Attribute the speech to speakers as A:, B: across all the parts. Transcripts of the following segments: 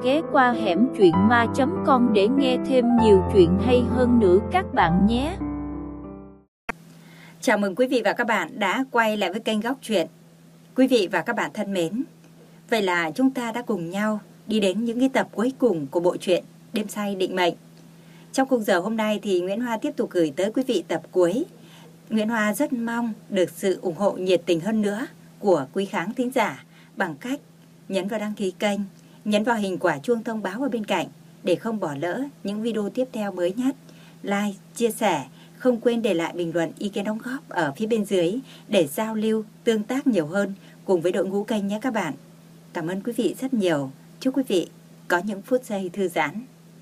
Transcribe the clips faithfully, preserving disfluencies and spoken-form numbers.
A: ghé qua hẻm truyện ma chấm com để nghe thêm nhiều chuyện hay hơn nữa các bạn nhé.
B: Chào mừng quý vị và các bạn đã quay lại với kênh Góc Truyện. Quý vị và các bạn thân mến, vậy là chúng ta đã cùng nhau đi đến những cái tập cuối cùng của bộ truyện Đêm Say Định Mệnh. Trong khung giờ hôm nay thì Nguyễn Hoa tiếp tục gửi tới quý vị tập cuối. Nguyễn Hoa rất mong được sự ủng hộ nhiệt tình hơn nữa của quý khán thính giả bằng cách nhấn vào đăng ký kênh, nhấn vào hình quả chuông thông báo ở bên cạnh để không bỏ lỡ những video tiếp theo mới nhất. Like, chia sẻ, không quên để lại bình luận ý kiến đóng góp ở phía bên dưới để giao lưu, tương tác nhiều hơn cùng với đội ngũ kênh nhé các bạn. Cảm ơn quý vị rất nhiều. Chúc quý vị có những phút giây thư giãn.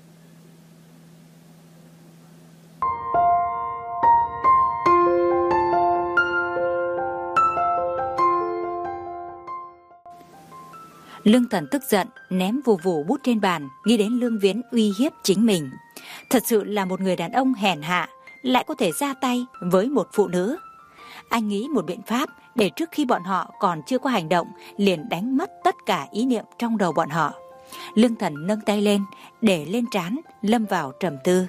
C: Lương Thần tức giận, ném vù vù bút trên bàn, nghĩ đến Lương Viễn uy hiếp chính mình. Thật sự là một người đàn ông hèn hạ, lại có thể ra tay với một phụ nữ. Anh nghĩ một biện pháp để trước khi bọn họ còn chưa có hành động, liền đánh mất tất cả ý niệm trong đầu bọn họ. Lương Thần nâng tay lên, để lên trán, lâm vào trầm tư.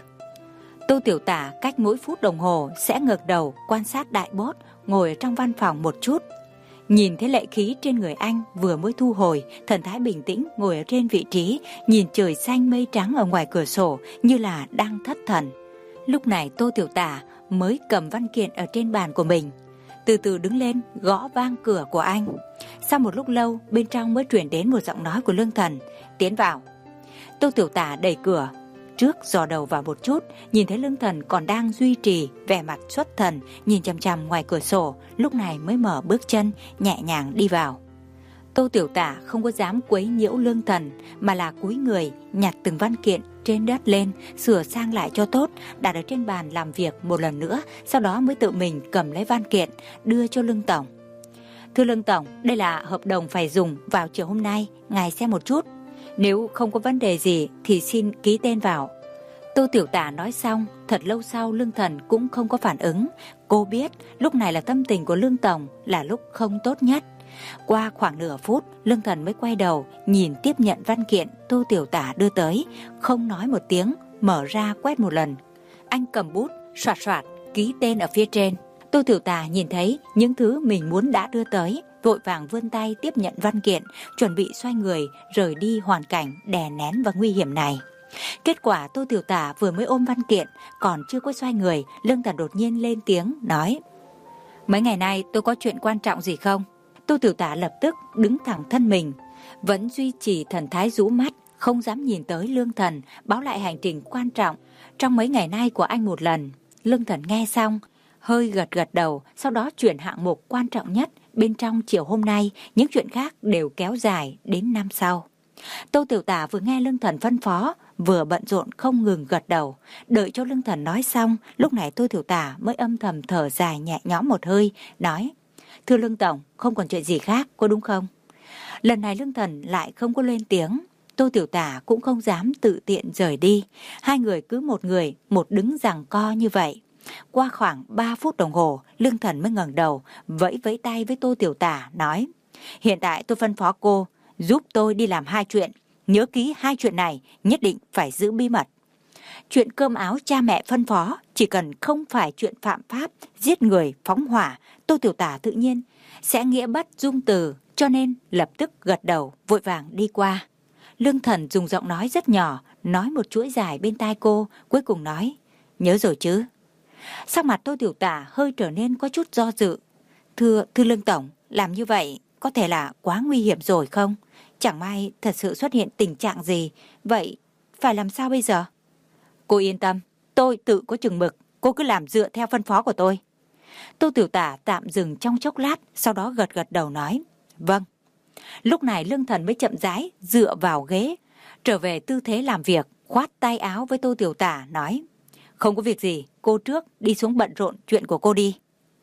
C: Tô Tiểu Tả cách mỗi phút đồng hồ sẽ ngẩng đầu quan sát đại bốt ngồi ở trong văn phòng một chút. Nhìn thấy lệ khí trên người anh vừa mới thu hồi, thần thái bình tĩnh ngồi ở trên vị trí, nhìn trời xanh mây trắng ở ngoài cửa sổ như là đang thất thần. Lúc này Tô Tiểu Tả mới cầm văn kiện ở trên bàn của mình, từ từ đứng lên gõ vang cửa của anh. Sau một lúc lâu, bên trong mới truyền đến một giọng nói của Lương Thần: "Tiến vào." Tô Tiểu Tả đẩy cửa, trước dò đầu vào một chút, nhìn thấy Lương Thần còn đang duy trì vẻ mặt xuất thần, nhìn chằm chằm ngoài cửa sổ, lúc này mới mở bước chân nhẹ nhàng đi vào. Tô Tiểu Tả không có dám quấy nhiễu Lương Thần, mà là cúi người nhặt từng văn kiện trên đất lên, sửa sang lại cho tốt, đặt ở trên bàn làm việc một lần nữa, sau đó mới tự mình cầm lấy văn kiện đưa cho Lương Tổng. "Thưa Lương Tổng, đây là hợp đồng phải dùng vào chiều hôm nay, ngài xem một chút. Nếu không có vấn đề gì thì xin ký tên vào." Tô Tiểu Tả nói xong, thật lâu sau Lương Thần cũng không có phản ứng. Cô biết lúc này là tâm tình của Lương Tổng là lúc không tốt nhất. Qua khoảng nửa phút, Lương Thần mới quay đầu nhìn tiếp nhận văn kiện Tô Tiểu Tả đưa tới, không nói một tiếng, mở ra quét một lần. Anh cầm bút soạt soạt ký tên ở phía trên. Tô Tiểu Tả nhìn thấy những thứ mình muốn đã đưa tới, vội vàng vươn tay tiếp nhận văn kiện, chuẩn bị xoay người rời đi hoàn cảnh đè nén và nguy hiểm này. Kết quả Tô Tiểu Tả vừa mới ôm văn kiện, còn chưa có xoay người, Lương Thần đột nhiên lên tiếng nói: "Mấy ngày nay tôi có chuyện quan trọng gì không?" Tô Tiểu Tả lập tức đứng thẳng thân mình, vẫn duy trì thần thái rũ mắt, không dám nhìn tới Lương Thần, báo lại hành trình quan trọng trong mấy ngày nay của anh một lần. Lương Thần nghe xong, hơi gật gật đầu, sau đó chuyển hạng mục quan trọng nhất bên trong chiều hôm nay, những chuyện khác đều kéo dài đến năm sau. Tô Tiểu Tả vừa nghe Lương Thần phân phó, vừa bận rộn không ngừng gật đầu. Đợi cho Lương Thần nói xong, lúc này Tô Tiểu Tả mới âm thầm thở dài nhẹ nhõm một hơi, nói: "Thưa Lương Tổng, không còn chuyện gì khác, có đúng không?" Lần này Lương Thần lại không có lên tiếng. Tô Tiểu Tả cũng không dám tự tiện rời đi. Hai người cứ một người, một đứng giằng co như vậy. Qua khoảng ba phút đồng hồ, Lương Thần mới ngẩng đầu, vẫy vẫy tay với Tô Tiểu Tả, nói: "Hiện tại tôi phân phó cô giúp tôi đi làm hai chuyện. Nhớ ký hai chuyện này, nhất định phải giữ bí mật. Chuyện cơm áo cha mẹ phân phó, chỉ cần không phải chuyện phạm pháp, giết người, phóng hỏa, Tô Tiểu Tả tự nhiên sẽ nghĩa bất dung từ, cho nên lập tức gật đầu, vội vàng đi qua." Lương Thần dùng giọng nói rất nhỏ, nói một chuỗi dài bên tai cô, cuối cùng nói: "Nhớ rồi chứ?" Sắc mặt Tô Tiểu Tả hơi trở nên có chút do dự. Thưa, thưa Lương Tổng, làm như vậy có thể là quá nguy hiểm rồi không? Chẳng may thật sự xuất hiện tình trạng gì, vậy phải làm sao bây giờ?" "Cô yên tâm, tôi tự có chừng mực, cô cứ làm dựa theo phân phó của tôi." Tô Tiểu Tả tạm dừng trong chốc lát, sau đó gật gật đầu nói: "Vâng." Lúc này Lương Thần mới chậm rãi dựa vào ghế, trở về tư thế làm việc, khoát tay áo với Tô Tiểu Tả, nói: "Không có việc gì, cô trước đi xuống bận rộn chuyện của cô đi."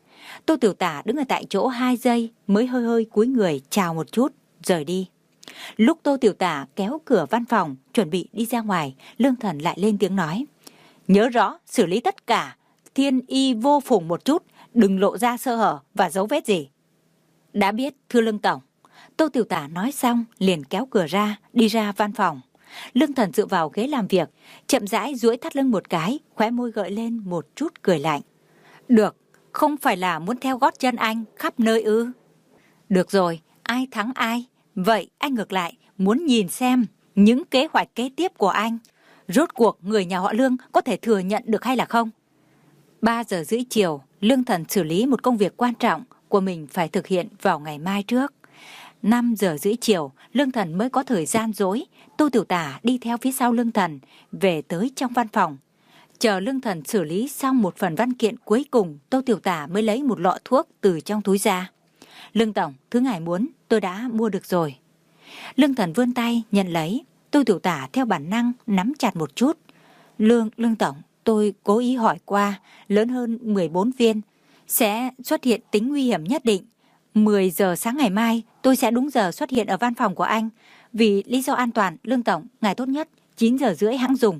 C: Tô Tiểu Tả đứng ở tại chỗ hai giây, mới hơi hơi cúi người chào một chút, rời đi. Lúc Tô Tiểu Tả kéo cửa văn phòng, chuẩn bị đi ra ngoài, Lương Thần lại lên tiếng nói: "Nhớ rõ, xử lý tất cả thiên y vô phùng một chút, đừng lộ ra sơ hở và dấu vết gì." "Đã biết, thưa Lương Tổng." Tô Tiểu Tả nói xong, liền kéo cửa ra, đi ra văn phòng. Lương Thần dựa vào ghế làm việc, chậm rãi duỗi thắt lưng một cái, khóe môi gợi lên một chút cười lạnh. Được, không phải là muốn theo gót chân anh khắp nơi ư? Được rồi, ai thắng ai? Vậy anh ngược lại muốn nhìn xem những kế hoạch kế tiếp của anh. Rốt cuộc người nhà họ Lương có thể thừa nhận được hay là không? ba giờ rưỡi chiều, Lương Thần xử lý một công việc quan trọng của mình phải thực hiện vào ngày mai trước. năm giờ rưỡi chiều, Lương Thần mới có thời gian rỗi. Tô Tiểu Tả đi theo phía sau Lương Thần, về tới trong văn phòng. Chờ Lương Thần xử lý xong một phần văn kiện cuối cùng, Tô Tiểu Tả mới lấy một lọ thuốc từ trong túi ra. Lương Tổng, thứ ngài muốn, tôi đã mua được rồi. Lương Thần vươn tay, nhận lấy. Tô Tiểu Tả theo bản năng, nắm chặt một chút. Lương, Lương Tổng, tôi cố ý hỏi qua, lớn hơn mười bốn viên, sẽ xuất hiện tính nguy hiểm nhất định. mười giờ sáng ngày mai, tôi sẽ đúng giờ xuất hiện ở văn phòng của anh. Vì lý do an toàn, Lương Tổng, ngài tốt nhất chín giờ rưỡi hãng dùng.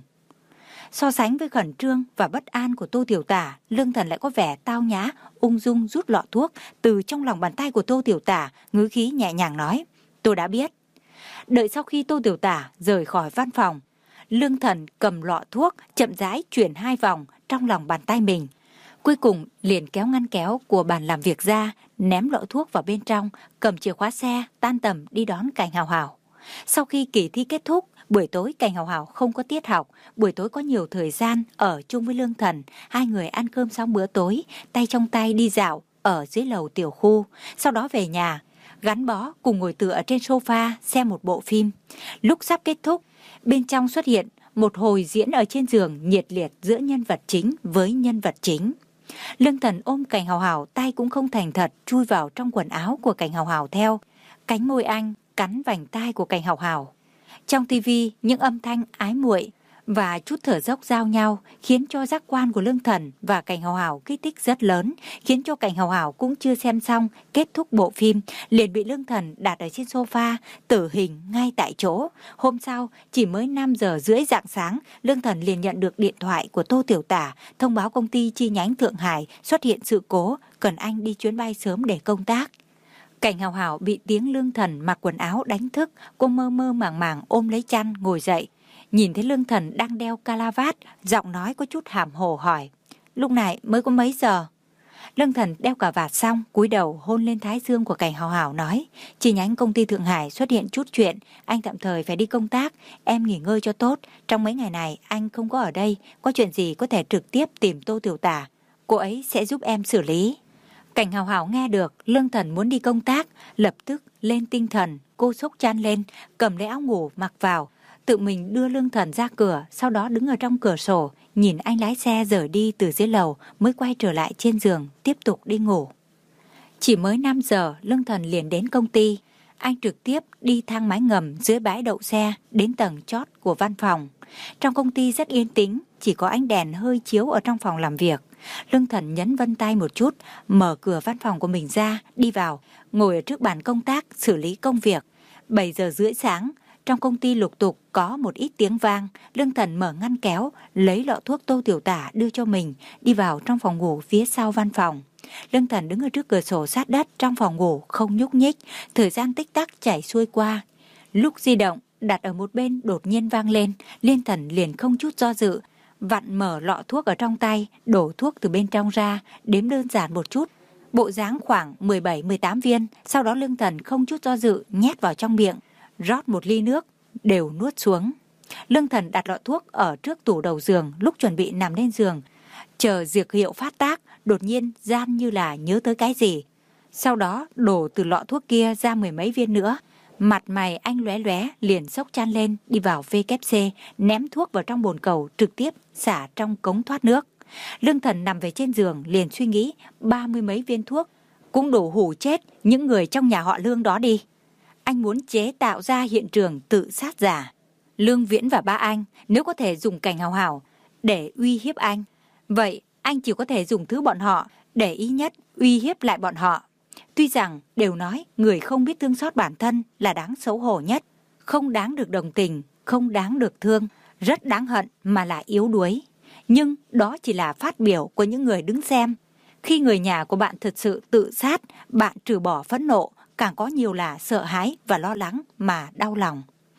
C: So sánh với khẩn trương và bất an của Tô Tiểu Tả, Lương Thần lại có vẻ tao nhã, ung dung rút lọ thuốc từ trong lòng bàn tay của Tô Tiểu Tả, ngữ khí nhẹ nhàng nói, tôi đã biết. Đợi sau khi Tô Tiểu Tả rời khỏi văn phòng, Lương Thần cầm lọ thuốc chậm rãi chuyển hai vòng trong lòng bàn tay mình. Cuối cùng liền kéo ngăn kéo của bàn làm việc ra, ném lọ thuốc vào bên trong, cầm chìa khóa xe, tan tầm đi đón Cảnh Hào Hào. Sau khi kỳ thi kết thúc, buổi tối Cảnh Hào Hào không có tiết học, buổi tối có nhiều thời gian ở chung với Lương Thần. Hai người ăn cơm xong bữa tối, tay trong tay đi dạo ở dưới lầu tiểu khu, sau đó về nhà, gắn bó cùng ngồi tựa trên sofa xem một bộ phim. Lúc sắp kết thúc, bên trong xuất hiện một hồi diễn ở trên giường nhiệt liệt giữa nhân vật chính với nhân vật chính. Lương Thần ôm Cảnh Hào Hào, tay cũng không thành thật chui vào trong quần áo của Cảnh Hào Hào theo. Cánh môi anh cắn vành tai của Cảnh Hào Hào. Trong tivi, những âm thanh ái muội và chút thở dốc giao nhau khiến cho giác quan của Lương Thần và Cảnh Hào Hào kích thích rất lớn, khiến cho Cảnh Hào Hào cũng chưa xem xong kết thúc bộ phim liền bị Lương Thần đặt ở trên sofa tử hình ngay tại chỗ. Hôm sau, chỉ mới năm giờ rưỡi rạng sáng, Lương Thần liền nhận được điện thoại của Tô Tiểu Tả thông báo công ty chi nhánh Thượng Hải xuất hiện sự cố, cần anh đi chuyến bay sớm để công tác. Cảnh Hào Hào bị tiếng Lương Thần mặc quần áo đánh thức, cô mơ mơ màng màng ôm lấy chăn ngồi dậy. Nhìn thấy Lương Thần đang đeo calavat, giọng nói có chút hàm hồ hỏi, lúc này mới có mấy giờ? Lương Thần đeo cà vạt xong, cúi đầu hôn lên thái dương của Cảnh Hào Hào nói, chi nhánh công ty Thượng Hải xuất hiện chút chuyện, anh tạm thời phải đi công tác, em nghỉ ngơi cho tốt, trong mấy ngày này anh không có ở đây, có chuyện gì có thể trực tiếp tìm Tô Tiểu Tả, cô ấy sẽ giúp em xử lý. Cảnh Hào Hào nghe được Lương Thần muốn đi công tác, lập tức lên tinh thần, cô xốc chăn lên, cầm lấy áo ngủ mặc vào, tự mình đưa Lương Thần ra cửa, sau đó đứng ở trong cửa sổ, nhìn anh lái xe rời đi từ dưới lầu, mới quay trở lại trên giường, tiếp tục đi ngủ. Chỉ mới năm giờ, Lương Thần liền đến công ty. Anh trực tiếp đi thang máy ngầm dưới bãi đậu xe, đến tầng chót của văn phòng. Trong công ty rất yên tĩnh, chỉ có ánh đèn hơi chiếu ở trong phòng làm việc. Lương Thần nhấn vân tay một chút, mở cửa văn phòng của mình ra, đi vào, ngồi ở trước bàn công tác, xử lý công việc. bảy giờ rưỡi sáng, trong công ty lục tục có một ít tiếng vang. Lương Thần mở ngăn kéo, lấy lọ thuốc Tô Tiểu Tả đưa cho mình, đi vào trong phòng ngủ phía sau văn phòng. Lương Thần đứng ở trước cửa sổ sát đất trong phòng ngủ, không nhúc nhích, thời gian tích tắc chảy xuôi qua. Lúc di động đặt ở một bên đột nhiên vang lên, Lương Thần liền không chút do dự, vặn mở lọ thuốc ở trong tay, đổ thuốc từ bên trong ra, đếm đơn giản một chút, bộ dáng khoảng mười bảy mười tám viên, sau đó Lương Thần không chút do dự nhét vào trong miệng, rót một ly nước, đều nuốt xuống. Lương Thần đặt lọ thuốc ở trước tủ đầu giường, lúc chuẩn bị nằm lên giường, chờ dược hiệu phát tác, đột nhiên gian như là nhớ tới cái gì. Sau đó đổ từ lọ thuốc kia ra mười mấy viên nữa. Mặt mày anh lóe lóe liền xốc chăn lên, đi vào vê kép xê, ném thuốc vào trong bồn cầu, trực tiếp xả trong cống thoát nước. Lương Thần nằm về trên giường liền suy nghĩ, ba mươi mấy viên thuốc cũng đủ hủ chết những người trong nhà họ Lương đó đi. Anh muốn chế tạo ra hiện trường tự sát giả. Lương Viễn và ba anh nếu có thể dùng Cảnh Hào Hào để uy hiếp anh, vậy anh chỉ có thể dùng thứ bọn họ để ý nhất uy hiếp lại bọn họ. Tuy rằng đều nói người không biết thương xót bản thân là đáng xấu hổ nhất, không đáng được đồng tình, không đáng được thương, rất đáng hận mà là yếu đuối. Nhưng đó chỉ là phát biểu của những người đứng xem. Khi người nhà của bạn thật sự tự sát, bạn trừ bỏ phẫn nộ, càng có nhiều là sợ hãi và lo lắng mà đau lòng.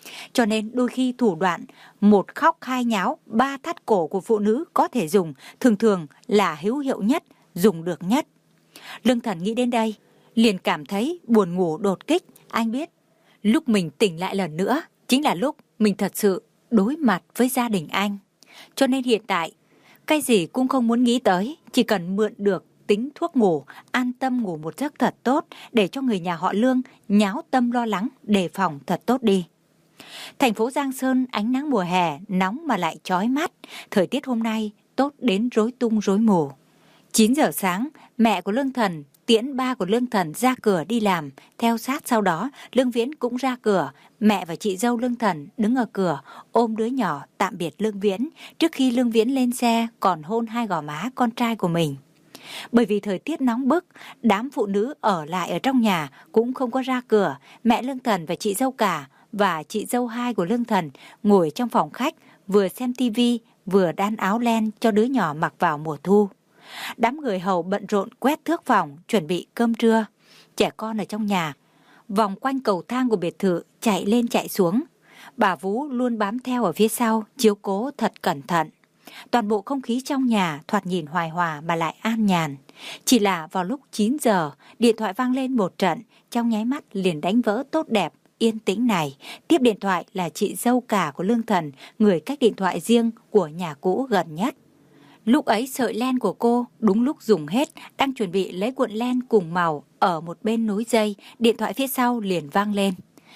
C: Cho nên đôi khi thủ đoạn một khóc hai nháo, ba thắt cổ của phụ nữ có thể dùng, thường thường là hữu hiệu nhất, dùng được nhất. Lương Thần nghĩ đến đây, liền cảm thấy buồn ngủ đột kích. Anh biết, lúc mình tỉnh lại lần nữa, chính là lúc mình thật sự đối mặt với gia đình anh. Cho nên hiện tại, cái gì cũng không muốn nghĩ tới, chỉ cần mượn được tính thuốc ngủ, an tâm ngủ một giấc thật tốt, để cho người nhà họ Lương nháo tâm lo lắng, đề phòng thật tốt đi. Thành phố Giang Sơn ánh nắng mùa hè, nóng mà lại chói mắt. Thời tiết hôm nay tốt đến rối tung rối mù. chín giờ sáng, mẹ của Lương Thần tiễn ba của Lương Thần ra cửa đi làm. Theo sát sau đó, Lương Viễn cũng ra cửa. Mẹ và chị dâu Lương Thần đứng ở cửa, ôm đứa nhỏ tạm biệt Lương Viễn. Trước khi Lương Viễn lên xe, còn hôn hai gò má con trai của mình. Bởi vì thời tiết nóng bức, đám phụ nữ ở lại ở trong nhà cũng không có ra cửa. Mẹ Lương Thần và chị dâu cả và chị dâu hai của Lương Thần ngồi trong phòng khách, vừa xem tivi, vừa đan áo len cho đứa nhỏ mặc vào mùa thu. Đám người hầu bận rộn quét thước phòng, chuẩn bị cơm trưa. Trẻ con ở trong nhà, vòng quanh cầu thang của biệt thự, chạy lên chạy xuống. Bà Vú luôn bám theo ở phía sau, chiếu cố thật cẩn thận. Toàn bộ không khí trong nhà thoạt nhìn hoài hòa mà lại an nhàn. Chỉ là vào lúc chín giờ, điện thoại vang lên một trận, trong nháy mắt liền đánh vỡ tốt đẹp yên tĩnh này. Tiếp điện thoại là chị dâu cả của Lương Thần, người cách điện thoại riêng của nhà cũ gần nhất. Lúc ấy sợi len của cô đúng lúc dùng hết, đang chuẩn bị lấy cuộn len cùng màu ở một bên nối dây, điện thoại phía sau liền vang lên.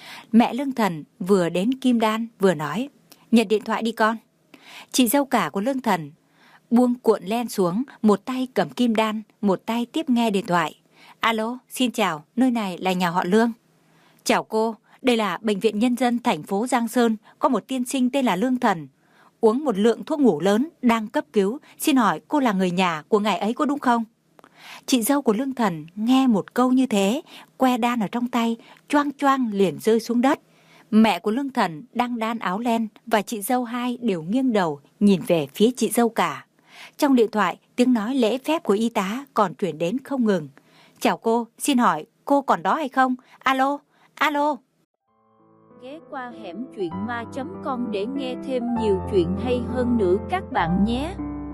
C: Mẹ Lương Thần vừa đến kim đan vừa nói, nhận điện thoại đi con. Chị dâu cả của Lương Thần buông cuộn len xuống, một tay cầm kim đan, một tay tiếp nghe điện thoại. Alo, xin chào, nơi này là nhà họ Lương. Chào cô, đây là Bệnh viện Nhân dân thành phố Giang Sơn, có một tiên sinh tên là Lương Thần. Uống một lượng thuốc ngủ lớn, đang cấp cứu, xin hỏi cô là người nhà của ngài ấy có đúng không? Chị dâu của Lương Thần nghe một câu như thế, que đan ở trong tay, choang choang liền rơi xuống đất. Mẹ của Lương Thần đang đan áo len và chị dâu hai đều nghiêng đầu nhìn về phía chị dâu cả. Trong điện thoại, tiếng nói lễ phép của y tá còn truyền đến không ngừng. Chào cô, xin hỏi cô còn đó hay không? Alo, alo.
A: Ghé qua hẻm truyện ma chấm com để nghe thêm nhiều chuyện hay hơn nữa các bạn nhé.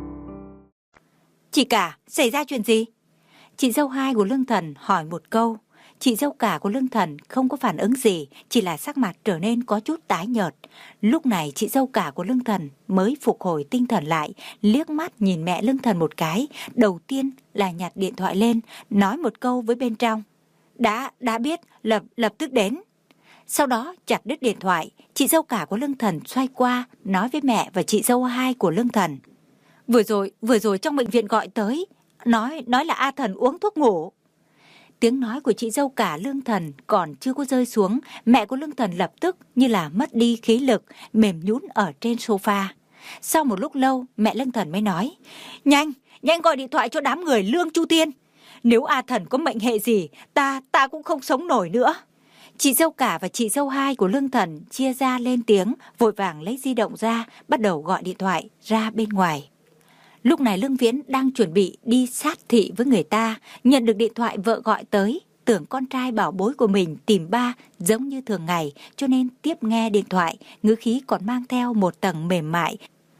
C: Chị cả, xảy ra chuyện gì? Chị dâu hai của Lương Thần hỏi một câu. Chị dâu cả của Lương Thần không có phản ứng gì, chỉ là sắc mặt trở nên có chút tái nhợt. Lúc này chị dâu cả của Lương Thần mới phục hồi tinh thần lại, liếc mắt nhìn mẹ Lương Thần một cái. Đầu tiên là nhặt điện thoại lên, nói một câu với bên trong. Đã, đã biết, lập, lập tức đến. Sau đó chặt đứt điện thoại, chị dâu cả của Lương Thần xoay qua, nói với mẹ và chị dâu hai của Lương Thần. Vừa rồi, vừa rồi trong bệnh viện gọi tới, nói, nói là A Thần uống thuốc ngủ. Tiếng nói của chị dâu cả Lương Thần còn chưa có rơi xuống, mẹ của Lương Thần lập tức như là mất đi khí lực, mềm nhũn ở trên sofa. Sau một lúc lâu, mẹ Lương Thần mới nói, nhanh, nhanh gọi điện thoại cho đám người Lương Chu Tiên. Nếu A Thần có mệnh hệ gì, ta, ta cũng không sống nổi nữa. Chị dâu cả và chị dâu hai của Lương Thần chia ra lên tiếng, vội vàng lấy di động ra, bắt đầu gọi điện thoại ra bên ngoài. Lúc này Lương Viễn đang chuẩn bị đi sát thị với người ta, nhận được điện thoại vợ gọi tới, tưởng con trai bảo bối của mình tìm ba giống như thường ngày, cho nên tiếp nghe điện thoại, ngữ khí còn mang theo một tầng mềm mại.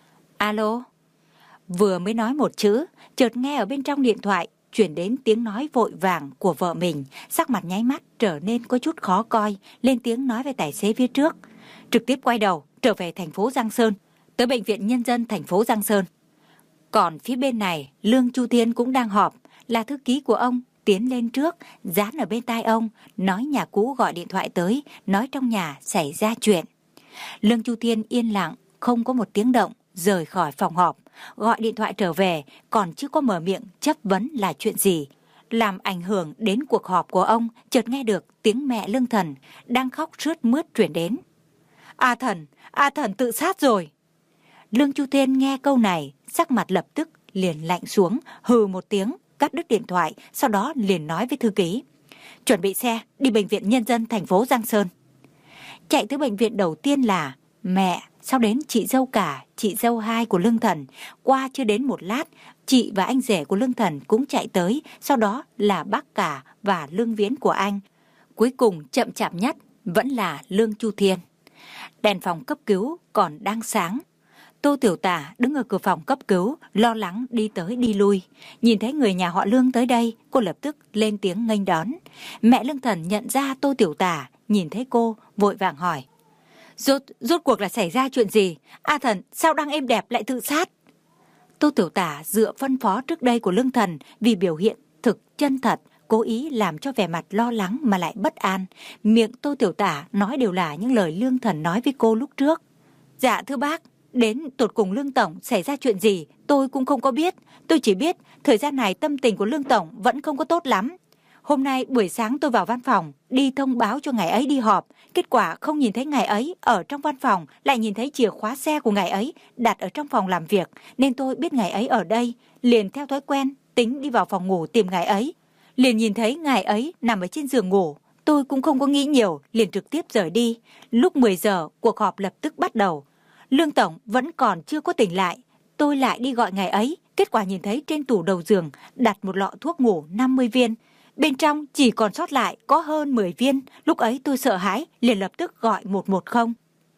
C: Alo? Vừa mới nói một chữ, chợt nghe ở bên trong điện thoại chuyển đến tiếng nói vội vàng của vợ mình, sắc mặt nháy mắt trở nên có chút khó coi, lên tiếng nói với tài xế phía trước. Trực tiếp quay đầu, trở về thành phố Giang Sơn, tới Bệnh viện Nhân dân thành phố Giang Sơn. Còn phía bên này, Lương Chu Thiên cũng đang họp, là thư ký của ông, tiến lên trước, dán ở bên tai ông, nói nhà cũ gọi điện thoại tới, nói trong nhà xảy ra chuyện. Lương Chu Thiên yên lặng, không có một tiếng động, rời khỏi phòng họp, gọi điện thoại trở về, còn chưa có mở miệng chất vấn là chuyện gì. Làm ảnh hưởng đến cuộc họp của ông, chợt nghe được tiếng mẹ Lương Thần đang khóc rướt mướt truyền đến. A Thần, A Thần tự sát rồi. Lương Chu Thiên nghe câu này, sắc mặt lập tức liền lạnh xuống, hừ một tiếng, cắt đứt điện thoại, sau đó liền nói với thư ký. Chuẩn bị xe, đi Bệnh viện Nhân dân thành phố Giang Sơn. Chạy tới bệnh viện đầu tiên là mẹ, sau đến chị dâu cả, chị dâu hai của Lương Thần. Qua chưa đến một lát, chị và anh rể của Lương Thần cũng chạy tới, sau đó là bác cả và Lương Viễn của anh. Cuối cùng chậm chạp nhất vẫn là Lương Chu Thiên. Đèn phòng cấp cứu còn đang sáng. Tô Tiểu Tả đứng ở cửa phòng cấp cứu, lo lắng đi tới đi lui. Nhìn thấy người nhà họ Lương tới đây, cô lập tức lên tiếng nghênh đón. Mẹ Lương Thần nhận ra Tô Tiểu Tả, nhìn thấy cô, vội vàng hỏi. Rốt, rốt cuộc là xảy ra chuyện gì? A Thần, sao đang êm đẹp lại tự sát? Tô Tiểu Tả dựa phân phó trước đây của Lương Thần vì biểu hiện thực chân thật, cố ý làm cho vẻ mặt lo lắng mà lại bất an. Miệng Tô Tiểu Tả nói đều là những lời Lương Thần nói với cô lúc trước. Dạ thưa bác, đến tột cùng Lương Tổng xảy ra chuyện gì tôi cũng không có biết. Tôi chỉ biết thời gian này tâm tình của Lương Tổng vẫn không có tốt lắm. Hôm nay buổi sáng tôi vào văn phòng đi thông báo cho ngài ấy đi họp. Kết quả không nhìn thấy ngài ấy ở trong văn phòng, lại nhìn thấy chìa khóa xe của ngài ấy đặt ở trong phòng làm việc. Nên tôi biết ngài ấy ở đây, liền theo thói quen tính đi vào phòng ngủ tìm ngài ấy. Liền nhìn thấy ngài ấy nằm ở trên giường ngủ. Tôi cũng không có nghĩ nhiều, liền trực tiếp rời đi. Lúc mười giờ cuộc họp lập tức bắt đầu. Lương Tổng vẫn còn chưa có tỉnh lại. Tôi lại đi gọi ngài ấy. Kết quả nhìn thấy trên tủ đầu giường đặt một lọ thuốc ngủ năm mươi viên. Bên trong chỉ còn sót lại có hơn mười viên. Lúc ấy tôi sợ hãi, liền lập tức gọi một một không.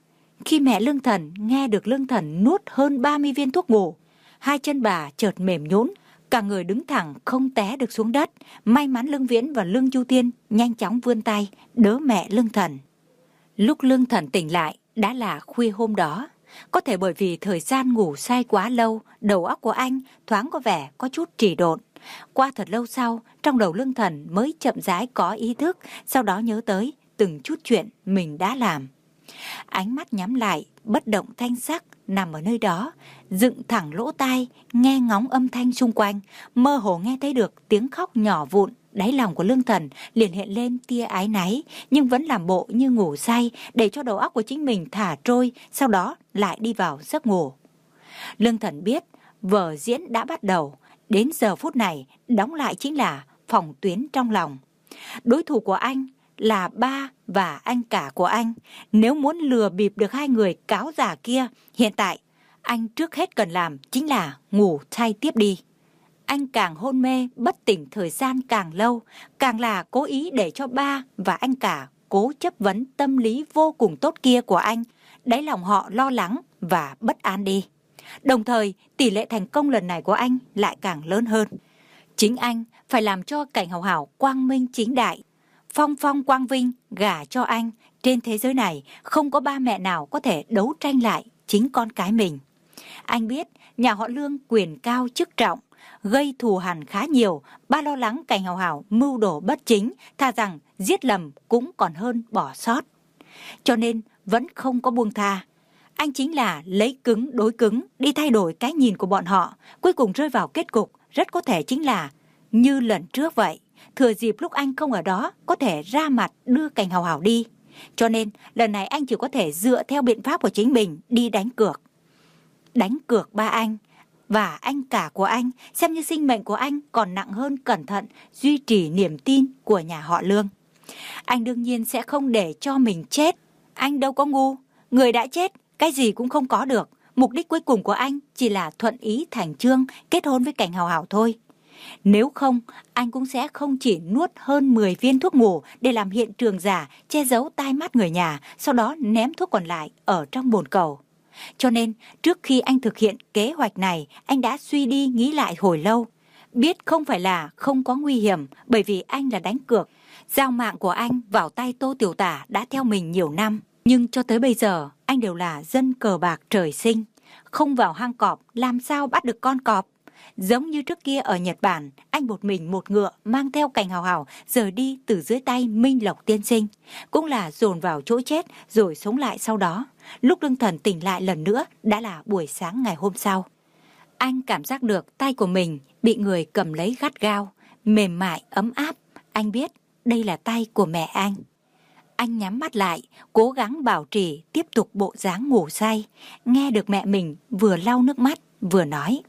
C: Khi mẹ Lương Thần nghe được Lương Thần nuốt hơn ba mươi viên thuốc ngủ, hai chân bà chợt mềm nhũn, cả người đứng thẳng không té được xuống đất. May mắn Lương Viễn và Lương Chu Tiên nhanh chóng vươn tay đỡ mẹ Lương Thần. Lúc Lương Thần tỉnh lại đã là khuya hôm đó. Có thể bởi vì thời gian ngủ say quá lâu, đầu óc của anh thoáng có vẻ có chút trì độn. Qua thật lâu sau, trong đầu Lương Thần mới chậm rãi có ý thức, sau đó nhớ tới từng chút chuyện mình đã làm. Ánh mắt nhắm lại, bất động thanh sắc, nằm ở nơi đó, dựng thẳng lỗ tai, nghe ngóng âm thanh xung quanh, mơ hồ nghe thấy được tiếng khóc nhỏ vụn. Đáy lòng của Lương Thần liền hiện lên tia ái náy, nhưng vẫn làm bộ như ngủ say, để cho đầu óc của chính mình thả trôi, sau đó lại đi vào giấc ngủ. Lương Thần biết vở diễn đã bắt đầu, đến giờ phút này đóng lại chính là phòng tuyến trong lòng. Đối thủ của anh là ba và anh cả của anh. Nếu muốn lừa bịp được hai người cáo giả kia, hiện tại anh trước hết cần làm chính là ngủ thay tiếp đi. Anh càng hôn mê bất tỉnh thời gian càng lâu, càng là cố ý để cho ba và anh cả cố chấp vấn tâm lý vô cùng tốt kia của anh, đáy lòng họ lo lắng và bất an đi. Đồng thời, tỷ lệ thành công lần này của anh lại càng lớn hơn. Chính anh phải làm cho Cảnh Hào Hào quang minh chính đại, phong phong quang vinh gả cho anh. Trên thế giới này không có ba mẹ nào có thể đấu tranh lại chính con cái mình. Anh biết nhà họ Lương quyền cao chức trọng, gây thù hằn khá nhiều. Ba lo lắng Cảnh Hào Hào mưu đồ bất chính, thà rằng giết lầm cũng còn hơn bỏ sót. Cho nên vẫn không có buông tha. Anh chính là lấy cứng đối cứng, đi thay đổi cái nhìn của bọn họ, cuối cùng rơi vào kết cục rất có thể chính là như lần trước vậy. Thừa dịp lúc anh không ở đó, có thể ra mặt đưa Cảnh Hào Hào đi. Cho nên lần này anh chỉ có thể dựa theo biện pháp của chính mình đi đánh cược. Đánh cược ba anh và anh cả của anh, xem như sinh mệnh của anh còn nặng hơn cẩn thận duy trì niềm tin của nhà họ Lương. Anh đương nhiên sẽ không để cho mình chết. Anh đâu có ngu, người đã chết cái gì cũng không có được. Mục đích cuối cùng của anh chỉ là thuận ý thành chương, kết hôn với Cảnh Hào Hào thôi. Nếu không, anh cũng sẽ không chỉ nuốt hơn mười viên thuốc ngủ để làm hiện trường giả, che giấu tai mắt người nhà, sau đó ném thuốc còn lại ở trong bồn cầu. Cho nên, trước khi anh thực hiện kế hoạch này, anh đã suy đi nghĩ lại hồi lâu. Biết không phải là không có nguy hiểm, bởi vì anh là đánh cược. Giao mạng của anh vào tay Tô Tiểu Tả đã theo mình nhiều năm. Nhưng cho tới bây giờ, anh đều là dân cờ bạc trời sinh. Không vào hang cọp, làm sao bắt được con cọp? Giống như trước kia ở Nhật Bản, anh một mình một ngựa mang theo Cảnh Hào Hào rời đi từ dưới tay Minh Lộc tiên sinh. Cũng là dồn vào chỗ chết rồi sống lại sau đó. Lúc Lương Thần tỉnh lại lần nữa đã là buổi sáng ngày hôm sau. Anh cảm giác được tay của mình bị người cầm lấy gắt gao, mềm mại, ấm áp. Anh biết đây là tay của mẹ anh. Anh nhắm mắt lại, cố gắng bảo trì tiếp tục bộ dáng ngủ say. Nghe được mẹ mình vừa lau nước mắt, vừa nói.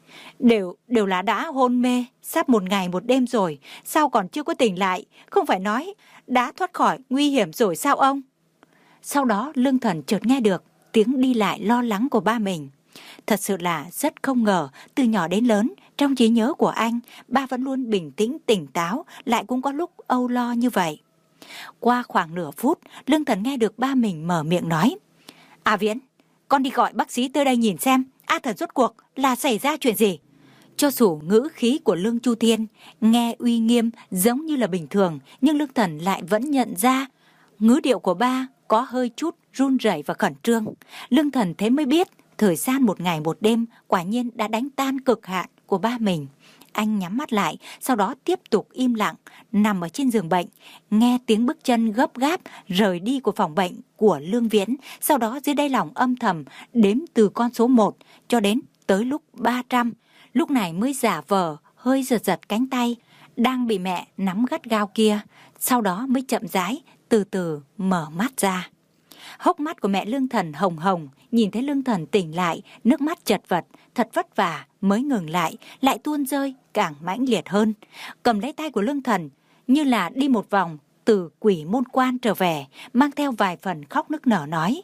C: Đều, đều là đã hôn mê, sắp một ngày một đêm rồi, sao còn chưa có tỉnh lại? Không phải nói đã thoát khỏi nguy hiểm rồi sao ông? Sau đó Lương Thần chợt nghe được tiếng đi lại lo lắng của ba mình. Thật sự là rất không ngờ, từ nhỏ đến lớn, trong trí nhớ của anh, ba vẫn luôn bình tĩnh tỉnh táo, lại cũng có lúc âu lo như vậy. Qua khoảng nửa phút, Lương Thần nghe được ba mình mở miệng nói. A Viễn, con đi gọi bác sĩ tới đây nhìn xem A Thần rốt cuộc là xảy ra chuyện gì. Cho dù ngữ khí của Lương Chu Thiên nghe uy nghiêm giống như là bình thường, nhưng Lương Thần lại vẫn nhận ra ngữ điệu của ba có hơi chút run rẩy và khẩn trương. Lương Thần thế mới biết thời gian một ngày một đêm quả nhiên đã đánh tan cực hạn của ba mình. Anh nhắm mắt lại, sau đó tiếp tục im lặng, nằm ở trên giường bệnh, nghe tiếng bước chân gấp gáp rời đi của phòng bệnh của Lương Viễn, sau đó dưới đáy lòng âm thầm đếm từ con số một cho đến tới lúc ba trăm. Lúc này mới giả vờ hơi giật giật cánh tay đang bị mẹ nắm gắt gao kia, sau đó mới chậm rãi từ từ mở mắt ra. Hốc mắt của mẹ Lương Thần hồng hồng, nhìn thấy Lương Thần tỉnh lại, nước mắt chật vật, thật vất vả mới ngừng lại, lại tuôn rơi càng mãnh liệt hơn. Cầm lấy tay của Lương Thần, như là đi một vòng từ quỷ môn quan trở về, mang theo vài phần khóc nức nở nói: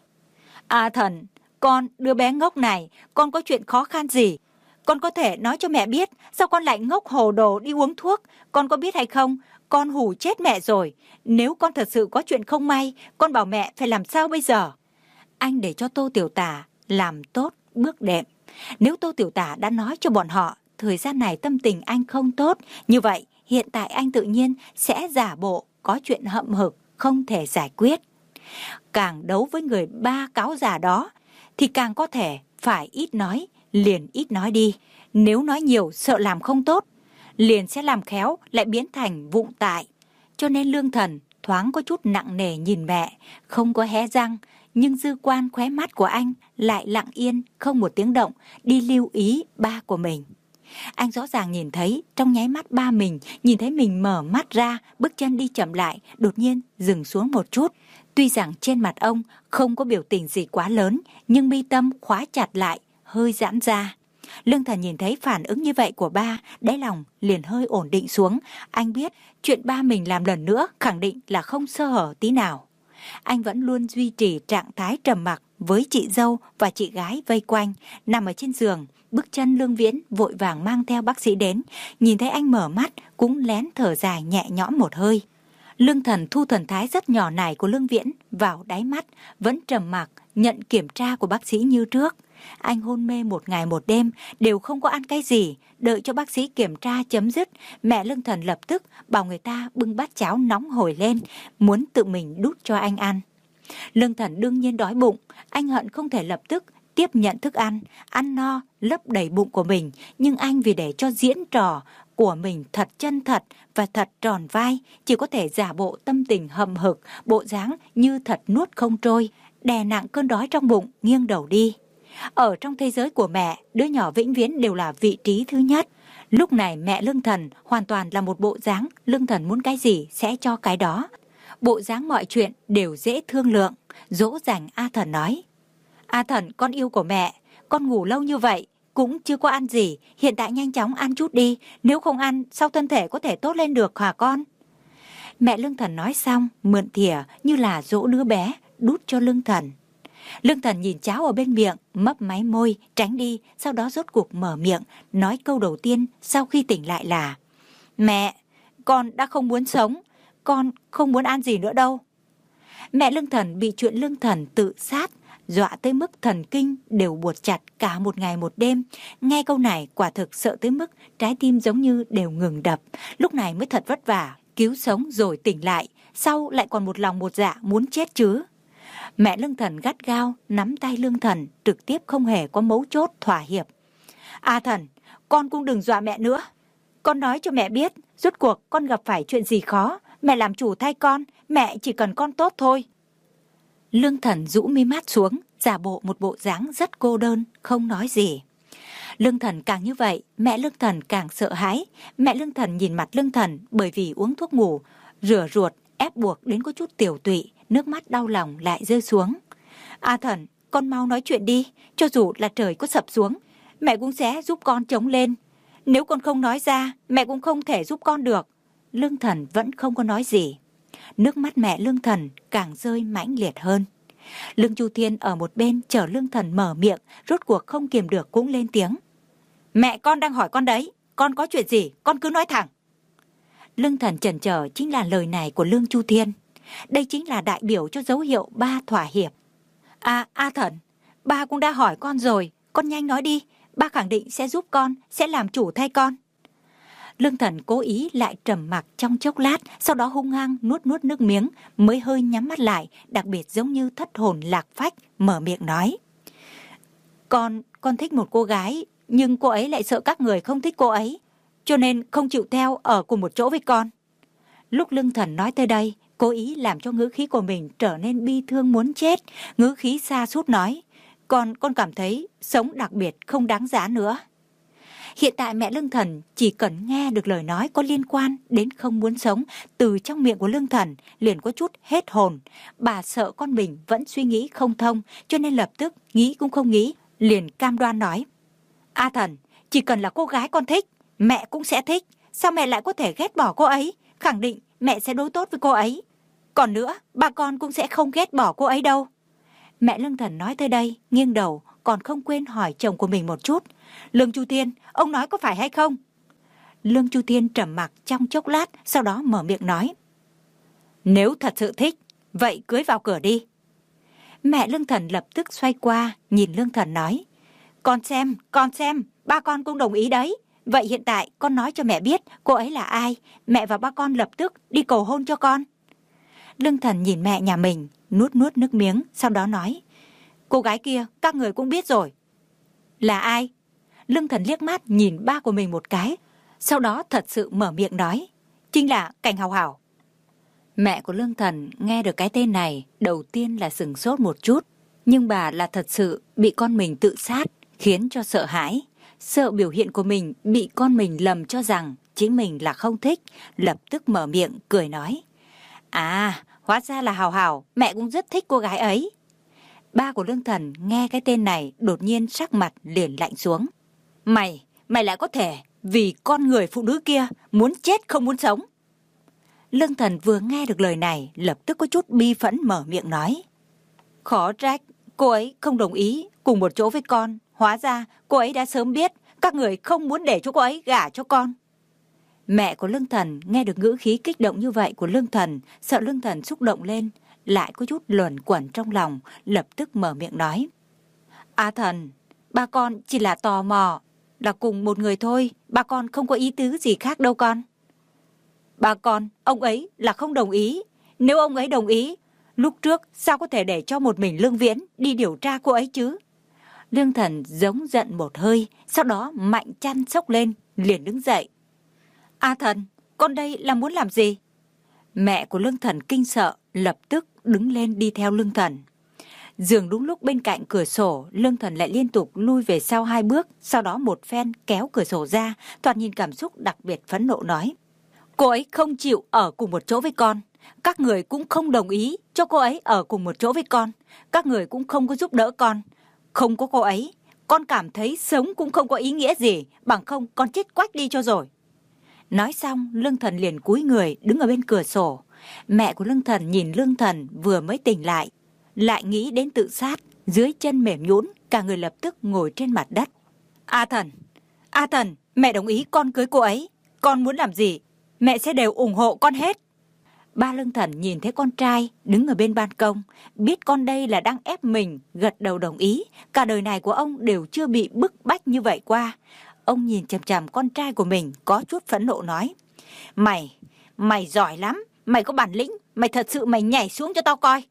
C: A Thần, con đứa bé ngốc này, con có chuyện khó khăn gì? Con có thể nói cho mẹ biết, sao con lại ngốc hồ đồ đi uống thuốc? Con có biết hay không, con hù chết mẹ rồi. Nếu con thật sự có chuyện không may, con bảo mẹ phải làm sao bây giờ? Anh để cho Tô Tiểu Tả làm tốt bước đệm. Nếu Tô Tiểu Tả đã nói cho bọn họ thời gian này tâm tình anh không tốt, như vậy hiện tại anh tự nhiên sẽ giả bộ có chuyện hậm hực không thể giải quyết. Càng đấu với người ba cáo già đó thì càng có thể phải ít nói, liền ít nói đi. Nếu nói nhiều sợ làm không tốt, liền sẽ làm khéo lại biến thành vụng tại. Cho nên Lương Thần thoáng có chút nặng nề nhìn mẹ, không có hé răng, nhưng dư quan khóe mắt của anh lại lặng yên không một tiếng động đi lưu ý ba của mình. Anh rõ ràng nhìn thấy trong nháy mắt ba mình nhìn thấy mình mở mắt ra, bước chân đi chậm lại, đột nhiên dừng xuống một chút. Tuy rằng trên mặt ông không có biểu tình gì quá lớn, nhưng mi tâm khóa chặt lại, hơi giãn ra. Lương Thần nhìn thấy phản ứng như vậy của ba, đáy lòng liền hơi ổn định xuống. Anh biết chuyện ba mình làm lần nữa khẳng định là không sơ hở tí nào. Anh vẫn luôn duy trì trạng thái trầm mặc với chị dâu và chị gái vây quanh, nằm ở trên giường. Bước chân Lương Viễn vội vàng mang theo bác sĩ đến, nhìn thấy anh mở mắt cũng lén thở dài nhẹ nhõm một hơi. Lương Thần thu thần thái rất nhỏ này của Lương Viễn vào đáy mắt, vẫn trầm mặc nhận kiểm tra của bác sĩ như trước. Anh hôn mê một ngày một đêm, đều không có ăn cái gì. Đợi cho bác sĩ kiểm tra chấm dứt, mẹ Lương Thần lập tức bảo người ta bưng bát cháo nóng hổi lên, muốn tự mình đút cho anh ăn. Lương Thần đương nhiên đói bụng, anh hận không thể lập tức tiếp nhận thức ăn, ăn no, lấp đầy bụng của mình. Nhưng anh vì để cho diễn trò của mình thật chân thật và thật tròn vai, chỉ có thể giả bộ tâm tình hậm hực, bộ dáng như thật nuốt không trôi, đè nặng cơn đói trong bụng, nghiêng đầu đi. Ở trong thế giới của mẹ, đứa nhỏ vĩnh viễn đều là vị trí thứ nhất. Lúc này mẹ Lương Thần hoàn toàn là một bộ dáng, Lương Thần muốn cái gì sẽ cho cái đó. Bộ dáng mọi chuyện đều dễ thương lượng. Dỗ dành A Thần nói: A Thần, con yêu của mẹ, con ngủ lâu như vậy cũng chưa có ăn gì, hiện tại nhanh chóng ăn chút đi, nếu không ăn sao thân thể có thể tốt lên được hả con? Mẹ Lương Thần nói xong, mượn thìa như là dỗ đứa bé, đút cho Lương Thần. Lương Thần nhìn cháo ở bên miệng, mấp máy môi, tránh đi, sau đó rốt cuộc mở miệng, nói câu đầu tiên sau khi tỉnh lại là: Mẹ, con đã không muốn sống, con không muốn ăn gì nữa đâu. Mẹ Lương Thần bị chuyện Lương Thần tự sát dọa tới mức thần kinh đều buộc chặt cả một ngày một đêm. Nghe câu này quả thực sợ tới mức trái tim giống như đều ngừng đập. Lúc này mới thật vất vả cứu sống rồi tỉnh lại, sau lại còn một lòng một dạ muốn chết chứ. Mẹ Lương Thần gắt gao nắm tay Lương Thần, trực tiếp không hề có mấu chốt thỏa hiệp. A Thần, con cũng đừng dọa mẹ nữa. Con nói cho mẹ biết, rốt cuộc con gặp phải chuyện gì khó, mẹ làm chủ thay con, mẹ chỉ cần con tốt thôi. Lương Thần rũ mi mắt xuống, giả bộ một bộ dáng rất cô đơn, không nói gì. Lương Thần càng như vậy, mẹ Lương Thần càng sợ hãi. Mẹ Lương Thần nhìn mặt Lương Thần bởi vì uống thuốc ngủ, rửa ruột, ép buộc đến có chút tiểu tụy, nước mắt đau lòng lại rơi xuống. A Thần, con mau nói chuyện đi, cho dù là trời có sập xuống, mẹ cũng sẽ giúp con chống lên. Nếu con không nói ra, mẹ cũng không thể giúp con được. Lương Thần vẫn không có nói gì. Nước mắt mẹ Lương Thần càng rơi mãnh liệt hơn. Lương Chu Thiên ở một bên chờ Lương Thần mở miệng, rốt cuộc không kiềm được cũng lên tiếng. Mẹ con đang hỏi con đấy, con có chuyện gì, con cứ nói thẳng. Lương Thần chần chờ chính là lời này của Lương Chu Thiên. Đây chính là đại biểu cho dấu hiệu ba thỏa hiệp. À, A Thần, ba cũng đã hỏi con rồi, con nhanh nói đi, ba khẳng định sẽ giúp con, sẽ làm chủ thay con. Lương Thần cố ý lại trầm mặc trong chốc lát, sau đó hung hăng nuốt nuốt nước miếng, mới hơi nhắm mắt lại, đặc biệt giống như thất hồn lạc phách, mở miệng nói. Con, con thích một cô gái, nhưng cô ấy lại sợ các người không thích cô ấy, cho nên không chịu theo ở cùng một chỗ với con. Lúc Lương Thần nói tới đây, cố ý làm cho ngữ khí của mình trở nên bi thương muốn chết, ngữ khí sa sút nói, con, con cảm thấy sống đặc biệt không đáng giá nữa. Hiện tại mẹ Lương Thần chỉ cần nghe được lời nói có liên quan đến không muốn sống từ trong miệng của Lương Thần liền có chút hết hồn. Bà sợ con mình vẫn suy nghĩ không thông, cho nên lập tức nghĩ cũng không nghĩ, liền cam đoan nói. A Thần, chỉ cần là cô gái con thích, mẹ cũng sẽ thích. Sao mẹ lại có thể ghét bỏ cô ấy? Khẳng định mẹ sẽ đối tốt với cô ấy. Còn nữa, ba con cũng sẽ không ghét bỏ cô ấy đâu. Mẹ Lương Thần nói tới đây, nghiêng đầu, còn không quên hỏi chồng của mình một chút. Lương Chu Thiên, ông nói có phải hay không? Lương Chu Thiên trầm mặc trong chốc lát, sau đó mở miệng nói. Nếu thật sự thích, vậy cưới vào cửa đi. Mẹ Lương Thần lập tức xoay qua, nhìn Lương Thần nói. Con xem, con xem, ba con cũng đồng ý đấy. Vậy hiện tại con nói cho mẹ biết cô ấy là ai, mẹ và ba con lập tức đi cầu hôn cho con. Lương Thần nhìn mẹ nhà mình, nuốt nuốt nước miếng, sau đó nói. Cô gái kia các người cũng biết rồi. Là ai? Lương Thần liếc mắt nhìn ba của mình một cái, sau đó thật sự mở miệng nói. Chính là Cảnh Hào Hảo. Mẹ của Lương Thần nghe được cái tên này, đầu tiên là sửng sốt một chút, nhưng bà là thật sự bị con mình tự sát, khiến cho sợ hãi. Sợ biểu hiện của mình bị con mình lầm cho rằng chính mình là không thích, lập tức mở miệng cười nói. À, hóa ra là Hào Hảo, mẹ cũng rất thích cô gái ấy. Ba của Lương Thần nghe cái tên này đột nhiên sắc mặt liền lạnh xuống. Mày, mày lại có thể vì con người phụ nữ kia muốn chết không muốn sống. Lương Thần vừa nghe được lời này lập tức có chút bi phẫn mở miệng nói. Khó trách, cô ấy không đồng ý cùng một chỗ với con. Hóa ra cô ấy đã sớm biết các người không muốn để cho cô ấy gả cho con. Mẹ của Lương Thần nghe được ngữ khí kích động như vậy của Lương Thần, sợ Lương Thần xúc động lên, lại có chút luẩn quẩn trong lòng, lập tức mở miệng nói. A Thần, ba con chỉ là tò mò, là cùng một người thôi, ba con không có ý tứ gì khác đâu con. Ba con, ông ấy là không đồng ý. Nếu ông ấy đồng ý, lúc trước sao có thể để cho một mình Lương Viễn đi điều tra cô ấy chứ? Lương Thần giống giận một hơi, sau đó mạnh chăn sốc lên, liền đứng dậy. A Thần, con đây là muốn làm gì? Mẹ của Lương Thần kinh sợ, lập tức đứng lên đi theo Lương Thần. Dường đúng lúc bên cạnh cửa sổ, Lương Thần lại liên tục lui về sau hai bước, sau đó một phen kéo cửa sổ ra, thoạt nhìn cảm xúc đặc biệt phẫn nộ nói. Cô ấy không chịu ở cùng một chỗ với con. Các người cũng không đồng ý cho cô ấy ở cùng một chỗ với con. Các người cũng không có giúp đỡ con. Không có cô ấy, con cảm thấy sống cũng không có ý nghĩa gì, bằng không con chết quách đi cho rồi. Nói xong, Lương Thần liền cúi người đứng ở bên cửa sổ. Mẹ của Lương Thần nhìn Lương Thần vừa mới tỉnh lại, lại nghĩ đến tự sát, dưới chân mềm nhũn, cả người lập tức ngồi trên mặt đất. A Thần, A Thần, mẹ đồng ý con cưới cô ấy. Con muốn làm gì, mẹ sẽ đều ủng hộ con hết. Ba Lương Thần nhìn thấy con trai đứng ở bên ban công, biết con đây là đang ép mình, gật đầu đồng ý. Cả đời này của ông đều chưa bị bức bách như vậy qua. Ông nhìn chằm chằm con trai của mình có chút phẫn nộ nói. Mày, mày giỏi lắm, mày có bản lĩnh, mày thật sự mày nhảy xuống cho tao coi.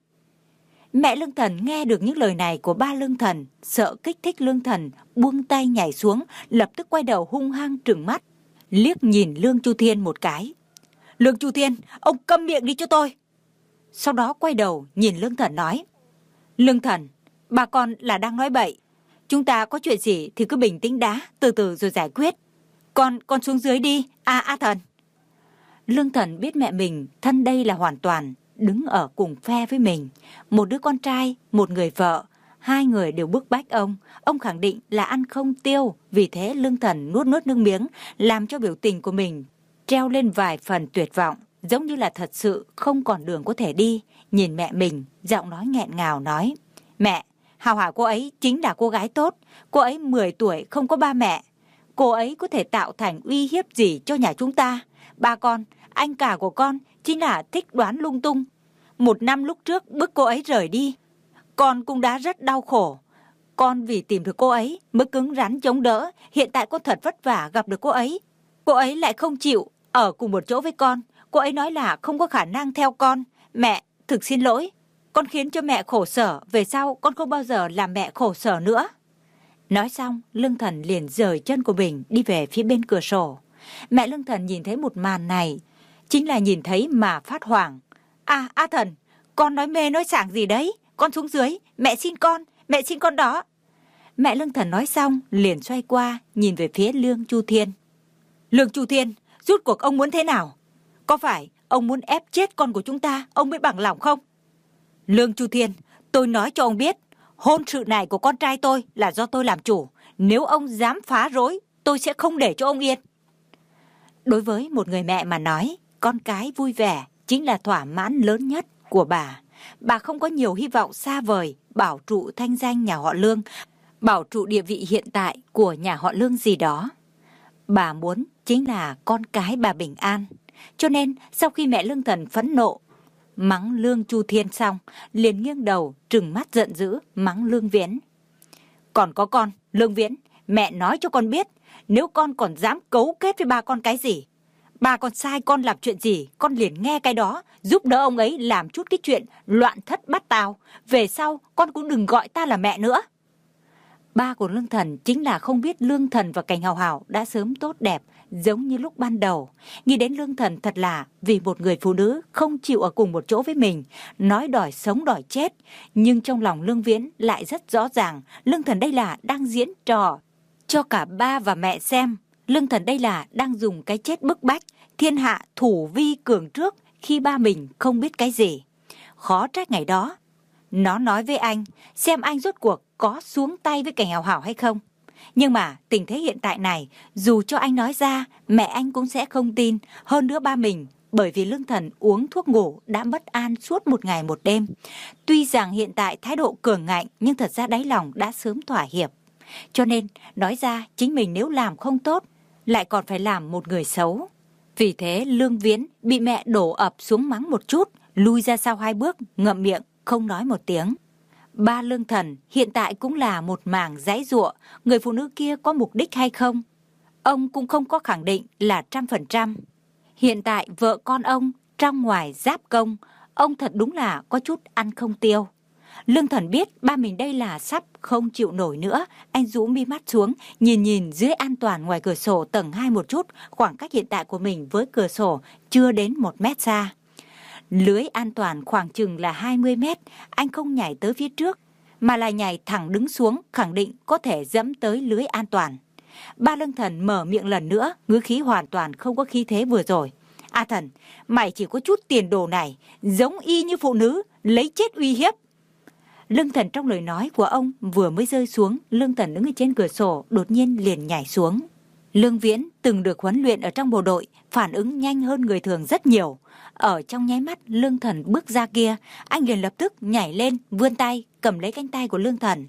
C: Mẹ Lương Thần nghe được những lời này của ba Lương Thần, sợ kích thích Lương Thần, buông tay nhảy xuống, lập tức quay đầu hung hăng trừng mắt, liếc nhìn Lương Chu Thiên một cái. Lương Chu Thiên, ông câm miệng đi cho tôi. Sau đó quay đầu nhìn Lương Thần nói. Lương Thần, bà con là đang nói bậy. Chúng ta có chuyện gì thì cứ bình tĩnh đã, từ từ rồi giải quyết. Con, con xuống dưới đi, A A Thần. Lương Thần biết mẹ mình thân đây là hoàn toàn đứng ở cùng phe với mình. Một đứa con trai, một người vợ, hai người đều bức bách ông. Ông khẳng định là ăn không tiêu. Vì thế Lương Thần nuốt nuốt nước miếng, làm cho biểu tình của mình treo lên vài phần tuyệt vọng, giống như là thật sự không còn đường có thể đi. Nhìn mẹ mình, giọng nói nghẹn ngào nói. Mẹ, Hào Hảo cô ấy chính là cô gái tốt. Cô ấy mười tuổi không có ba mẹ. Cô ấy có thể tạo thành uy hiếp gì cho nhà chúng ta. Ba con, anh cả của con chính là thích đoán lung tung. Một năm lúc trước bức cô ấy rời đi. con cũng đã rất đau khổ. Con vì tìm được cô ấy mới cứng rắn chống đỡ. Hiện tại con thật vất vả gặp được cô ấy. Cô ấy lại không chịu ở cùng một chỗ với con. Cô ấy nói là không có khả năng theo con. Mẹ, thực xin lỗi. Con khiến cho mẹ khổ sở. Về sau con không bao giờ làm mẹ khổ sở nữa. Nói xong, Lương Thần liền rời chân của mình đi về phía bên cửa sổ. Mẹ Lương Thần nhìn thấy một màn này, chính là nhìn thấy mà phát hoảng. À, A Thần, con nói mê nói sảng gì đấy? Con xuống dưới, mẹ xin con, mẹ xin con đó. Mẹ Lương Thần nói xong, liền xoay qua, nhìn về phía Lương Chu Thiên. Lương Chu Thiên, rốt cuộc ông muốn thế nào? Có phải ông muốn ép chết con của chúng ta, ông mới bằng lòng không? Lương Chu Thiên, tôi nói cho ông biết, hôn sự này của con trai tôi là do tôi làm chủ. Nếu ông dám phá rối, tôi sẽ không để cho ông yên. Đối với một người mẹ mà nói, con cái vui vẻ chính là thỏa mãn lớn nhất của bà. Bà không có nhiều hy vọng xa vời bảo trụ thanh danh nhà họ Lương, bảo trụ địa vị hiện tại của nhà họ Lương gì đó. Bà muốn chính là con cái bà bình an. Cho nên sau khi mẹ Lương Thần phẫn nộ mắng Lương Chu Thiên xong, liền nghiêng đầu trừng mắt giận dữ mắng Lương Viễn. Còn có con, Lương Viễn, mẹ nói cho con biết, nếu con còn dám cấu kết với ba con cái gì, ba con sai con làm chuyện gì, con liền nghe cái đó, giúp đỡ ông ấy làm chút cái chuyện loạn thất bát tao. Về sau con cũng đừng gọi ta là mẹ nữa. Ba của Lương Thần chính là không biết Lương Thần và Cảnh Hào Hào đã sớm tốt đẹp giống như lúc ban đầu. Nghĩ đến Lương Thần thật là vì một người phụ nữ không chịu ở cùng một chỗ với mình, nói đòi sống đòi chết. Nhưng trong lòng Lương Viễn lại rất rõ ràng, Lương Thần đây là đang diễn trò cho cả ba và mẹ xem. Lương Thần đây là đang dùng cái chết bức bách, thiên hạ thủ vi cường trước khi ba mình không biết cái gì. Khó trách ngày đó nó nói với anh, xem anh rốt cuộc có xuống tay với Cảnh Hào Hào hay không. Nhưng mà tình thế hiện tại này, dù cho anh nói ra, mẹ anh cũng sẽ không tin. Hơn nữa ba mình, bởi vì Lương Thần uống thuốc ngủ đã bất an suốt một ngày một đêm. Tuy rằng hiện tại thái độ cường ngạnh, nhưng thật ra đáy lòng đã sớm thỏa hiệp. Cho nên, nói ra chính mình nếu làm không tốt, lại còn phải làm một người xấu. Vì thế Lương Viễn bị mẹ đổ ập xuống mắng một chút, lui ra sau hai bước, ngậm miệng, không nói một tiếng. Ba Lương Thần hiện tại cũng là một mảng giãy giụa, người phụ nữ kia có mục đích hay không? Ông cũng không có khẳng định là trăm phần trăm. Hiện tại vợ con ông trong ngoài giáp công, ông thật đúng là có chút ăn không tiêu. Lương Thần biết ba mình đây là sắp không chịu nổi nữa, anh rũ mi mắt xuống, nhìn nhìn dưới an toàn ngoài cửa sổ tầng hai một chút, khoảng cách hiện tại của mình với cửa sổ chưa đến một mét xa. Lưới an toàn khoảng chừng là hai mươi mét, anh không nhảy tới phía trước, mà là nhảy thẳng đứng xuống, khẳng định có thể dẫm tới lưới an toàn. Ba Lương Thần mở miệng lần nữa, ngữ khí hoàn toàn không có khí thế vừa rồi. A Thần, mày chỉ có chút tiền đồ này, giống y như phụ nữ, lấy chết uy hiếp. Lương Thần trong lời nói của ông vừa mới rơi xuống, Lương Thần đứng ở trên cửa sổ, đột nhiên liền nhảy xuống. Lương Viễn từng được huấn luyện ở trong bộ đội, phản ứng nhanh hơn người thường rất nhiều. Ở trong nháy mắt Lương Thần bước ra kia, anh liền lập tức nhảy lên, vươn tay, cầm lấy cánh tay của Lương Thần.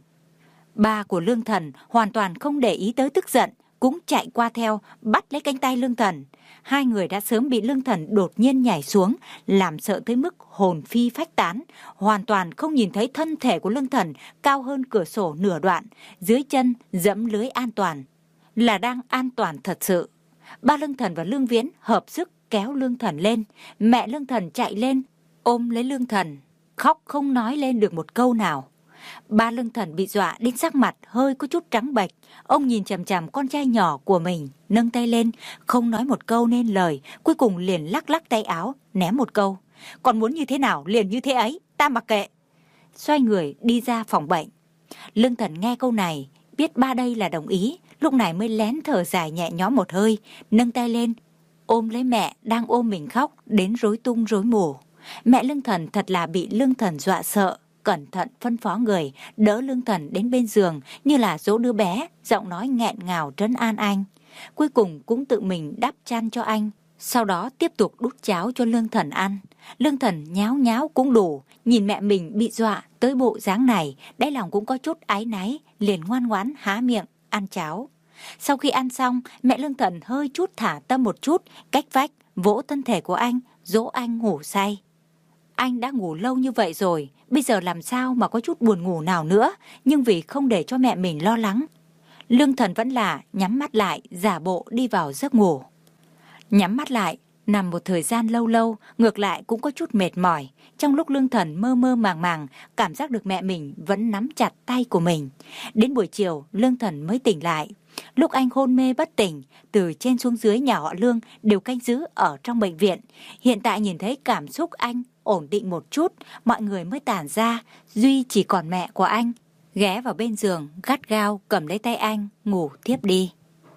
C: Ba của Lương Thần hoàn toàn không để ý tới tức giận, cũng chạy qua theo, bắt lấy cánh tay Lương Thần. Hai người đã sớm bị Lương Thần đột nhiên nhảy xuống, làm sợ tới mức hồn phi phách tán, hoàn toàn không nhìn thấy thân thể của Lương Thần cao hơn cửa sổ nửa đoạn, dưới chân dẫm lưới an toàn. Là đang an toàn thật sự. Ba Lương Thần và Lương Viễn hợp sức kéo Lương Thần lên. Mẹ Lương Thần chạy lên, ôm lấy Lương Thần, khóc không nói lên được một câu nào. Ba Lương Thần bị dọa đến sắc mặt hơi có chút trắng bệch. Ông nhìn chằm chằm con trai nhỏ của mình, nâng tay lên, không nói một câu nên lời, cuối cùng liền lắc lắc tay áo, ném một câu. Còn muốn như thế nào liền như thế ấy, ta mặc kệ. Xoay người đi ra phòng bệnh. Lương Thần nghe câu này, biết ba đây là đồng ý, lúc này mới lén thở dài nhẹ nhõm một hơi, nâng tay lên, ôm lấy mẹ đang ôm mình khóc đến rối tung rối mù. Mẹ Lương Thần thật là bị Lương Thần dọa sợ, cẩn thận phân phó người đỡ Lương Thần đến bên giường như là dỗ đứa bé, giọng nói nghẹn ngào trấn an anh. Cuối cùng cũng tự mình đắp chăn cho anh, sau đó tiếp tục đút cháo cho Lương Thần ăn. Lương Thần nháo nháo cũng đủ, nhìn mẹ mình bị dọa tới bộ dáng này, đáy lòng cũng có chút áy náy, liền ngoan ngoãn há miệng ăn cháo. Sau khi ăn xong, mẹ Lương Thần hơi chút thả tâm một chút, cách vách vỗ thân thể của anh, dỗ anh ngủ say. Anh đã ngủ lâu như vậy rồi bây giờ làm sao mà có chút buồn ngủ nào nữa, nhưng vì không để cho mẹ mình lo lắng, Lương Thần vẫn là nhắm mắt lại, giả bộ đi vào giấc ngủ. Nhắm mắt lại, nằm một thời gian lâu lâu, ngược lại cũng có chút mệt mỏi. Trong lúc Lương Thần mơ mơ màng màng, cảm giác được mẹ mình vẫn nắm chặt tay của mình. Đến buổi chiều, Lương Thần mới tỉnh lại. Lúc anh hôn mê bất tỉnh, từ trên xuống dưới nhà họ Lương đều canh giữ ở trong bệnh viện. Hiện tại nhìn thấy cảm xúc anh ổn định một chút, mọi người mới tản ra, duy chỉ còn mẹ của anh ghé vào bên giường, gắt gao cầm lấy tay anh, ngủ tiếp đi.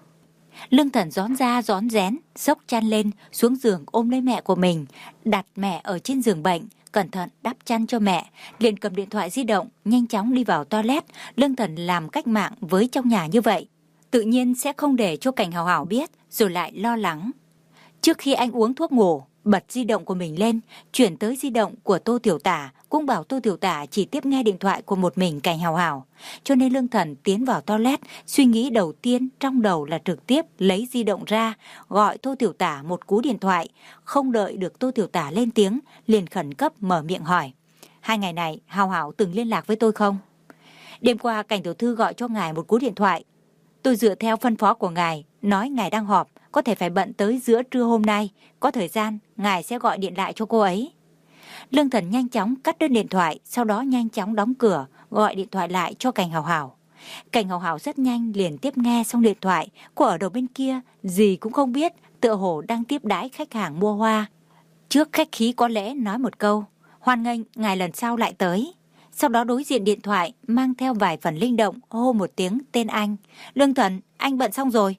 C: Lương Thần rón ra rón rén, xốc chăn lên, xuống giường ôm lấy mẹ của mình, đặt mẹ ở trên giường bệnh, cẩn thận đắp chăn cho mẹ, liền cầm điện thoại di động, nhanh chóng đi vào toilet. Lương Thần làm cách mạng với trong nhà như vậy, tự nhiên sẽ không để cho Cảnh Hào Hào biết, rồi lại lo lắng. Trước khi anh uống thuốc ngủ, bật di động của mình lên, chuyển tới di động của Tô Tiểu Tả, cũng bảo Tô Tiểu Tả chỉ tiếp nghe điện thoại của một mình Cảnh Hào Hào. Cho nên Lương Thần tiến vào toilet, suy nghĩ đầu tiên trong đầu là trực tiếp lấy di động ra, gọi Tô Tiểu Tả một cú điện thoại. Không đợi được Tô Tiểu Tả lên tiếng, liền khẩn cấp mở miệng hỏi: hai ngày này Hào Hào từng liên lạc với tôi không? Đêm qua Cảnh tiểu thư gọi cho ngài một cú điện thoại. Tôi dựa theo phân phó của ngài, nói ngài đang họp, có thể phải bận tới giữa trưa hôm nay, có thời gian ngài sẽ gọi điện lại cho cô ấy. Lương Thần nhanh chóng cắt đứt điện thoại, sau đó nhanh chóng đóng cửa, gọi điện thoại lại cho Cảnh Hào Hào. Cảnh Hào Hào rất nhanh liền tiếp nghe xong điện thoại, cô ở đầu bên kia gì cũng không biết, tựa hồ đang tiếp đãi khách hàng mua hoa. Trước khách khí có lẽ nói một câu: hoan nghênh ngài lần sau lại tới. Sau đó đối diện điện thoại mang theo vài phần linh động, hô một tiếng tên anh. Lương Thần, anh bận xong rồi?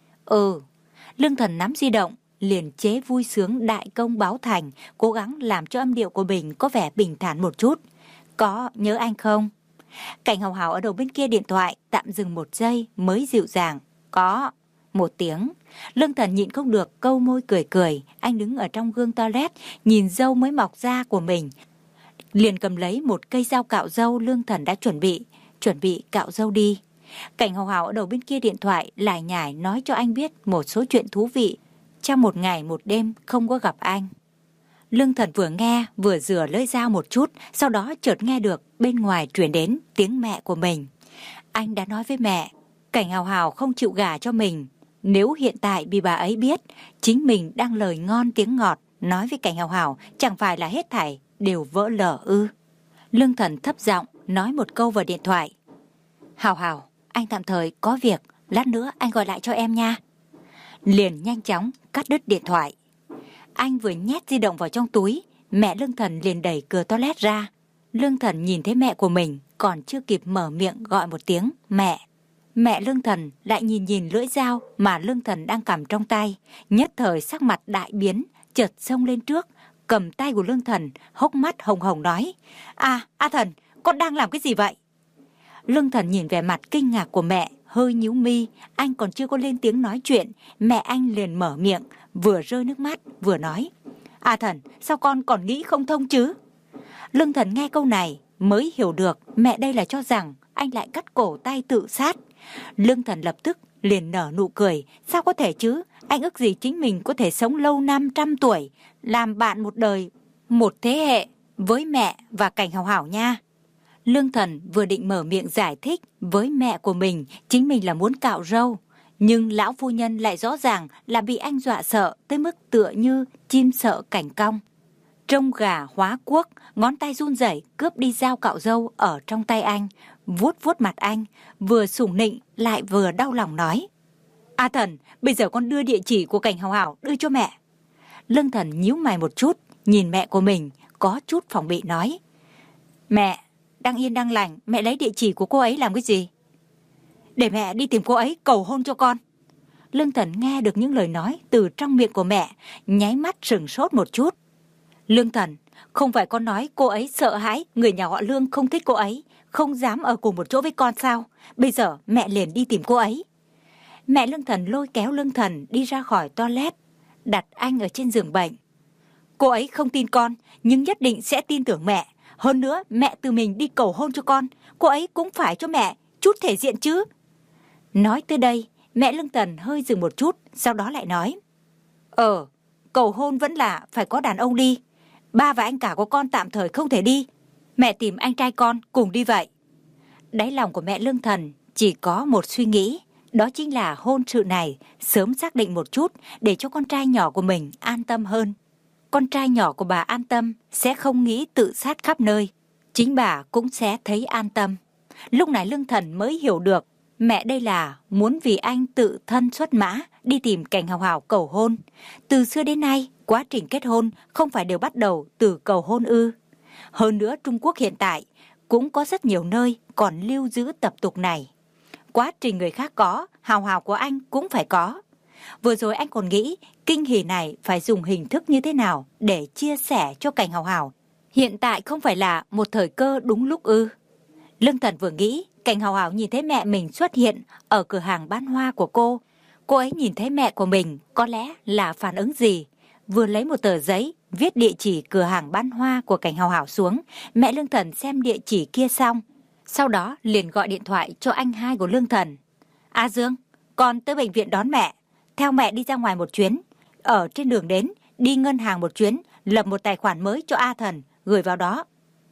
C: Ừ. Lương Thần nắm di động, liền chế vui sướng đại công báo thành, cố gắng làm cho âm điệu của mình có vẻ bình thản một chút. Có nhớ anh không? Cảnh Hào Hào ở đầu bên kia điện thoại tạm dừng một giây mới dịu dàng. Có. Một tiếng. Lương Thần nhịn không được câu môi cười cười. Anh đứng ở trong gương toilet, nhìn râu mới mọc ra của mình, liền cầm lấy một cây dao cạo râu Lương Thần đã chuẩn bị, chuẩn bị cạo râu đi. Cảnh Hào Hào ở đầu bên kia điện thoại lải nhải nói cho anh biết một số chuyện thú vị trong một ngày một đêm không có gặp anh. Lương Thần vừa nghe vừa rửa lưỡi dao một chút, sau đó chợt nghe được bên ngoài truyền đến tiếng mẹ của mình. Anh đã nói với mẹ, Cảnh Hào Hào không chịu gả cho mình. Nếu hiện tại bị bà ấy biết chính mình đang lời ngon tiếng ngọt nói với Cảnh Hào Hào, chẳng phải là hết thảy đều vỡ lở ư? Lương Thần thấp giọng nói một câu vào điện thoại. Hào Hào, anh tạm thời có việc, lát nữa anh gọi lại cho em nha. Liền nhanh chóng cắt đứt điện thoại. Anh vừa nhét di động vào trong túi, mẹ Lương Thần liền đẩy cửa toilet ra. Lương Thần nhìn thấy mẹ của mình, còn chưa kịp mở miệng gọi một tiếng mẹ. Mẹ Lương Thần lại nhìn nhìn lưỡi dao mà Lương Thần đang cầm trong tay, nhất thời sắc mặt đại biến, chợt xông lên trước, cầm tay của Lương Thần, hốc mắt hồng hồng nói: À, A Thần, con đang làm cái gì vậy? Lương Thần nhìn vẻ mặt kinh ngạc của mẹ, hơi nhíu mi. Anh còn chưa có lên tiếng nói chuyện, mẹ anh liền mở miệng, vừa rơi nước mắt vừa nói: A Thần, sao con còn nghĩ không thông chứ? Lương Thần nghe câu này mới hiểu được mẹ đây là cho rằng anh lại cắt cổ tay tự sát. Lương Thần lập tức liền nở nụ cười. Sao có thể chứ? Anh ước gì chính mình có thể sống lâu năm trăm tuổi, làm bạn một đời, một thế hệ với mẹ và Cảnh Hào Hào nha. Lương Thần vừa định mở miệng giải thích với mẹ của mình chính mình là muốn cạo râu, nhưng lão phu nhân lại rõ ràng là bị anh dọa sợ tới mức tựa như chim sợ cảnh cong. Trông gà hóa cuốc, ngón tay run rẩy cướp đi dao cạo râu ở trong tay anh, vuốt vuốt mặt anh, vừa sủng nịnh lại vừa đau lòng nói: A Thần, bây giờ con đưa địa chỉ của Cảnh Hào Hào đưa cho mẹ. Lương Thần nhíu mày một chút, nhìn mẹ của mình có chút phòng bị nói: Mẹ, đang yên đang lành, mẹ lấy địa chỉ của cô ấy làm cái gì? Để mẹ đi tìm cô ấy cầu hôn cho con. Lương Thần nghe được những lời nói từ trong miệng của mẹ, nháy mắt sửng sốt một chút. Lương Thần, không phải con nói cô ấy sợ hãi người nhà họ Lương không thích cô ấy, không dám ở cùng một chỗ với con sao? Bây giờ mẹ liền đi tìm cô ấy. Mẹ Lương Thần lôi kéo Lương Thần đi ra khỏi toilet, đặt anh ở trên giường bệnh. Cô ấy không tin con, nhưng nhất định sẽ tin tưởng mẹ. Hơn nữa, mẹ tự mình đi cầu hôn cho con, cô ấy cũng phải cho mẹ chút thể diện chứ. Nói tới đây, mẹ Lương Thần hơi dừng một chút, sau đó lại nói: Ờ, cầu hôn vẫn là phải có đàn ông đi. Ba và anh cả của con tạm thời không thể đi. Mẹ tìm anh trai con cùng đi vậy. Đáy lòng của mẹ Lương Thần chỉ có một suy nghĩ, đó chính là hôn sự này sớm xác định một chút để cho con trai nhỏ của mình an tâm hơn. Con trai nhỏ của bà an tâm sẽ không nghĩ tự sát khắp nơi, chính bà cũng sẽ thấy an tâm. Lúc này Lương Thần mới hiểu được mẹ đây là muốn vì anh tự thân xuất mã đi tìm Cảnh Hào Hào cầu hôn. Từ xưa đến nay, quá trình kết hôn không phải đều bắt đầu từ cầu hôn ư? Hơn nữa Trung Quốc hiện tại cũng có rất nhiều nơi còn lưu giữ tập tục này. Quá trình người khác có, Hào Hào của anh cũng phải có. Vừa rồi anh còn nghĩ kinh hỉ này phải dùng hình thức như thế nào để chia sẻ cho Cảnh Hào Hào. Hiện tại không phải là một thời cơ đúng lúc ư? Lương Thần vừa nghĩ, Cảnh Hào Hào nhìn thấy mẹ mình xuất hiện ở cửa hàng bán hoa của cô. Cô ấy nhìn thấy mẹ của mình có lẽ là phản ứng gì? Vừa lấy một tờ giấy, viết địa chỉ cửa hàng bán hoa của Cảnh Hào Hào xuống. Mẹ Lương Thần xem địa chỉ kia xong, sau đó liền gọi điện thoại cho anh hai của Lương Thần. A Dương, con tới bệnh viện đón mẹ. Theo mẹ đi ra ngoài một chuyến. Ở trên đường đến, đi ngân hàng một chuyến, lập một tài khoản mới cho A Thần, gửi vào đó.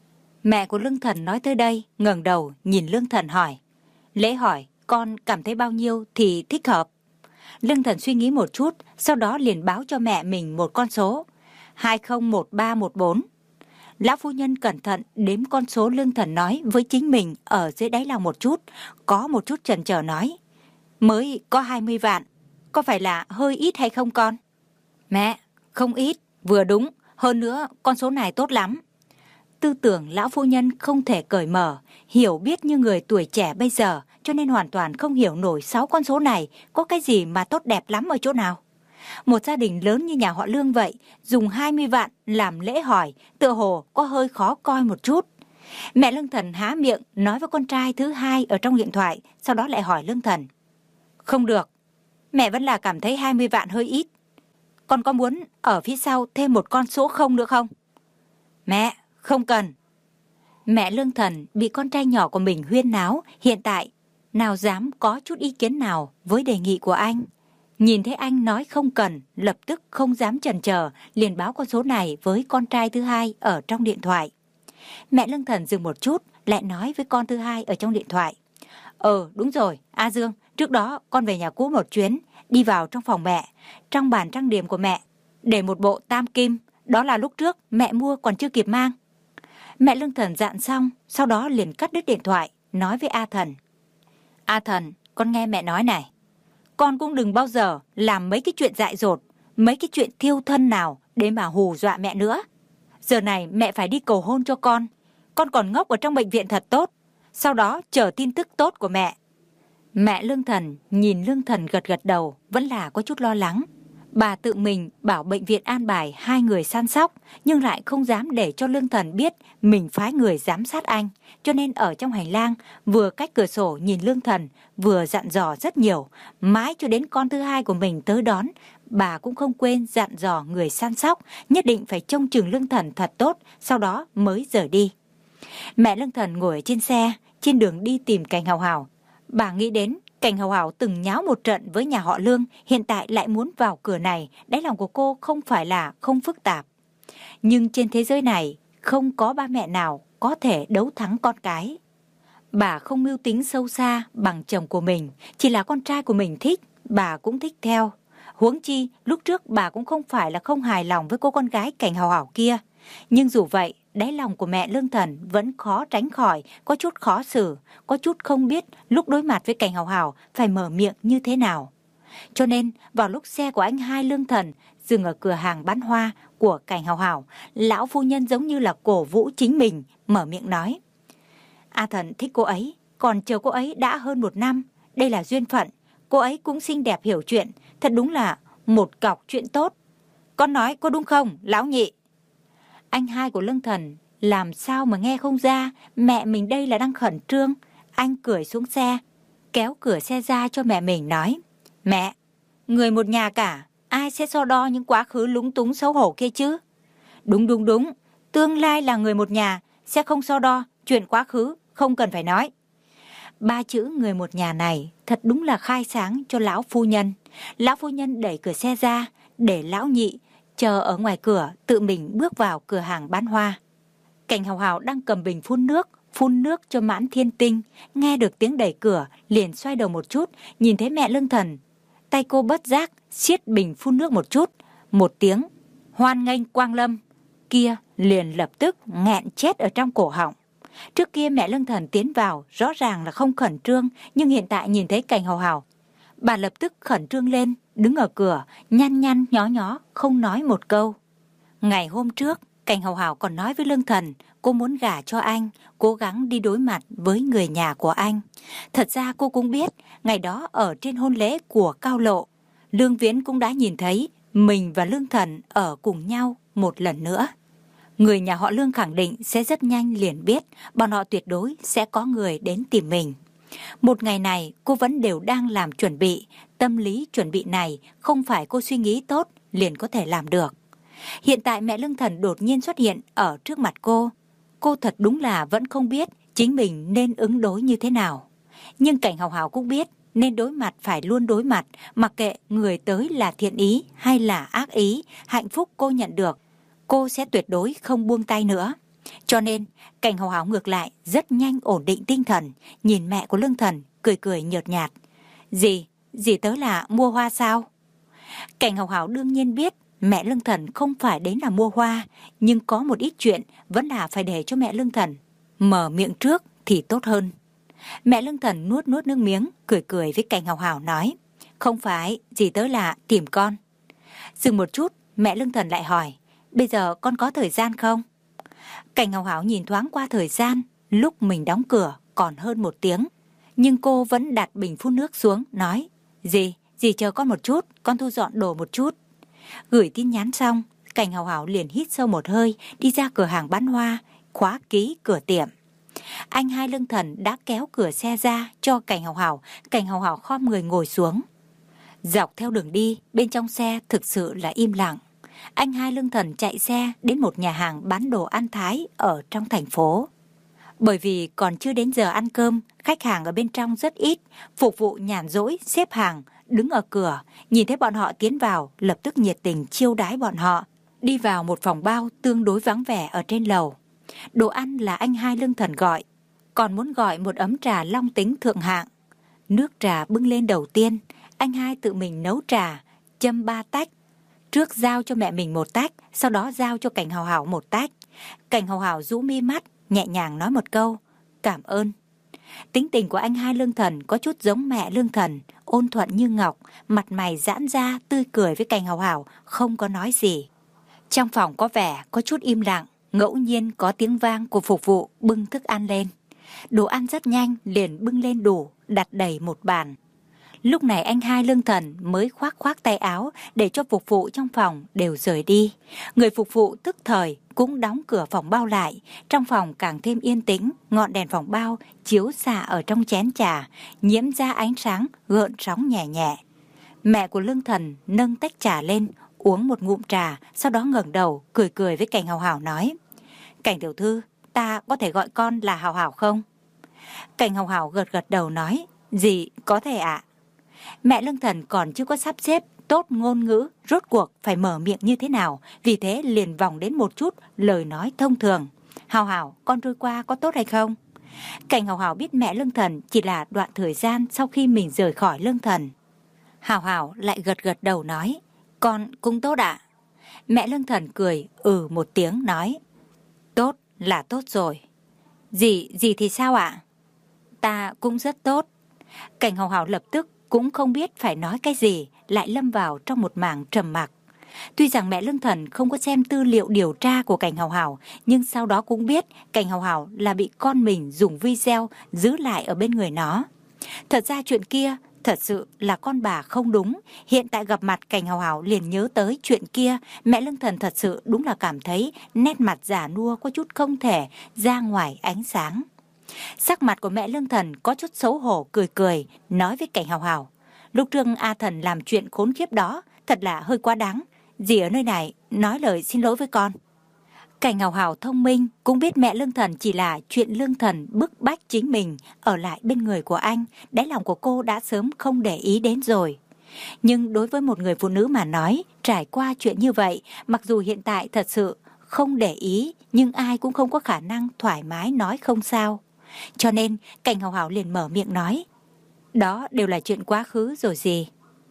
C: Mẹ của Lương Thần nói tới đây, ngẩng đầu nhìn Lương Thần hỏi. Lễ hỏi, con cảm thấy bao nhiêu thì thích hợp? Lương Thần suy nghĩ một chút, sau đó liền báo cho mẹ mình một con số. hai không một ba một bốn. Lão phu nhân cẩn thận đếm con số Lương Thần nói với chính mình ở dưới đáy lòng một chút, có một chút chần chờ nói. Mới có hai mươi vạn, có phải là hơi ít hay không con? Mẹ, không ít, vừa đúng, hơn nữa con số này tốt lắm. Tư tưởng lão phu nhân không thể cởi mở, hiểu biết như người tuổi trẻ bây giờ, cho nên hoàn toàn không hiểu nổi sáu con số này có cái gì mà tốt đẹp lắm ở chỗ nào. Một gia đình lớn như nhà họ Lương vậy, dùng hai mươi vạn làm lễ hỏi, tựa hồ có hơi khó coi một chút. Mẹ Lương Thần há miệng nói với con trai thứ hai ở trong điện thoại, sau đó lại hỏi Lương Thần. Không được, mẹ vẫn là cảm thấy hai mươi vạn hơi ít. Con có muốn ở phía sau thêm một con số không nữa không? Mẹ, không cần. Mẹ Lương Thần bị con trai nhỏ của mình huyên náo, hiện tại nào dám có chút ý kiến nào với đề nghị của anh. Nhìn thấy anh nói không cần, lập tức không dám chần chờ, liền báo con số này với con trai thứ hai ở trong điện thoại. Mẹ Lương Thần dừng một chút, lại nói với con thứ hai ở trong điện thoại. Ờ, đúng rồi, A Dương, trước đó con về nhà cũ một chuyến, đi vào trong phòng mẹ, trong bàn trang điểm của mẹ, để một bộ tam kim, đó là lúc trước mẹ mua còn chưa kịp mang. Mẹ Lương Thần dặn xong, sau đó liền cắt đứt điện thoại, nói với A Thần. A Thần, con nghe mẹ nói này. Con cũng đừng bao giờ làm mấy cái chuyện dại dột, mấy cái chuyện thiêu thân nào để mà hù dọa mẹ nữa. Giờ này mẹ phải đi cầu hôn cho con. Con còn ngốc ở trong bệnh viện thật tốt. Sau đó chờ tin tức tốt của mẹ. Mẹ Lương Thần nhìn Lương Thần gật gật đầu, vẫn là có chút lo lắng. Bà tự mình bảo bệnh viện an bài hai người săn sóc, nhưng lại không dám để cho Lương Thần biết mình phái người giám sát anh. Cho nên ở trong hành lang, vừa cách cửa sổ nhìn Lương Thần, vừa dặn dò rất nhiều. Mãi cho đến con thứ hai của mình tới đón, bà cũng không quên dặn dò người săn sóc, nhất định phải trông chừng Lương Thần thật tốt, sau đó mới rời đi. Mẹ Lương Thần ngồi ở trên xe, trên đường đi tìm Cảnh Hào Hào. Bà nghĩ đến Cảnh Hào Hào từng nháo một trận với nhà họ Lương, hiện tại lại muốn vào cửa này, đáy lòng của cô không phải là không phức tạp. Nhưng trên thế giới này, không có ba mẹ nào có thể đấu thắng con cái. Bà không mưu tính sâu xa bằng chồng của mình, chỉ là con trai của mình thích, bà cũng thích theo. Huống chi, lúc trước bà cũng không phải là không hài lòng với cô con gái Cảnh Hào Hào kia. Nhưng dù vậy, đáy lòng của mẹ Lương Thần vẫn khó tránh khỏi, có chút khó xử, có chút không biết lúc đối mặt với Cảnh Hào Hào phải mở miệng như thế nào. Cho nên, vào lúc xe của anh hai Lương Thần dừng ở cửa hàng bán hoa của Cảnh Hào Hào, lão phu nhân giống như là cổ vũ chính mình, mở miệng nói. A Thần thích cô ấy, còn chờ cô ấy đã hơn một năm, đây là duyên phận, cô ấy cũng xinh đẹp hiểu chuyện, thật đúng là một cọc chuyện tốt. Con nói có đúng không, lão nhị? Anh hai của Lương Thần làm sao mà nghe không ra, mẹ mình đây là đang khẩn trương. Anh cười xuống xe, kéo cửa xe ra cho mẹ mình nói. Mẹ, người một nhà cả, ai sẽ so đo những quá khứ lúng túng xấu hổ kia chứ? Đúng đúng đúng, tương lai là người một nhà, sẽ không so đo, chuyện quá khứ không cần phải nói. Ba chữ người một nhà này thật đúng là khai sáng cho lão phu nhân. Lão phu nhân đẩy cửa xe ra, để lão nhị chờ ở ngoài cửa tự mình bước vào cửa hàng bán hoa. Cảnh Hào Hào đang cầm bình phun nước, phun nước cho Mãn Thiên Tinh, nghe được tiếng đẩy cửa, liền xoay đầu một chút, nhìn thấy mẹ Lương Thần. Tay cô bất giác siết bình phun nước một chút, một tiếng hoan nghênh Quang Lâm kia liền lập tức nghẹn chết ở trong cổ họng. Trước kia mẹ Lương Thần tiến vào rõ ràng là không khẩn trương, nhưng hiện tại nhìn thấy Cảnh Hào Hào, bà lập tức khẩn trương lên, đứng ở cửa, nhăn nhăn nhó nhó, không nói một câu. Ngày hôm trước, Cảnh Hào Hào còn nói với Lương Thần, cô muốn gả cho anh, cố gắng đi đối mặt với người nhà của anh. Thật ra cô cũng biết, ngày đó ở trên hôn lễ của Cao Lộ, Lương Viễn cũng đã nhìn thấy mình và Lương Thần ở cùng nhau một lần nữa. Người nhà họ Lương khẳng định sẽ rất nhanh liền biết bọn họ tuyệt đối sẽ có người đến tìm mình. Một ngày này cô vẫn đều đang làm chuẩn bị, tâm lý chuẩn bị này không phải cô suy nghĩ tốt liền có thể làm được. Hiện tại mẹ Lương Thần đột nhiên xuất hiện ở trước mặt cô. Cô thật đúng là vẫn không biết chính mình nên ứng đối như thế nào. Nhưng Cảnh Hào Hào cũng biết nên đối mặt phải luôn đối mặt, mặc kệ người tới là thiện ý hay là ác ý, hạnh phúc cô nhận được, cô sẽ tuyệt đối không buông tay nữa. Cho nên, Cảnh Hào Hào ngược lại rất nhanh ổn định tinh thần, nhìn mẹ của Lương Thần, cười cười nhợt nhạt. Dì, dì tới là mua hoa sao? Cảnh Hào Hào đương nhiên biết mẹ Lương Thần không phải đến là mua hoa, nhưng có một ít chuyện vẫn là phải để cho mẹ Lương Thần mở miệng trước thì tốt hơn. Mẹ Lương Thần nuốt nuốt nước miếng, cười cười với Cảnh Hào Hào nói, không phải, dì tới là tìm con. Dừng một chút, mẹ Lương Thần lại hỏi, bây giờ con có thời gian không? Cảnh Hào Hào nhìn thoáng qua thời gian, lúc mình đóng cửa còn hơn một tiếng. Nhưng cô vẫn đặt bình phun nước xuống, nói, dì, dì chờ con một chút, con thu dọn đồ một chút. Gửi tin nhắn xong, Cảnh Hào Hào liền hít sâu một hơi, đi ra cửa hàng bán hoa, khóa ký cửa tiệm. Anh hai Lương Thần đã kéo cửa xe ra cho Cảnh Hào Hào, Cảnh Hào Hào khom người ngồi xuống. Dọc theo đường đi, bên trong xe thực sự là im lặng. Anh hai Lương Thần chạy xe đến một nhà hàng bán đồ ăn Thái ở trong thành phố. Bởi vì còn chưa đến giờ ăn cơm, khách hàng ở bên trong rất ít, phục vụ nhàn rỗi xếp hàng, đứng ở cửa, nhìn thấy bọn họ tiến vào, lập tức nhiệt tình chiêu đái bọn họ. Đi vào một phòng bao tương đối vắng vẻ ở trên lầu. Đồ ăn là anh hai Lương Thần gọi, còn muốn gọi một ấm trà long tính thượng hạng. Nước trà bưng lên đầu tiên, anh hai tự mình nấu trà, châm ba tách. Trước giao cho mẹ mình một tách, sau đó giao cho Cảnh Hào Hào một tách. Cảnh Hào Hào rũ mi mắt, nhẹ nhàng nói một câu, cảm ơn. Tính tình của anh hai Lương Thần có chút giống mẹ Lương Thần, ôn thuận như ngọc, mặt mày giãn ra, tươi cười với Cảnh Hào Hào, không có nói gì. Trong phòng có vẻ có chút im lặng, ngẫu nhiên có tiếng vang của phục vụ bưng thức ăn lên. Đồ ăn rất nhanh liền bưng lên đủ, đặt đầy một bàn. Lúc này anh hai Lương Thần mới khoác khoác tay áo để cho phục vụ trong phòng đều rời đi. Người phục vụ tức thời cũng đóng cửa phòng bao lại. Trong phòng càng thêm yên tĩnh, ngọn đèn phòng bao chiếu xạ ở trong chén trà, nhiễm ra ánh sáng gợn sóng nhẹ nhẹ. Mẹ của Lương Thần nâng tách trà lên, uống một ngụm trà, sau đó ngẩng đầu cười cười với Cảnh Hào Hào nói, Cảnh tiểu thư, ta có thể gọi con là Hào Hào không? Cảnh Hào Hào gật gật đầu nói, dì có thể ạ. Mẹ Lương Thần còn chưa có sắp xếp tốt ngôn ngữ, rốt cuộc phải mở miệng như thế nào, vì thế liền vòng đến một chút lời nói thông thường. Hào Hào, con trôi qua có tốt hay không? Cảnh Hào Hào biết mẹ Lương Thần chỉ là đoạn thời gian sau khi mình rời khỏi Lương Thần. Hào Hào lại gật gật đầu nói, con cũng tốt ạ. Mẹ Lương Thần cười ừ một tiếng nói, tốt là tốt rồi. Dì, dì thì sao ạ? Ta cũng rất tốt. Cảnh Hào Hào lập tức cũng không biết phải nói cái gì, lại lâm vào trong một mảng trầm mặc. Tuy rằng mẹ Lương Thần không có xem tư liệu điều tra của Cảnh Hào Hào, nhưng sau đó cũng biết Cảnh Hào Hào là bị con mình dùng video giữ lại ở bên người nó. Thật ra chuyện kia thật sự là con bà không đúng. Hiện tại gặp mặt Cảnh Hào Hào liền nhớ tới chuyện kia. Mẹ Lương Thần thật sự đúng là cảm thấy nét mặt già nua có chút không thể ra ngoài ánh sáng. Sắc mặt của mẹ Lương Thần có chút xấu hổ cười cười, nói với Cảnh Hào Hào, lúc trước A Thần làm chuyện khốn khiếp đó thật là hơi quá đáng. Dì ở nơi này nói lời xin lỗi với con. Cảnh Hào Hào thông minh, cũng biết mẹ Lương Thần chỉ là chuyện Lương Thần bức bách chính mình ở lại bên người của anh, đáy lòng của cô đã sớm không để ý đến rồi. Nhưng đối với một người phụ nữ mà nói, trải qua chuyện như vậy, mặc dù hiện tại thật sự không để ý, nhưng ai cũng không có khả năng thoải mái nói không sao. Cho nên Cảnh Hào Hào liền mở miệng nói, đó đều là chuyện quá khứ rồi gì.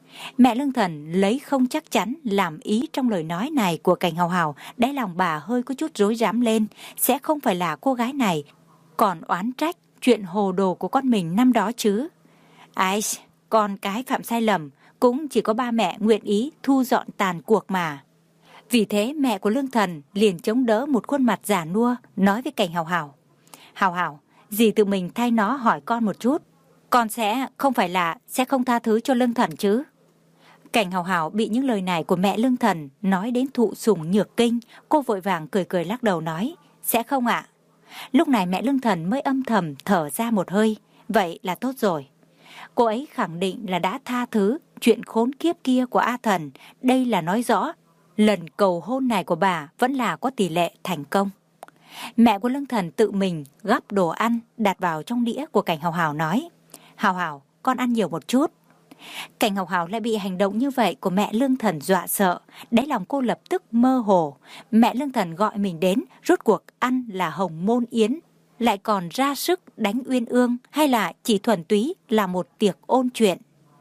C: Mẹ Lương Thần lấy không chắc chắn làm ý trong lời nói này của Cảnh Hào Hào, đáy lòng bà hơi có chút rối rắm lên, sẽ không phải là cô gái này còn oán trách chuyện hồ đồ của con mình năm đó chứ. Ai, con cái phạm sai lầm, cũng chỉ có ba mẹ nguyện ý thu dọn tàn cuộc mà. Vì thế mẹ của Lương Thần liền chống đỡ một khuôn mặt già nua, nói với Cảnh Hào Hào, Hào Hào, dì tự mình thay nó hỏi con một chút, con sẽ không phải là sẽ không tha thứ cho Lương Thần chứ. Cảnh Hào Hào bị những lời này của mẹ Lương Thần nói đến thụ sủng nhược kinh, cô vội vàng cười cười lắc đầu nói, sẽ không ạ. Lúc này mẹ Lương Thần mới âm thầm thở ra một hơi, vậy là tốt rồi. Cô ấy khẳng định là đã tha thứ chuyện khốn kiếp kia của A Thần, đây là nói rõ lần cầu hôn này của bà vẫn là có tỷ lệ thành công. Mẹ của Lương Thần tự mình gắp đồ ăn đặt vào trong đĩa của Cảnh Hào Hào nói, Hào Hào, con ăn nhiều một chút. Cảnh Hào Hào lại bị hành động như vậy của mẹ Lương Thần dọa sợ, đáy lòng cô lập tức mơ hồ. Mẹ Lương Thần gọi mình đến, rốt cuộc ăn là hồng môn yến, lại còn ra sức đánh uyên ương, hay là chỉ thuần túy là một tiệc ôn chuyện.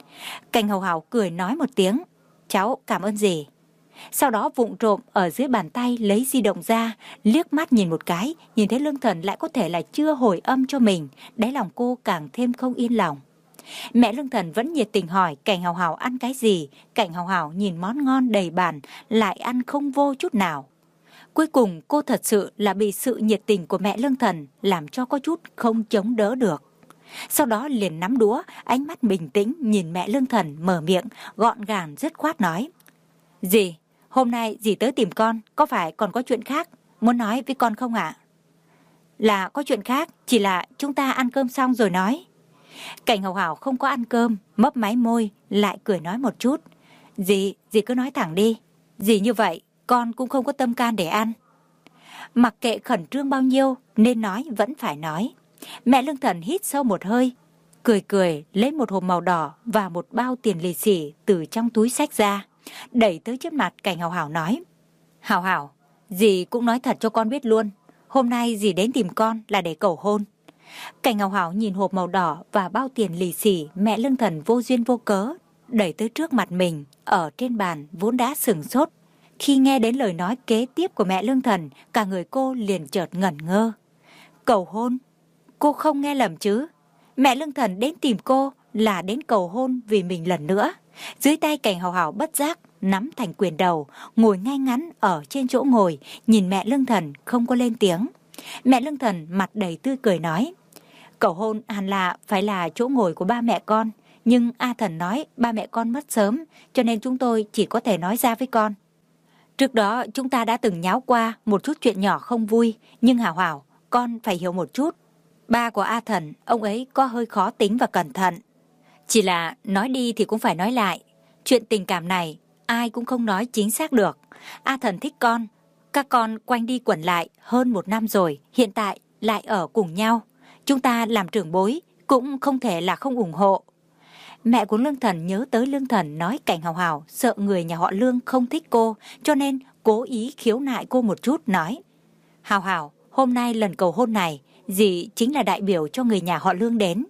C: Cảnh Hào Hào cười nói một tiếng, cháu cảm ơn dì. Sau đó vụng trộm ở dưới bàn tay lấy di động ra, liếc mắt nhìn một cái, nhìn thấy Lương Thần lại có thể là chưa hồi âm cho mình, đáy lòng cô càng thêm không yên lòng. Mẹ Lương Thần vẫn nhiệt tình hỏi Cảnh Hào Hào ăn cái gì. Cảnh Hào Hào nhìn món ngon đầy bàn, lại ăn không vô chút nào. Cuối cùng cô thật sự là bị sự nhiệt tình của mẹ Lương Thần làm cho có chút không chống đỡ được. Sau đó liền nắm đũa, ánh mắt bình tĩnh nhìn mẹ Lương Thần, mở miệng gọn gàng dứt khoát nói, dì, hôm nay dì tới tìm con, có phải còn có chuyện khác muốn nói với con không ạ? Là có chuyện khác, chỉ là chúng ta ăn cơm xong rồi nói. Cảnh Hào Hào không có ăn cơm, mấp máy môi, lại cười nói một chút, dì, dì cứ nói thẳng đi, dì như vậy con cũng không có tâm can để ăn. Mặc kệ khẩn trương bao nhiêu, nên nói vẫn phải nói. Mẹ Lương Thần hít sâu một hơi, cười cười lấy một hộp màu đỏ và một bao tiền lì xì từ trong túi xách ra, đẩy tới trước mặt Cảnh Hào Hào nói, Hào Hào, dì cũng nói thật cho con biết luôn, hôm nay dì đến tìm con là để cầu hôn. Cảnh Hào Hào nhìn hộp màu đỏ và bao tiền lì xì mẹ Lương Thần vô duyên vô cớ đẩy tới trước mặt mình, ở trên bàn vốn đã sửng sốt. Khi nghe đến lời nói kế tiếp của mẹ Lương Thần, cả người cô liền chợt ngẩn ngơ. Cầu hôn? Cô không nghe lầm chứ? Mẹ Lương Thần đến tìm cô là đến cầu hôn vì mình lần nữa. Dưới tay Cảnh Hào Hào bất giác nắm thành quyền đầu, ngồi ngay ngắn ở trên chỗ ngồi, nhìn mẹ Lương Thần không có lên tiếng. Mẹ Lương Thần mặt đầy tươi cười nói, cầu hôn hẳn là phải là chỗ ngồi của ba mẹ con, nhưng A Thần nói ba mẹ con mất sớm, cho nên chúng tôi chỉ có thể nói ra với con. Trước đó chúng ta đã từng nháo qua một chút chuyện nhỏ không vui, nhưng Hào Hào, con phải hiểu một chút. Ba của A Thần, ông ấy có hơi khó tính và cẩn thận. Chỉ là nói đi thì cũng phải nói lại, chuyện tình cảm này ai cũng không nói chính xác được. A Thần thích con, các con quanh đi quẩn lại hơn một năm rồi, hiện tại lại ở cùng nhau. Chúng ta làm trưởng bối cũng không thể là không ủng hộ. Mẹ của Lương Thần nhớ tới Lương Thần nói Cảnh Hào Hào sợ người nhà họ Lương không thích cô, cho nên cố ý khiếu nại cô một chút, nói, Hào Hào, hôm nay lần cầu hôn này, dì chính là đại biểu cho người nhà họ Lương đến.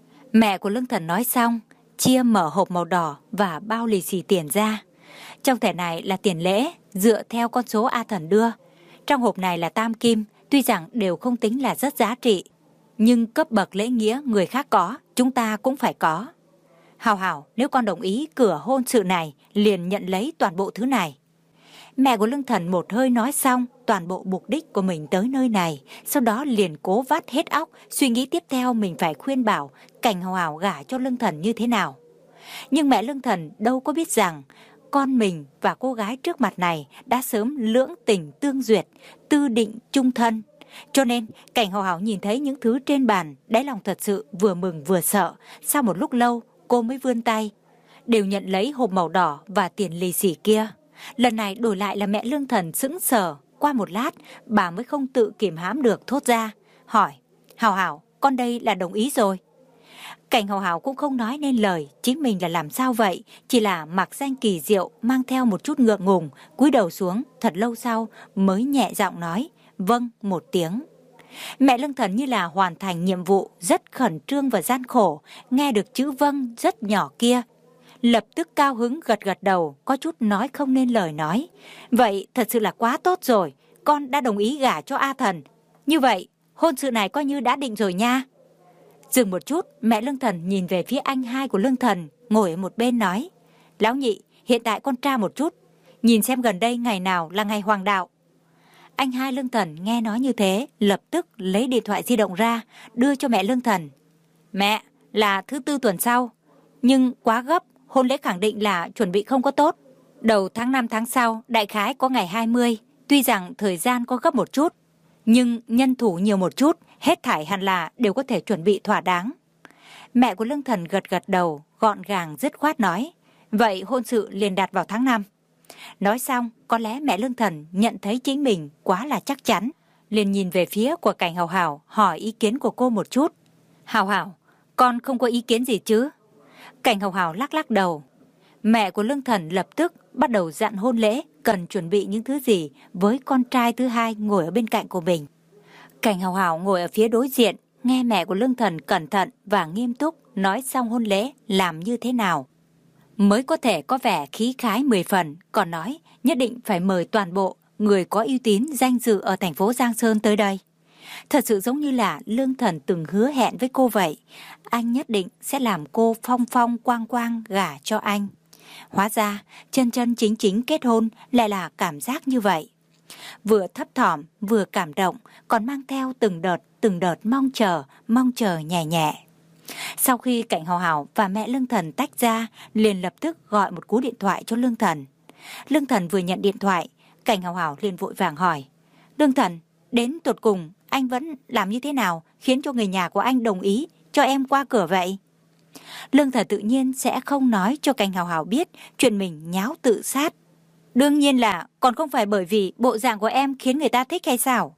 C: Mẹ của Lương Thần nói xong, chia mở hộp màu đỏ và bao lì xì tiền ra. Trong thẻ này là tiền lễ, dựa theo con số A Thần đưa. Trong hộp này là tam kim, tuy rằng đều không tính là rất giá trị, nhưng cấp bậc lễ nghĩa người khác có, chúng ta cũng phải có. Hào Hào, nếu con đồng ý cửa hôn sự này, liền nhận lấy toàn bộ thứ này. Mẹ của Lương Thần một hơi nói xong toàn bộ mục đích của mình tới nơi này, sau đó liền cố vắt hết óc, suy nghĩ tiếp theo mình phải khuyên bảo Cảnh Hào Hào gả cho Lương Thần như thế nào. Nhưng mẹ Lương Thần đâu có biết rằng, con mình và cô gái trước mặt này đã sớm lưỡng tình tương duyệt, tư định chung thân. Cho nên Cảnh Hào Hào nhìn thấy những thứ trên bàn, đáy lòng thật sự vừa mừng vừa sợ. Sau một lúc lâu cô mới vươn tay, đều nhận lấy hộp màu đỏ và tiền lì xì kia. Lần này đổi lại là mẹ Lương Thần sững sờ. Qua một lát bà mới không tự kiềm hãm được thốt ra, hỏi, Hào Hào, con đây là đồng ý rồi. Cảnh Hào Hào cũng không nói nên lời chính mình là làm sao vậy, chỉ là mặc danh kỳ diệu mang theo một chút ngượng ngùng, cúi đầu xuống, thật lâu sau mới nhẹ giọng nói vâng một tiếng. Mẹ Lương Thần như là hoàn thành nhiệm vụ, rất khẩn trương và gian khổ, nghe được chữ vâng rất nhỏ kia, lập tức cao hứng gật gật đầu, có chút nói không nên lời nói. Vậy thật sự là quá tốt rồi, con đã đồng ý gả cho A Thần. Như vậy, hôn sự này coi như đã định rồi nha. Dừng một chút, mẹ Lương Thần nhìn về phía anh hai của Lương Thần, ngồi ở một bên nói, lão nhị, hiện tại con tra một chút, nhìn xem gần đây ngày nào là ngày hoàng đạo. Anh hai Lương Thần nghe nói như thế, lập tức lấy điện thoại di động ra, đưa cho mẹ Lương Thần. Mẹ, là thứ tư tuần sau, nhưng quá gấp, hôn lễ khẳng định là chuẩn bị không có tốt. Đầu tháng năm tháng sau, đại khái có ngày hai mươi, tuy rằng thời gian có gấp một chút, nhưng nhân thủ nhiều một chút, hết thảy hẳn là đều có thể chuẩn bị thỏa đáng. Mẹ của Lương Thần gật gật đầu, gọn gàng dứt khoát nói, vậy hôn sự liền đặt vào tháng năm. Nói xong, có lẽ mẹ Lương Thần nhận thấy chính mình quá là chắc chắn, liền nhìn về phía của Cảnh Hào Hào hỏi ý kiến của cô một chút. Hào Hào, con không có ý kiến gì chứ? Cảnh Hào Hào lắc lắc đầu. Mẹ của Lương Thần lập tức bắt đầu dặn hôn lễ cần chuẩn bị những thứ gì với con trai thứ hai ngồi ở bên cạnh của mình. Cảnh Hào Hào ngồi ở phía đối diện, nghe mẹ của Lương Thần cẩn thận và nghiêm túc nói xong hôn lễ làm như thế nào mới có thể có vẻ khí khái mười phần, còn nói nhất định phải mời toàn bộ người có uy tín danh dự ở thành phố Giang Sơn tới đây. Thật sự giống như là Lương Thần từng hứa hẹn với cô vậy, anh nhất định sẽ làm cô phong phong quang quang gả cho anh. Hóa ra chân chân chính chính kết hôn lại là cảm giác như vậy. Vừa thấp thỏm, vừa cảm động, còn mang theo từng đợt, từng đợt mong chờ, mong chờ nhẹ nhẹ. Sau khi Cảnh Hào Hào và mẹ Lương Thần tách ra, liền lập tức gọi một cú điện thoại cho Lương Thần. Lương Thần vừa nhận điện thoại, Cảnh Hào Hào liền vội vàng hỏi, Lương Thần, đến tột cùng anh vẫn làm như thế nào khiến cho người nhà của anh đồng ý cho em qua cửa vậy? Lương Thần tự nhiên sẽ không nói cho Cảnh Hào Hào biết chuyện mình nháo tự sát. Đương nhiên là còn không phải bởi vì bộ dạng của em khiến người ta thích hay sao?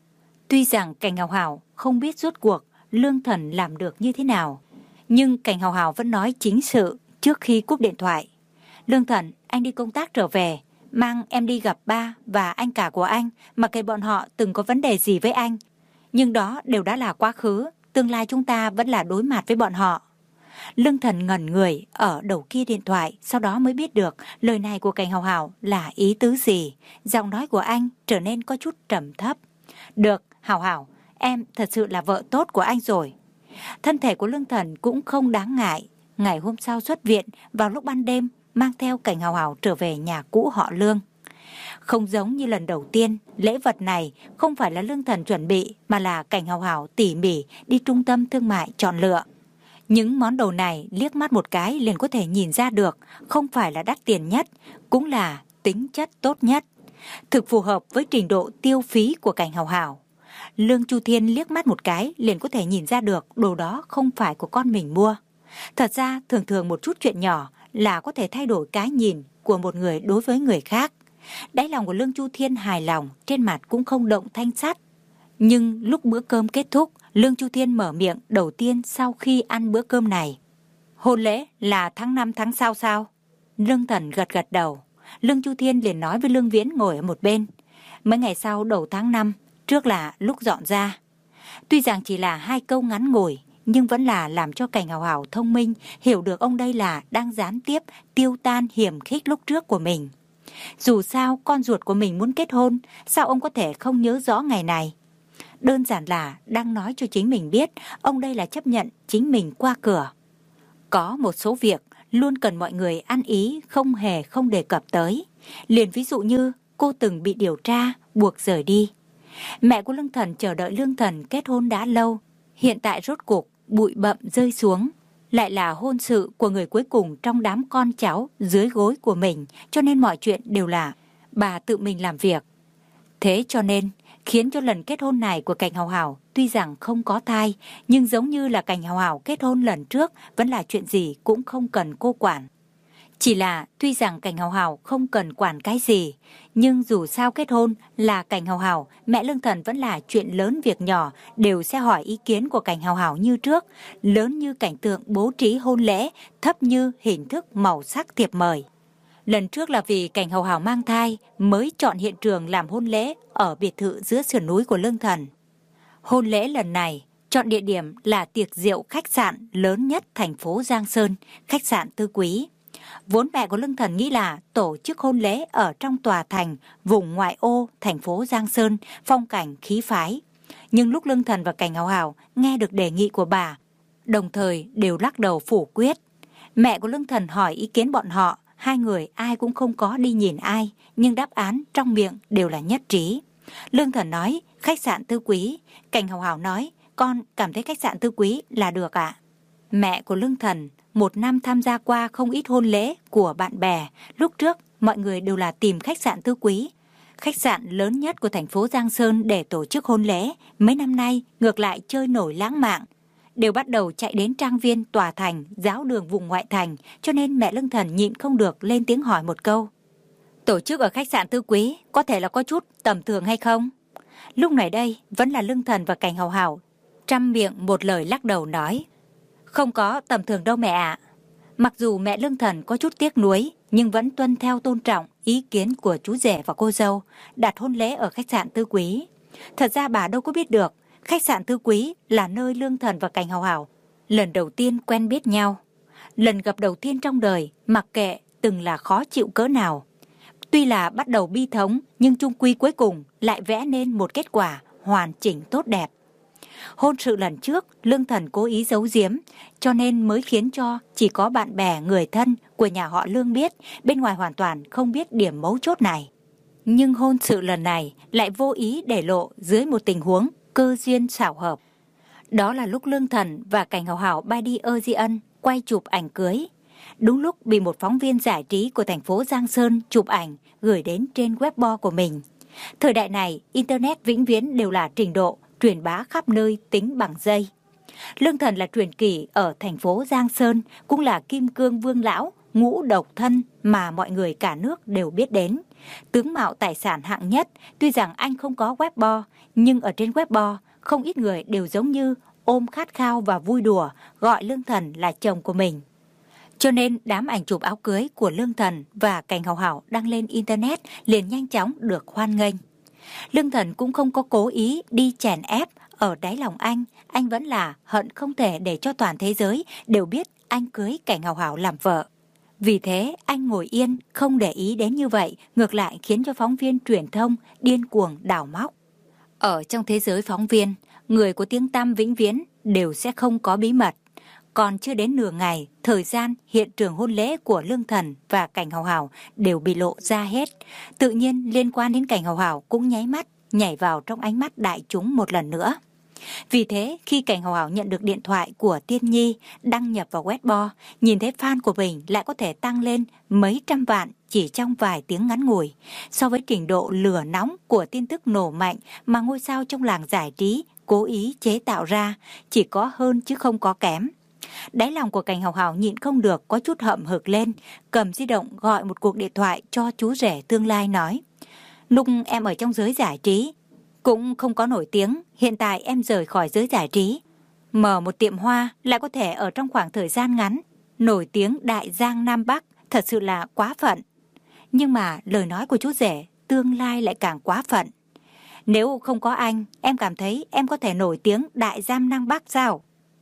C: Tuy rằng Cảnh Hào Hào không biết rốt cuộc Lương Thần làm được như thế nào, nhưng Cảnh Hào Hào vẫn nói chính sự trước khi cúp điện thoại. Lương Thần, anh đi công tác trở về, mang em đi gặp ba và anh cả của anh, mặc kệ bọn họ từng có vấn đề gì với anh. Nhưng đó đều đã là quá khứ, tương lai chúng ta vẫn là đối mặt với bọn họ. Lương Thần ngẩn người ở đầu kia điện thoại, sau đó mới biết được lời này của Cảnh Hào Hào là ý tứ gì. Giọng nói của anh trở nên có chút trầm thấp. Được, Hào Hào, em thật sự là vợ tốt của anh rồi. Thân thể của Lương Thần cũng không đáng ngại. Ngày hôm sau xuất viện, vào lúc ban đêm, mang theo Cảnh Hào Hào trở về nhà cũ họ Lương. Không giống như lần đầu tiên, lễ vật này không phải là Lương Thần chuẩn bị, mà là Cảnh Hào Hào tỉ mỉ đi trung tâm thương mại chọn lựa. Những món đồ này liếc mắt một cái liền có thể nhìn ra được, không phải là đắt tiền nhất, cũng là tính chất tốt nhất, thực phù hợp với trình độ tiêu phí của Cảnh Hào Hào. Lương Chu Thiên liếc mắt một cái liền có thể nhìn ra được đồ đó không phải của con mình mua. Thật ra thường thường một chút chuyện nhỏ là có thể thay đổi cái nhìn của một người đối với người khác. Đáy lòng của Lương Chu Thiên hài lòng, trên mặt cũng không động thanh sắt. Nhưng lúc bữa cơm kết thúc, Lương Chu Thiên mở miệng đầu tiên sau khi ăn bữa cơm này. Hôn lễ là tháng năm tháng sau sao? Lương Thần gật gật đầu. Lương Chu Thiên liền nói với Lương Viễn ngồi ở một bên. Mấy ngày sau đầu tháng năm, trước là lúc dọn ra. Tuy rằng chỉ là hai câu ngắn ngủi, nhưng vẫn là làm cho Cảnh Hào Hào thông minh, hiểu được ông đây là đang gián tiếp tiêu tan hiểm khích lúc trước của mình. Dù sao con ruột của mình muốn kết hôn, sao ông có thể không nhớ rõ ngày này? Đơn giản là đang nói cho chính mình biết ông đây là chấp nhận chính mình qua cửa. Có một số việc luôn cần mọi người ăn ý, không hề không đề cập tới. Liền ví dụ như cô từng bị điều tra, buộc rời đi. Mẹ của Lương Thần chờ đợi Lương Thần kết hôn đã lâu, hiện tại rốt cuộc bụi bặm rơi xuống, lại là hôn sự của người cuối cùng trong đám con cháu dưới gối của mình, cho nên mọi chuyện đều là bà tự mình làm việc. Thế cho nên khiến cho lần kết hôn này của Cảnh Hào Hào tuy rằng không có thai, nhưng giống như là Cảnh Hào Hào kết hôn lần trước vẫn là chuyện gì cũng không cần cô quản. Chỉ là tuy rằng Cảnh Hào Hào không cần quản cái gì, nhưng dù sao kết hôn là Cảnh Hào Hào, mẹ Lương Thần vẫn là chuyện lớn việc nhỏ đều sẽ hỏi ý kiến của Cảnh Hào Hào như trước, lớn như cảnh tượng bố trí hôn lễ, thấp như hình thức màu sắc thiệp mời. Lần trước là vì Cảnh Hào Hào mang thai mới chọn hiện trường làm hôn lễ ở biệt thự giữa sườn núi của Lương Thần. Hôn lễ lần này chọn địa điểm là tiệc rượu khách sạn lớn nhất thành phố Giang Sơn, khách sạn Tư Quý. Vốn mẹ của Lương Thần nghĩ là tổ chức hôn lễ ở trong tòa thành vùng ngoại ô thành phố Giang Sơn, phong cảnh khí phái. Nhưng lúc Lương Thần và Cảnh Hào Hào nghe được đề nghị của bà, đồng thời đều lắc đầu phủ quyết. Mẹ của Lương Thần hỏi ý kiến bọn họ, hai người ai cũng không có đi nhìn ai, nhưng đáp án trong miệng đều là nhất trí. Lương Thần nói khách sạn Tư Quý, Cảnh Hào Hào nói con cảm thấy khách sạn Tư Quý là được ạ. Mẹ của Lương Thần một năm tham gia qua không ít hôn lễ của bạn bè, lúc trước mọi người đều là tìm khách sạn Tư Quý, khách sạn lớn nhất của thành phố Giang Sơn để tổ chức hôn lễ. Mấy năm nay ngược lại chơi nổi lãng mạn, đều bắt đầu chạy đến trang viên tòa thành, giáo đường vùng ngoại thành, cho nên mẹ Lương Thần nhịn không được lên tiếng hỏi một câu. Tổ chức ở khách sạn Tư Quý có thể là có chút tầm thường hay không? Lúc này đây vẫn là Lương Thần và Cảnh Hào Hào trăm miệng một lời lắc đầu nói. Không có tầm thường đâu mẹ ạ. Mặc dù mẹ Lương Thần có chút tiếc nuối, nhưng vẫn tuân theo tôn trọng ý kiến của chú rể và cô dâu, đặt hôn lễ ở khách sạn Tư Quý. Thật ra bà đâu có biết được, khách sạn Tư Quý là nơi Lương Thần và Cảnh Hào Hào lần đầu tiên quen biết nhau. Lần gặp đầu tiên trong đời, mặc kệ từng là khó chịu cỡ nào. Tuy là bắt đầu bi thống, nhưng chung quy cuối cùng lại vẽ nên một kết quả hoàn chỉnh tốt đẹp. Hôn sự lần trước, Lương Thần cố ý giấu giếm, cho nên mới khiến cho chỉ có bạn bè, người thân của nhà họ Lương biết, bên ngoài hoàn toàn không biết điểm mấu chốt này. Nhưng hôn sự lần này lại vô ý để lộ dưới một tình huống cơ duyên xảo hợp. Đó là lúc Lương Thần và Cảnh Hào Hào bay đi Aegean quay chụp ảnh cưới. Đúng lúc bị một phóng viên giải trí của thành phố Giang Sơn chụp ảnh gửi đến trên webbo của mình. Thời đại này, Internet vĩnh viễn đều là trình độ truyền bá khắp nơi tính bằng giây. Lương Thần là truyền kỳ ở thành phố Giang Sơn, cũng là kim cương vương lão, ngũ độc thân mà mọi người cả nước đều biết đến. Tướng mạo tài sản hạng nhất, tuy rằng anh không có webbo, nhưng ở trên webbo, không ít người đều giống như ôm khát khao và vui đùa, gọi Lương Thần là chồng của mình. Cho nên đám ảnh chụp áo cưới của Lương Thần và Cảnh Hào Hào đăng lên Internet liền nhanh chóng được hoan nghênh. Lương Thần cũng không có cố ý đi chèn ép, ở đáy lòng anh, anh vẫn là hận không thể để cho toàn thế giới đều biết anh cưới Cảnh Hào Hào làm vợ. Vì thế anh ngồi yên, không để ý đến như vậy, ngược lại khiến cho phóng viên truyền thông điên cuồng đào móc. Ở trong thế giới phóng viên, người có tiếng tăm vĩnh viễn đều sẽ không có bí mật. Còn chưa đến nửa ngày, thời gian hiện trường hôn lễ của Lương Thần và Cảnh Hào Hào đều bị lộ ra hết. Tự nhiên liên quan đến Cảnh Hào Hào cũng nháy mắt, nhảy vào trong ánh mắt đại chúng một lần nữa. Vì thế, khi Cảnh Hào Hào nhận được điện thoại của Tiên Nhi đăng nhập vào Weibo, nhìn thấy fan của mình lại có thể tăng lên mấy trăm vạn chỉ trong vài tiếng ngắn ngủi. So với trình độ lửa nóng của tin tức nổ mạnh mà ngôi sao trong làng giải trí cố ý chế tạo ra, chỉ có hơn chứ không có kém. Đáy lòng của Cảnh Hào Hào nhịn không được có chút hậm hực lên, cầm di động gọi một cuộc điện thoại cho chú rể tương lai nói. Lúc em ở trong giới giải trí, cũng không có nổi tiếng, hiện tại em rời khỏi giới giải trí. Mở một tiệm hoa lại có thể ở trong khoảng thời gian ngắn, nổi tiếng Đại Giang Nam Bắc, thật sự là quá phận. Nhưng mà lời nói của chú rể tương lai lại càng quá phận. Nếu không có anh, em cảm thấy em có thể nổi tiếng Đại Giang Nam Bắc sao?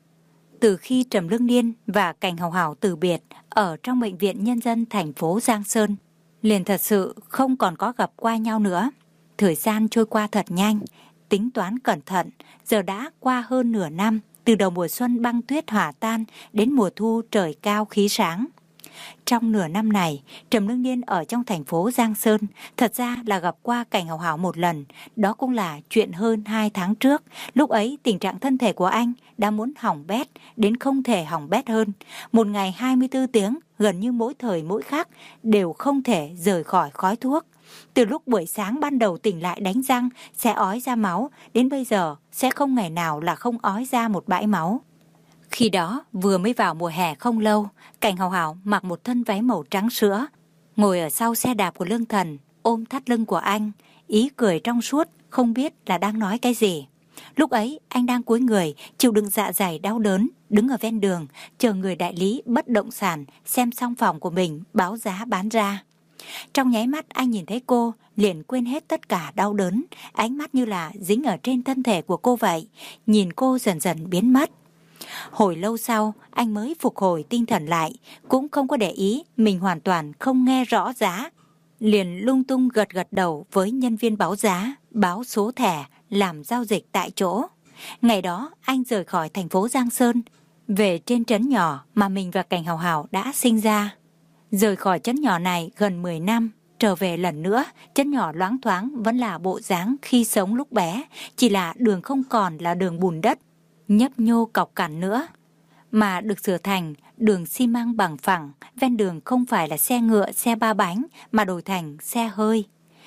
C: Từ khi Trầm Lương Niên và Cảnh Hào Hào từ biệt ở trong bệnh viện nhân dân thành phố Giang Sơn, liền thật sự không còn có gặp qua nhau nữa. Thời gian trôi qua thật nhanh, tính toán cẩn thận, giờ đã qua hơn nửa năm, từ đầu mùa xuân băng tuyết hòa tan đến mùa thu trời cao khí sáng. Trong nửa năm này, Trầm Lương Niên ở trong thành phố Giang Sơn thật ra là gặp qua Cảnh Hào Hào một lần, đó cũng là chuyện hơn hai tháng trước. Lúc ấy tình trạng thân thể của anh đã muốn hỏng bét đến không thể hỏng bét hơn. Một ngày hai mươi tư tiếng, gần như mỗi thời mỗi khắc đều không thể rời khỏi khói thuốc. Từ lúc buổi sáng ban đầu tỉnh lại đánh răng sẽ ói ra máu, đến bây giờ sẽ không ngày nào là không ói ra một bãi máu. Khi đó vừa mới vào mùa hè không lâu, Cảnh Hào Hào mặc một thân váy màu trắng sữa, ngồi ở sau xe đạp của Lương Thần, ôm thắt lưng của anh, ý cười trong suốt, không biết là đang nói cái gì. Lúc ấy anh đang cúi người, chịu đựng dạ dày đau đớn, đứng ở ven đường, chờ người đại lý bất động sản xem xong phòng của mình báo giá bán ra. Trong nháy mắt anh nhìn thấy cô, liền quên hết tất cả đau đớn, ánh mắt như là dính ở trên thân thể của cô vậy, nhìn cô dần dần biến mất. Hồi lâu sau, anh mới phục hồi tinh thần lại, cũng không có để ý mình hoàn toàn không nghe rõ giá. Liền lung tung gật gật đầu với nhân viên báo giá, báo số thẻ, làm giao dịch tại chỗ. Ngày đó, anh rời khỏi thành phố Giang Sơn, về trên trấn nhỏ mà mình và Cảnh Hào Hào đã sinh ra. Rời khỏi trấn nhỏ này gần mười năm, trở về lần nữa, trấn nhỏ loáng thoáng vẫn là bộ dáng khi sống lúc bé, chỉ là đường không còn là đường bùn đất, nhấp nhô cọc cằn nữa, mà được sửa thành đường xi măng bằng phẳng, ven đường không phải là xe ngựa, xe ba bánh mà đổi thành xe hơi.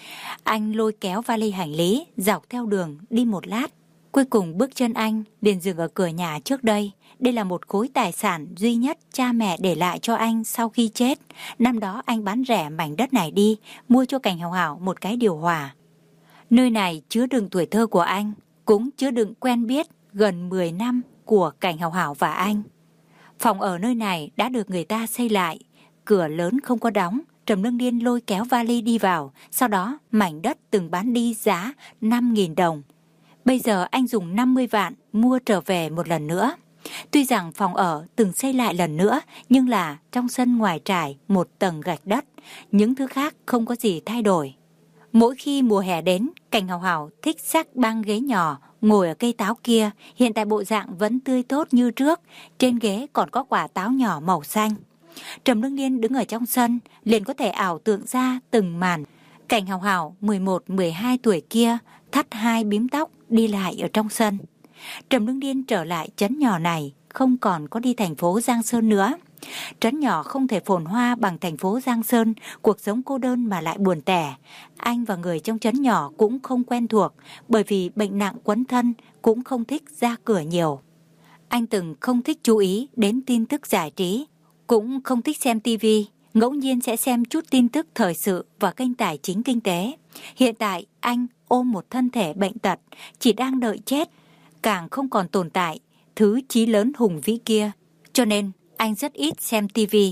C: Anh lôi kéo vali hành lý, dọc theo đường đi một lát. Cuối cùng bước chân anh liền dừng ở cửa nhà trước đây. Đây là một khối tài sản duy nhất cha mẹ để lại cho anh sau khi chết. Năm đó anh bán rẻ mảnh đất này đi, mua cho Cảnh Hào Hào một cái điều hòa. Nơi này chứa đựng tuổi thơ của anh, cũng chứa đựng quen biết gần mười năm của Cảnh Hào Hào và anh. Phòng ở nơi này đã được người ta xây lại, cửa lớn không có đóng. Trầm Lương Điên lôi kéo vali đi vào, sau đó mảnh đất từng bán đi giá năm nghìn đồng. Bây giờ anh dùng năm mươi vạn mua trở về một lần nữa. Tuy rằng phòng ở từng xây lại lần nữa, nhưng là trong sân ngoài trải một tầng gạch đất, những thứ khác không có gì thay đổi. Mỗi khi mùa hè đến, Cảnh Hào Hào thích xách băng ghế nhỏ, ngồi ở cây táo kia, hiện tại bộ dạng vẫn tươi tốt như trước, trên ghế còn có quả táo nhỏ màu xanh. Trầm Lương Điên đứng ở trong sân, liền có thể ảo tượng ra từng màn. Cảnh Hào Hào mười một mười hai tuổi kia, thắt hai bím tóc đi lại ở trong sân. Trầm Lương Điên trở lại trấn nhỏ này, không còn có đi thành phố Giang Sơn nữa. Trấn nhỏ không thể phồn hoa bằng thành phố Giang Sơn, cuộc sống cô đơn mà lại buồn tẻ. Anh và người trong trấn nhỏ cũng không quen thuộc, bởi vì bệnh nặng quấn thân, cũng không thích ra cửa nhiều. Anh từng không thích chú ý đến tin tức giải trí, cũng không thích xem tivi, ngẫu nhiên sẽ xem chút tin tức thời sự và kênh tài chính kinh tế. Hiện tại anh ôm một thân thể bệnh tật, chỉ đang đợi chết, càng không còn tồn tại thứ chí lớn hùng vĩ kia, cho nên anh rất ít xem tivi.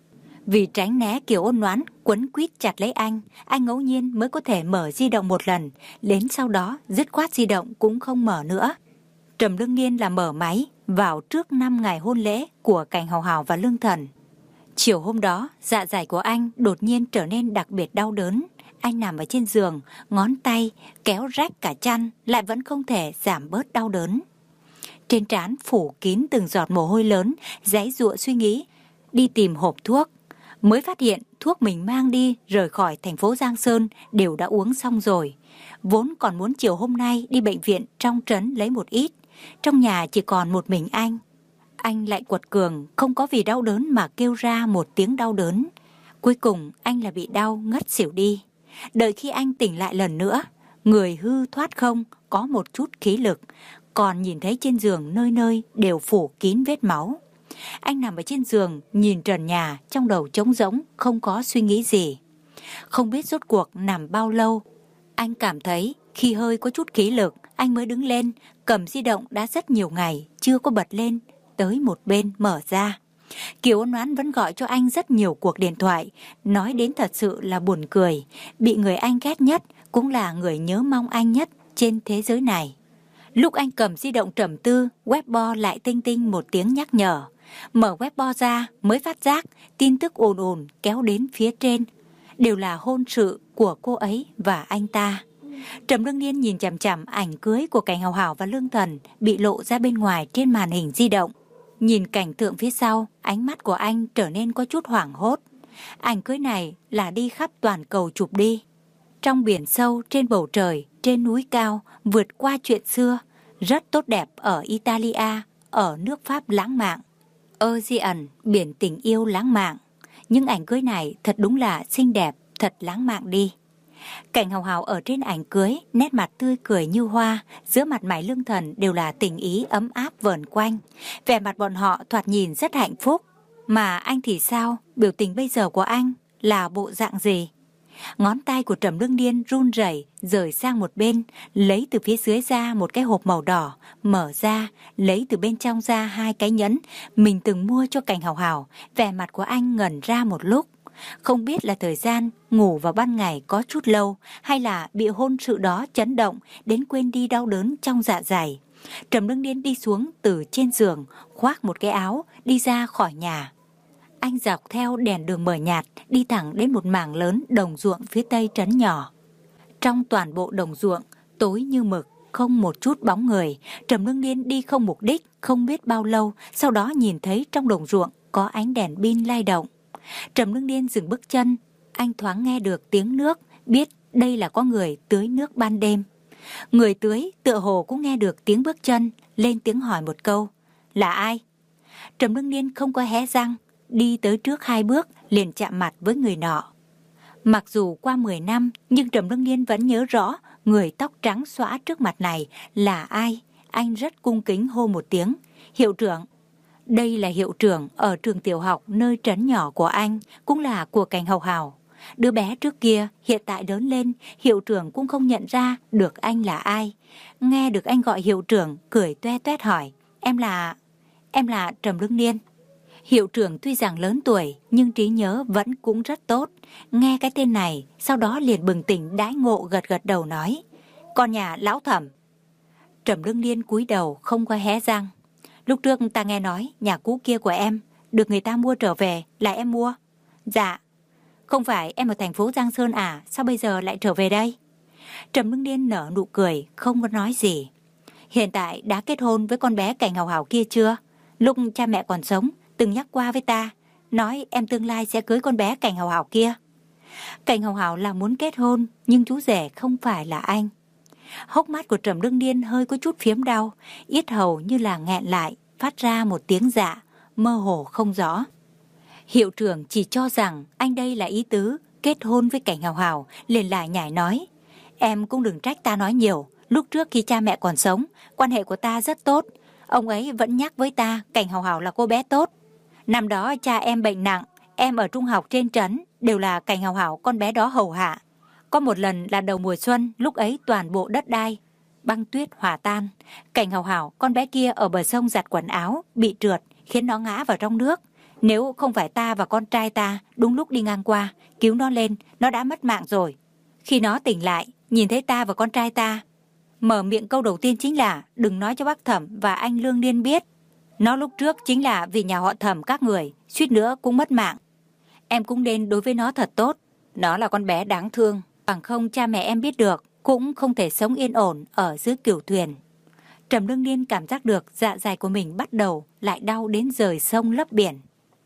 C: Vì tránh né Kiều Ôn Noãn quấn quýt chặt lấy anh, anh ngẫu nhiên mới có thể mở di động một lần, đến sau đó dứt khoát di động cũng không mở nữa. Trầm Lương Điên là mở máy vào trước năm ngày hôn lễ của Cảnh Hào Hào và Lương Thần. Chiều hôm đó, dạ dày của anh đột nhiên trở nên đặc biệt đau đớn. Anh nằm ở trên giường, ngón tay kéo rách cả chăn, lại vẫn không thể giảm bớt đau đớn. Trên trán phủ kín từng giọt mồ hôi lớn, giãy giụa suy nghĩ, đi tìm hộp thuốc. Mới phát hiện thuốc mình mang đi rời khỏi thành phố Giang Sơn đều đã uống xong rồi. Vốn còn muốn chiều hôm nay đi bệnh viện trong trấn lấy một ít. Trong nhà chỉ còn một mình anh. Anh lại quật cường, không có vì đau đớn mà kêu ra một tiếng đau đớn. Cuối cùng anh là bị đau ngất xỉu đi. Đợi khi anh tỉnh lại lần nữa, người hư thoát không, có một chút khí lực, còn nhìn thấy trên giường nơi nơi đều phủ kín vết máu. Anh nằm ở trên giường, nhìn trần nhà, trong đầu trống rỗng, không có suy nghĩ gì. Không biết rốt cuộc nằm bao lâu, anh cảm thấy khi hơi có chút khí lực, anh mới đứng lên, cầm di động đã rất nhiều ngày, chưa có bật lên, tới một bên mở ra. Kiều Ôn Noãn vẫn gọi cho anh rất nhiều cuộc điện thoại, nói đến thật sự là buồn cười. Bị người anh ghét nhất, cũng là người nhớ mong anh nhất trên thế giới này. Lúc anh cầm di động trầm tư, Weibo lại tinh tinh một tiếng nhắc nhở. Mở Weibo ra mới phát giác, tin tức ồn ồn kéo đến phía trên, đều là hôn sự của cô ấy và anh ta. Trầm Lương Điên nhìn chằm chằm ảnh cưới của Cảnh Hào Hào và Lương Thần bị lộ ra bên ngoài trên màn hình di động. Nhìn cảnh tượng phía sau, ánh mắt của anh trở nên có chút hoảng hốt. Ảnh cưới này là đi khắp toàn cầu chụp đi. Trong biển sâu, trên bầu trời, trên núi cao, vượt qua chuyện xưa, rất tốt đẹp ở Italia, ở nước Pháp lãng mạn. Ocean, biển tình yêu lãng mạn. Nhưng ảnh cưới này thật đúng là xinh đẹp, thật lãng mạn đi. Cảnh Hào Hào ở trên ảnh cưới, nét mặt tươi cười như hoa, giữa mặt mày Lương Thần đều là tình ý ấm áp vờn quanh. Vẻ mặt bọn họ thoạt nhìn rất hạnh phúc. Mà anh thì sao? Biểu tình bây giờ của anh là bộ dạng gì? Ngón tay của Trầm Lương Điên run rẩy rời sang một bên, lấy từ phía dưới ra một cái hộp màu đỏ, mở ra, lấy từ bên trong ra hai cái nhẫn mình từng mua cho Cảnh Hào Hào. Vẻ mặt của anh ngẩn ra một lúc. Không biết là thời gian ngủ vào ban ngày có chút lâu, hay là bị hôn sự đó chấn động đến quên đi đau đớn trong dạ dày. Trầm Lương Điên đi xuống từ trên giường, khoác một cái áo, đi ra khỏi nhà. Anh dọc theo đèn đường mờ nhạt, đi thẳng đến một mảng lớn đồng ruộng phía tây trấn nhỏ. Trong toàn bộ đồng ruộng, tối như mực, không một chút bóng người. Trầm Lương Điên đi không mục đích, không biết bao lâu, sau đó nhìn thấy trong đồng ruộng có ánh đèn pin lay động. Trầm Lương Điên dừng bước chân, anh thoáng nghe được tiếng nước, biết đây là có người tưới nước ban đêm. Người tưới tựa hồ cũng nghe được tiếng bước chân, lên tiếng hỏi một câu, là ai? Trầm Lương Điên không có hé răng, đi tới trước hai bước liền chạm mặt với người nọ. Mặc dù qua mười năm, nhưng Trầm Lương Điên vẫn nhớ rõ người tóc trắng xõa trước mặt này là ai. Anh rất cung kính hô một tiếng, hiệu trưởng. Đây là hiệu trưởng ở trường tiểu học nơi trấn nhỏ của anh, cũng là của Cảnh Hào Hào. Đứa bé trước kia hiện tại lớn lên, hiệu trưởng cũng không nhận ra được anh là ai. Nghe được anh gọi hiệu trưởng, cười toe toét hỏi, em là... em là Trầm Lương Điên. Hiệu trưởng tuy rằng lớn tuổi, nhưng trí nhớ vẫn cũng rất tốt. Nghe cái tên này, sau đó liền bừng tỉnh đãi ngộ gật gật đầu nói, con nhà lão Thẩm. Trầm Lương Điên cúi đầu không có hé răng. Lúc trước ta nghe nói nhà cũ kia của em được người ta mua trở về, là em mua? Dạ. Không phải em ở thành phố Giang Sơn à, sao bây giờ lại trở về đây? Trầm Lương Điên nở nụ cười, không có nói gì. Hiện tại đã kết hôn với con bé Cảnh Hào Hào kia chưa? Lúc cha mẹ còn sống, từng nhắc qua với ta, nói em tương lai sẽ cưới con bé Cảnh Hào Hào kia. Cảnh Hào Hào là muốn kết hôn, nhưng chú rể không phải là anh. Hốc mắt của Trầm Lương Điên hơi có chút phiếm đau, yết hầu như là nghẹn lại, phát ra một tiếng dạ, mơ hồ không rõ. Hiệu trưởng chỉ cho rằng anh đây là ý tứ kết hôn với Cảnh Hào Hào, liền lại nhảy nói, em cũng đừng trách ta nói nhiều, lúc trước khi cha mẹ còn sống, quan hệ của ta rất tốt, ông ấy vẫn nhắc với ta Cảnh Hào Hào là cô bé tốt. Năm đó cha em bệnh nặng, em ở trung học trên trấn đều là Cảnh Hào Hào con bé đó hầu hạ. Có một lần là đầu mùa xuân, lúc ấy toàn bộ đất đai băng tuyết hòa tan, Cảnh Hào Hào con bé kia ở bờ sông giặt quần áo bị trượt khiến nó ngã vào trong nước. Nếu không phải ta và con trai ta đúng lúc đi ngang qua cứu nó lên, nó đã mất mạng rồi. Khi nó tỉnh lại, nhìn thấy ta và con trai ta, mở miệng câu đầu tiên chính là đừng nói cho bác Thẩm và anh Lương Điên biết. Nó lúc trước chính là vì nhà họ Thẩm các người, suýt nữa cũng mất mạng. Em cũng nên đối với nó thật tốt. Nó là con bé đáng thương, bằng không cha mẹ em biết được cũng không thể sống yên ổn ở dưới cửu thuyền. Trầm Lương Điên cảm giác được dạ dày của mình bắt đầu lại đau đến rời sông lấp biển.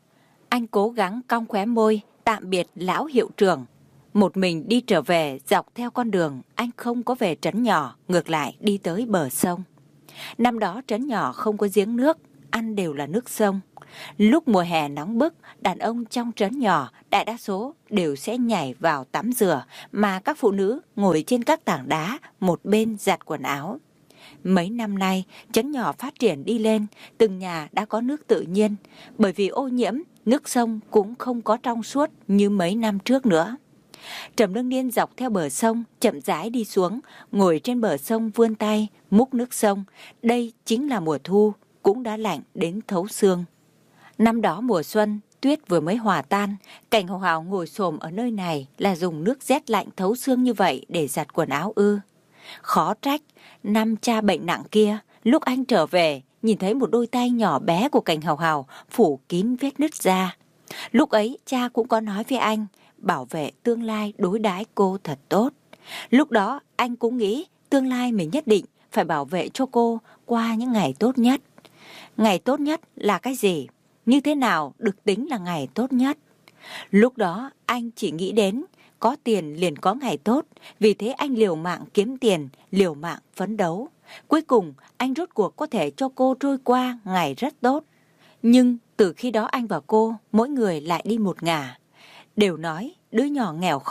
C: Anh cố gắng cong khóe môi tạm biệt lão hiệu trưởng. Một mình đi trở về dọc theo con đường, anh không có về trấn nhỏ, ngược lại đi tới bờ sông. Năm đó trấn nhỏ không có giếng nước, ăn đều là nước sông. Lúc mùa hè nóng bức, đàn ông trong trấn nhỏ đại đa số đều sẽ nhảy vào tắm rửa, mà các phụ nữ ngồi trên các tảng đá một bên giặt quần áo. Mấy năm nay, trấn nhỏ phát triển đi lên, từng nhà đã có nước tự nhiên, bởi vì ô nhiễm, nước sông cũng không có trong suốt như mấy năm trước nữa. Trầm Lương Điên dọc theo bờ sông, chậm rãi đi xuống, ngồi trên bờ sông vươn tay, múc nước sông. Đây chính là mùa thu, cũng đã lạnh đến thấu xương. Năm đó mùa xuân, tuyết vừa mới hòa tan, Cảnh Hào Hào ngồi xổm ở nơi này là dùng nước rét lạnh thấu xương như vậy để giặt quần áo ư. Khó trách, năm cha bệnh nặng kia, lúc anh trở về, nhìn thấy một đôi tay nhỏ bé của Cảnh Hào Hào phủ kín vết nứt ra. Lúc ấy cha cũng có nói với anh, bảo vệ tương lai đối đãi cô thật tốt. Lúc đó anh cũng nghĩ tương lai mình nhất định phải bảo vệ cho cô qua những ngày tốt nhất. Ngày tốt nhất là cái gì? Như thế nào được tính là ngày tốt nhất? Lúc đó anh chỉ nghĩ đến có tiền liền có ngày tốt, vì thế anh liều mạng kiếm tiền, liều mạng phấn đấu. Cuối cùng anh rốt cuộc có thể cho cô trôi qua ngày rất tốt. Nhưng từ khi đó anh và cô mỗi người lại đi một ngả. Đều nói đứa nhỏ nghèo khó,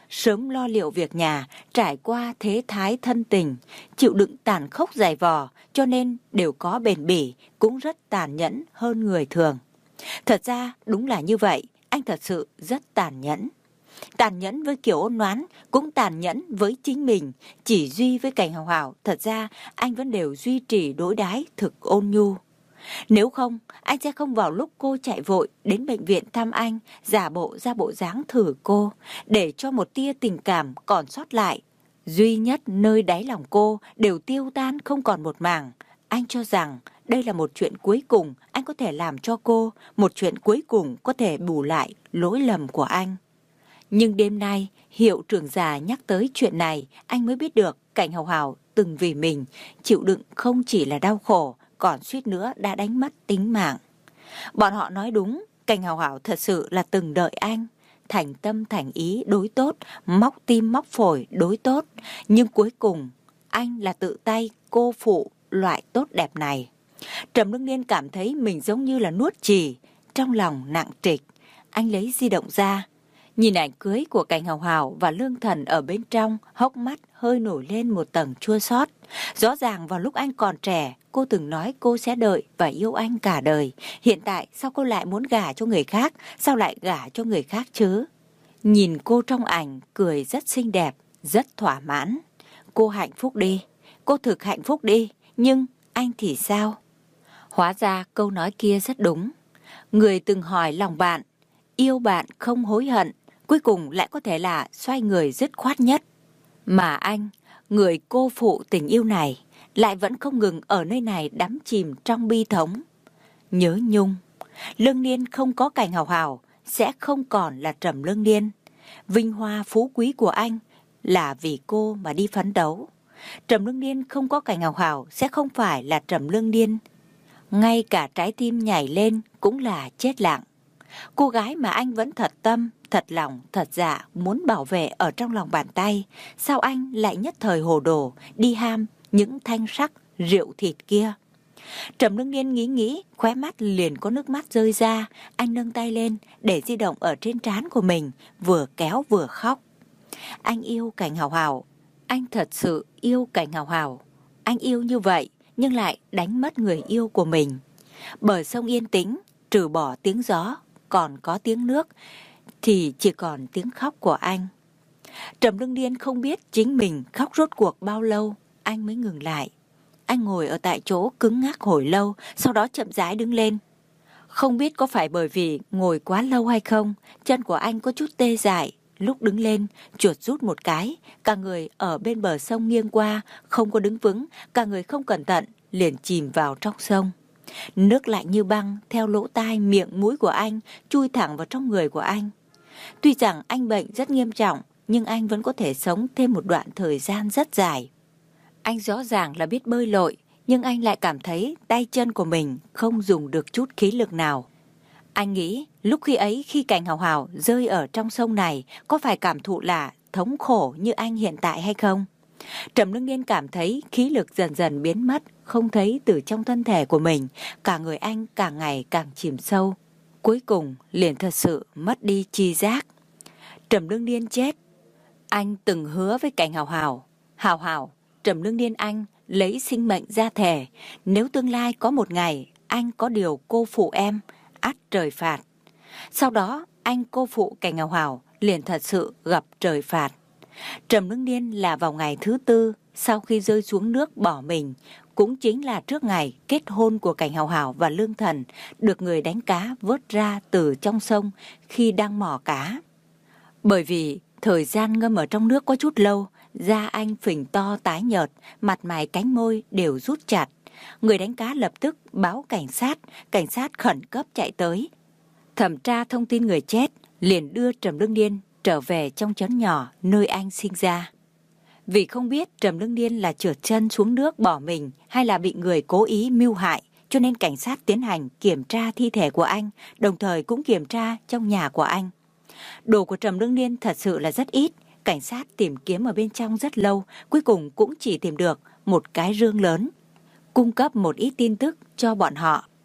C: sớm lo liệu việc nhà, trải qua thế thái thân tình, chịu đựng tàn khốc dày vò, cho nên đều có bền bỉ, cũng rất tàn nhẫn hơn người thường. Thật ra đúng là như vậy, anh thật sự rất tàn nhẫn. Tàn nhẫn với Kiều Ôn Noãn, cũng tàn nhẫn với chính mình. Chỉ duy với Cảnh Hào Hào, thật ra anh vẫn đều duy trì đối đãi thực ôn nhu. Nếu không, anh sẽ không vào lúc cô chạy vội đến bệnh viện thăm anh, giả bộ ra bộ dáng thử cô, để cho một tia tình cảm còn sót lại. Duy nhất nơi đáy lòng cô đều tiêu tan không còn một mảng. Anh cho rằng đây là một chuyện cuối cùng anh có thể làm cho cô, một chuyện cuối cùng có thể bù lại lỗi lầm của anh. Nhưng đêm nay, hiệu trưởng già nhắc tới chuyện này, anh mới biết được Cảnh Hào Hào từng vì mình chịu đựng không chỉ là đau khổ, còn suýt nữa đã đánh mất tính mạng. Bọn họ nói đúng, Cảnh Hào Hào thật sự là từng đợi anh, thành tâm thành ý đối tốt, móc tim móc phổi đối tốt, nhưng cuối cùng anh là tự tay cô phụ loại tốt đẹp này. Trầm Lương Niên cảm thấy mình giống như là nuốt chì, trong lòng nặng trịch. Anh lấy di động ra, nhìn ảnh cưới của Cảnh Hào Hào và Lương Thần ở bên trong, hốc mắt hơi nổi lên một tầng chua xót. Rõ ràng vào lúc anh còn trẻ, cô từng nói cô sẽ đợi và yêu anh cả đời. Hiện tại sao cô lại muốn gả cho người khác? Sao lại gả cho người khác chứ? Nhìn cô trong ảnh cười rất xinh đẹp, rất thỏa mãn. Cô hạnh phúc đi, cô thực hạnh phúc đi, nhưng anh thì sao? Hóa ra câu nói kia rất đúng. Người từng hỏi lòng bạn, yêu bạn không hối hận, cuối cùng lại có thể là xoay người dứt khoát nhất. Mà anh, người cô phụ tình yêu này, lại vẫn không ngừng ở nơi này đắm chìm trong bi thống. Nhớ nhung, Lương Niên không có Cảnh Hào Hào, sẽ không còn là Trầm Lương Niên. Vinh hoa phú quý của anh là vì cô mà đi phấn đấu. Trầm Lương Niên không có Cảnh Hào Hào, sẽ không phải là Trầm Lương Niên. Ngay cả trái tim nhảy lên cũng là chết lặng. Cô gái mà anh vẫn thật tâm, thật lòng, thật dạ muốn bảo vệ ở trong lòng bàn tay, sao anh lại nhất thời hồ đồ đi ham những thanh sắc rượu thịt kia? Trầm Lương Niên nghĩ nghĩ, khóe mắt liền có nước mắt rơi ra. Anh nâng tay lên để di động ở trên trán của mình, vừa kéo vừa khóc. Anh yêu Cảnh Hào Hào, anh thật sự yêu Cảnh Hào Hào. Anh yêu như vậy nhưng lại đánh mất người yêu của mình. Bờ sông yên tĩnh, trừ bỏ tiếng gió, còn có tiếng nước, thì chỉ còn tiếng khóc của anh. Trầm Lương Niên không biết chính mình khóc rốt cuộc bao lâu, anh mới ngừng lại. Anh ngồi ở tại chỗ cứng ngắc hồi lâu, sau đó chậm rãi đứng lên. Không biết có phải bởi vì ngồi quá lâu hay không, chân của anh có chút tê dại. Lúc đứng lên, chuột rút một cái, cả người ở bên bờ sông nghiêng qua, không có đứng vững, cả người không cẩn thận, liền chìm vào trong sông. Nước lạnh như băng theo lỗ tai miệng mũi của anh chui thẳng vào trong người của anh. Tuy rằng anh bệnh rất nghiêm trọng, nhưng anh vẫn có thể sống thêm một đoạn thời gian rất dài. Anh rõ ràng là biết bơi lội, nhưng anh lại cảm thấy tay chân của mình không dùng được chút khí lực nào. Anh nghĩ lúc khi ấy, khi Cảnh Hào Hào rơi ở trong sông này, có phải cảm thụ là thống khổ như anh hiện tại hay không? Trầm Lương Niên cảm thấy khí lực dần dần biến mất, không thấy từ trong thân thể của mình, cả người anh càng ngày càng chìm sâu. Cuối cùng liền thật sự mất đi tri giác. Trầm Lương Niên chết. Anh từng hứa với Cảnh Hào Hào, Hào Hào, Trầm Lương Niên anh lấy sinh mệnh ra thề, nếu tương lai có một ngày anh có điều cô phụ em, ắt trời phạt. Sau đó anh cô phụ Cảnh Hào Hào liền thật sự gặp trời phạt. Trầm Lương Niên là vào ngày thứ tư sau khi rơi xuống nước bỏ mình, cũng chính là trước ngày kết hôn của Cảnh Hào Hào và Lương Thần, được người đánh cá vớt ra từ trong sông khi đang mò cá. Bởi vì thời gian ngâm ở trong nước có chút lâu, da anh phình to tái nhợt, mặt mày cánh môi đều rút chặt. Người đánh cá lập tức báo cảnh sát, cảnh sát khẩn cấp chạy tới. Thẩm tra thông tin người chết, liền đưa Trầm Lương Niên trở về trong trấn nhỏ nơi anh sinh ra. Vì không biết Trầm Lương Niên là trượt chân xuống nước bỏ mình hay là bị người cố ý mưu hại, cho nên cảnh sát tiến hành kiểm tra thi thể của anh, đồng thời cũng kiểm tra trong nhà của anh. Đồ của Trầm Lương Niên thật sự là rất ít, cảnh sát tìm kiếm ở bên trong rất lâu, cuối cùng cũng chỉ tìm được một cái rương lớn, cung cấp một ít tin tức cho bọn họ.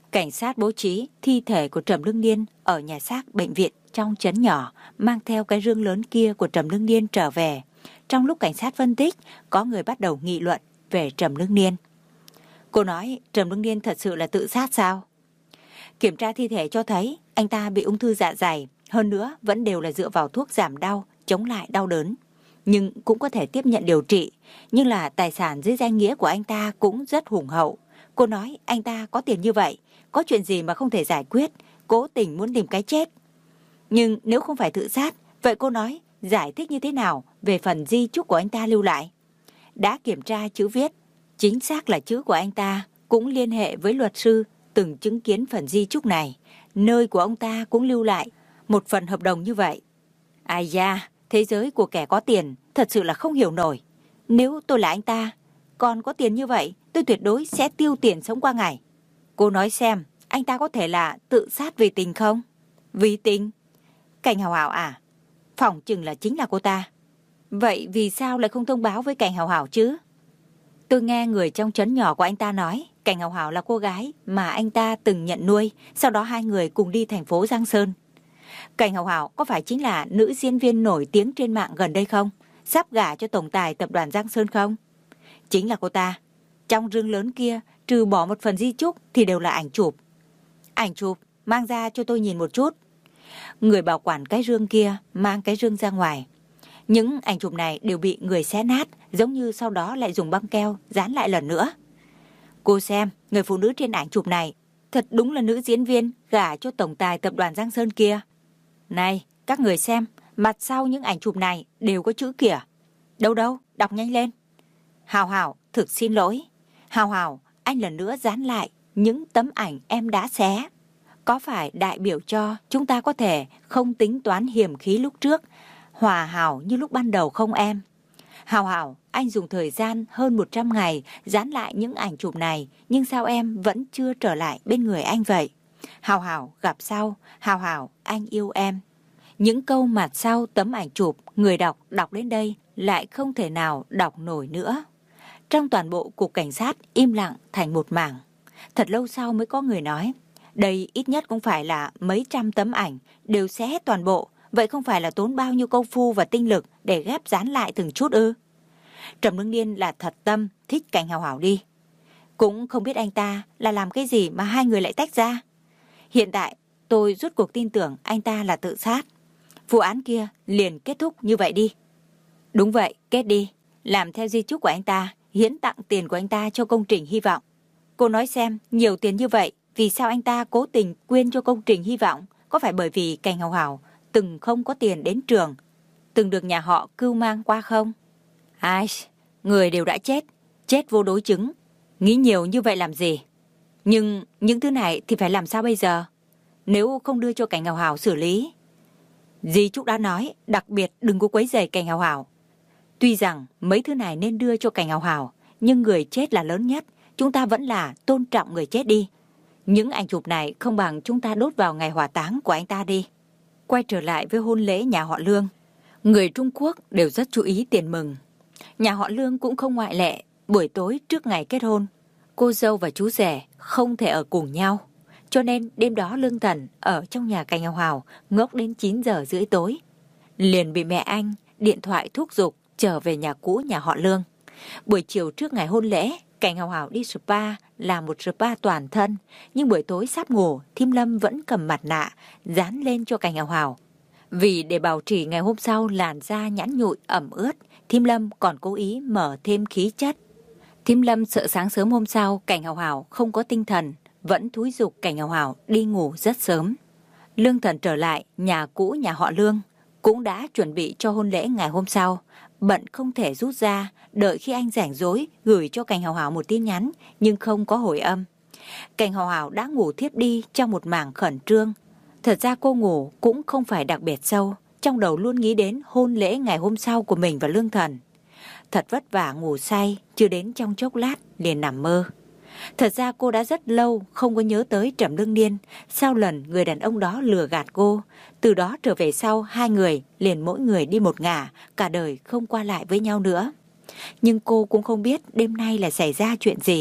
C: Cảnh sát bố trí thi thể của Trầm Lương Niên ở nhà xác bệnh viện trong trấn nhỏ, mang theo cái rương lớn kia của Trầm Lương Niên trở về. Trong lúc cảnh sát phân tích, có người bắt đầu nghị luận về Trầm Lương Niên. Cô nói Trầm Lương Niên thật sự là tự sát sao? Kiểm tra thi thể cho thấy anh ta bị ung thư dạ dày, hơn nữa vẫn đều là dựa vào thuốc giảm đau, chống lại đau đớn. Nhưng cũng có thể tiếp nhận điều trị, nhưng là tài sản dưới danh nghĩa của anh ta cũng rất hùng hậu. Cô nói anh ta có tiền như vậy, có chuyện gì mà không thể giải quyết, cố tình muốn tìm cái chết. Nhưng nếu không phải tự sát, vậy cô nói giải thích như thế nào về phần di chúc của anh ta lưu lại? Đã kiểm tra chữ viết, chính xác là chữ của anh ta, cũng liên hệ với luật sư từng chứng kiến phần di chúc này. Nơi của ông ta cũng lưu lại một phần hợp đồng như vậy. Ai da, thế giới của kẻ có tiền thật sự là không hiểu nổi. Nếu tôi là anh ta, còn có tiền như vậy, tôi tuyệt đối sẽ tiêu tiền sống qua ngày. Cô nói xem, anh ta có thể là tự sát vì tình không? Vì tình? Cảnh Hảo Hảo à? Phỏng chừng là chính là cô ta. Vậy vì sao lại không thông báo với Cảnh Hảo Hảo chứ? Tôi nghe người trong trấn nhỏ của anh ta nói, Cảnh Hảo Hảo là cô gái mà anh ta từng nhận nuôi, sau đó hai người cùng đi thành phố Giang Sơn. Cảnh Hảo Hảo có phải chính là nữ diễn viên nổi tiếng trên mạng gần đây không? Sắp gả cho tổng tài tập đoàn Giang Sơn không? Chính là cô ta. Trong rương lớn kia, trừ bỏ một phần di chúc thì đều là ảnh chụp. Ảnh chụp, mang ra cho tôi nhìn một chút. Người bảo quản cái rương kia mang cái rương ra ngoài. Những ảnh chụp này đều bị người xé nát, giống như sau đó lại dùng băng keo dán lại lần nữa. Cô xem, người phụ nữ trên ảnh chụp này thật đúng là nữ diễn viên gả cho tổng tài tập đoàn Giang Sơn kia. Này, các người xem, mặt sau những ảnh chụp này đều có chữ kìa. Đâu đâu, đọc nhanh lên. Hảo Hảo, thực xin lỗi. Hảo Hảo, anh lần nữa dán lại những tấm ảnh em đã xé. Có phải đại biểu cho chúng ta có thể không tính toán hiểm khí lúc trước, hòa hảo như lúc ban đầu không em? Hảo Hảo, anh dùng thời gian hơn một trăm ngày dán lại những ảnh chụp này, nhưng sao em vẫn chưa trở lại bên người anh vậy? Hảo Hảo, gặp sau. Hảo Hảo, anh yêu em. Những câu mặt sau tấm ảnh chụp, người đọc đọc đến đây lại không thể nào đọc nổi nữa. Trong toàn bộ cục cảnh sát im lặng thành một mảng. Thật lâu sau mới có người nói, đây ít nhất cũng phải là mấy trăm tấm ảnh đều xé hết toàn bộ, vậy không phải là tốn bao nhiêu công phu và tinh lực để ghép dán lại từng chút ư? Trầm Lương Niên là thật tâm thích Cảnh Hảo Hảo đi. Cũng không biết anh ta là làm cái gì mà hai người lại tách ra. Hiện tại tôi rốt cuộc tin tưởng anh ta là tự sát. Vụ án kia liền kết thúc như vậy đi. Đúng vậy, kết đi. Làm theo di chúc của anh ta, hiến tặng tiền của anh ta cho công trình hy vọng. Cô nói xem, nhiều tiền như vậy, vì sao anh ta cố tình quyên cho công trình hy vọng? Có phải bởi vì Cảnh Hảo Hảo từng không có tiền đến trường, từng được nhà họ cưu mang qua không? Ai, người đều đã chết, chết vô đối chứng. Nghĩ nhiều như vậy làm gì? Nhưng những thứ này thì phải làm sao bây giờ? Nếu không đưa cho Cảnh Hảo Hảo xử lý. Di chúc đã nói, đặc biệt đừng có quấy rầy Cảnh Hảo Hảo. Tuy rằng mấy thứ này nên đưa cho Cảnh Hảo Hảo, nhưng người chết là lớn nhất. Chúng ta vẫn là tôn trọng người chết đi. Những ảnh chụp này không bằng chúng ta đốt vào ngày hỏa táng của anh ta đi. Quay trở lại với hôn lễ nhà họ Lương. Người Trung Quốc đều rất chú ý tiền mừng. Nhà họ Lương cũng không ngoại lệ. Buổi tối trước ngày kết hôn, cô dâu và chú rể không thể ở cùng nhau. Cho nên đêm đó Lương Thần ở trong nhà Cảnh Hảo Hảo ngốc đến chín giờ rưỡi tối. Liền bị mẹ anh điện thoại thúc giục trở về nhà cũ nhà họ Lương. Buổi chiều trước ngày hôn lễ, Cảnh Hảo Hảo đi spa, làm một spa toàn thân. Nhưng buổi tối sắp ngủ, Thím Lâm vẫn cầm mặt nạ, dán lên cho Cảnh Hảo Hảo. Vì để bảo trì ngày hôm sau làn da nhẵn nhụi ẩm ướt, Thím Lâm còn cố ý mở thêm khí chất. Thím Lâm sợ sáng sớm hôm sau Cảnh Hảo Hảo không có tinh thần, vẫn thúi giục Cảnh Hảo Hảo đi ngủ rất sớm. Lương Thần trở lại nhà cũ nhà họ Lương, cũng đã chuẩn bị cho hôn lễ ngày hôm sau. Bận không thể rút ra, đợi khi anh rảnh rỗi gửi cho Cảnh Hảo Hảo một tin nhắn, nhưng không có hồi âm. Cảnh Hảo Hảo đã ngủ thiếp đi trong một mảng khẩn trương. Thật ra cô ngủ cũng không phải đặc biệt sâu, trong đầu luôn nghĩ đến hôn lễ ngày hôm sau của mình và Lương Thần. Thật vất vả ngủ say, chưa đến trong chốc lát liền nằm mơ. Thật ra cô đã rất lâu không có nhớ tới Trầm Lương Niên, sau lần người đàn ông đó lừa gạt cô. Từ đó trở về sau, hai người liền mỗi người đi một ngả, cả đời không qua lại với nhau nữa. Nhưng cô cũng không biết đêm nay là xảy ra chuyện gì.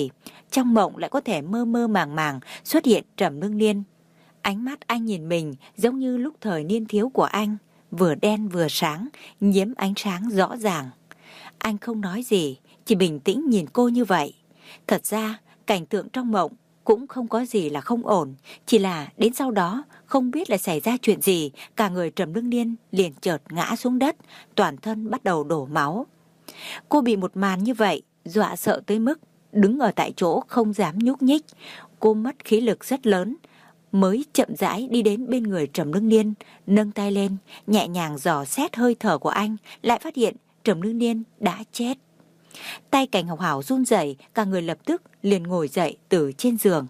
C: trong mộng lại có thể mơ mơ màng màng xuất hiện Trầm Ngưng Niên. Ánh mắt anh nhìn mình giống như lúc thời niên thiếu của anh, vừa đen vừa sáng, nhiễm ánh sáng rõ ràng. Anh không nói gì, chỉ bình tĩnh nhìn cô như vậy. Thật ra, cảnh tượng trong mộng cũng không có gì là không ổn, chỉ là đến sau đó không biết là xảy ra chuyện gì, cả người Trầm Ngưng Niên liền chợt ngã xuống đất, toàn thân bắt đầu đổ máu. Cô bị một màn như vậy dọa sợ tới mức đứng ở tại chỗ không dám nhúc nhích. Cô mất khí lực rất lớn, mới chậm rãi đi đến bên người Trầm Ngưng Niên, nâng tay lên, nhẹ nhàng dò xét hơi thở của anh, lại phát hiện Trầm Ngưng Niên đã chết. Tay Cảnh Học Hảo run rẩy, cả người lập tức liền ngồi dậy từ trên giường.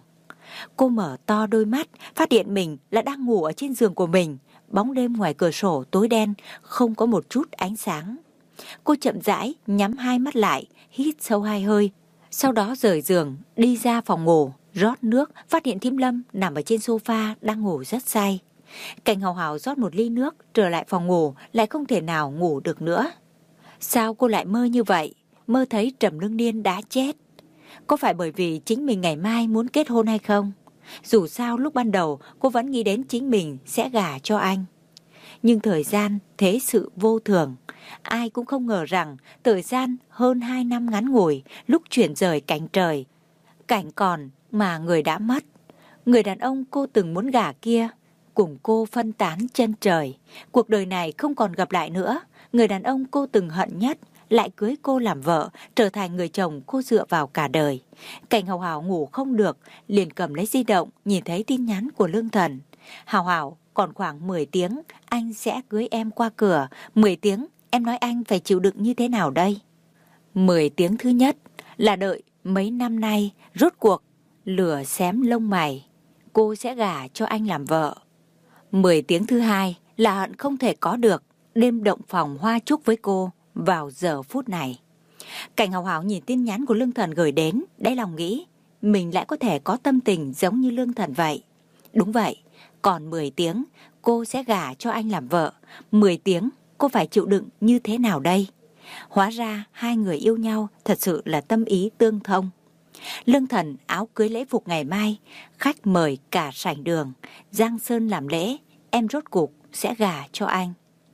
C: Cô mở to đôi mắt, phát hiện mình là đang ngủ ở trên giường của mình. Bóng đêm ngoài cửa sổ tối đen, không có một chút ánh sáng. Cô chậm rãi nhắm hai mắt lại, hít sâu hai hơi, sau đó rời giường đi ra phòng ngủ, rót nước, phát hiện Thím Lâm nằm ở trên sofa đang ngủ rất say. Cảnh Hào Hào rót một ly nước, trở lại phòng ngủ, lại không thể nào ngủ được nữa. Sao cô lại mơ như vậy? Mơ thấy Trầm Ngưng Niên đã chết. Có phải bởi vì chính mình ngày mai muốn kết hôn hay không? Dù sao lúc ban đầu cô vẫn nghĩ đến chính mình sẽ gả cho anh. Nhưng thời gian thế sự vô thường. Ai cũng không ngờ rằng thời gian hơn hai năm ngắn ngủi, lúc chuyển rời cảnh trời. Cảnh còn mà người đã mất. Người đàn ông cô từng muốn gả kia cùng cô phân tán chân trời. Cuộc đời này không còn gặp lại nữa. Người đàn ông cô từng hận nhất lại cưới cô làm vợ, trở thành người chồng cô dựa vào cả đời. Cảnh Hào Hào ngủ không được, liền cầm lấy di động, nhìn thấy tin nhắn của Lương Thần. Hào Hào, còn khoảng mười tiếng, anh sẽ cưới em qua cửa. mười tiếng, em nói anh phải chịu đựng như thế nào đây? mười tiếng thứ nhất là đợi mấy năm nay, rốt cuộc, lửa xém lông mày. Cô sẽ gả cho anh làm vợ. mười tiếng thứ hai là hận không thể có được đêm động phòng hoa chúc với cô vào giờ phút này. Cảnh Hào Hào nhìn tin nhắn của Lương Thần gửi đến, đáy lòng nghĩ mình lại có thể có tâm tình giống như Lương Thần vậy. Đúng vậy, còn mười tiếng cô sẽ gả cho anh làm vợ. mười tiếng cô phải chịu đựng như thế nào đây? Hóa ra hai người yêu nhau thật sự là tâm ý tương thông. Lương Thần áo cưới lễ phục ngày mai, khách mời cả sảnh đường. Giang Sơn làm lễ, em rốt cục sẽ gả cho anh.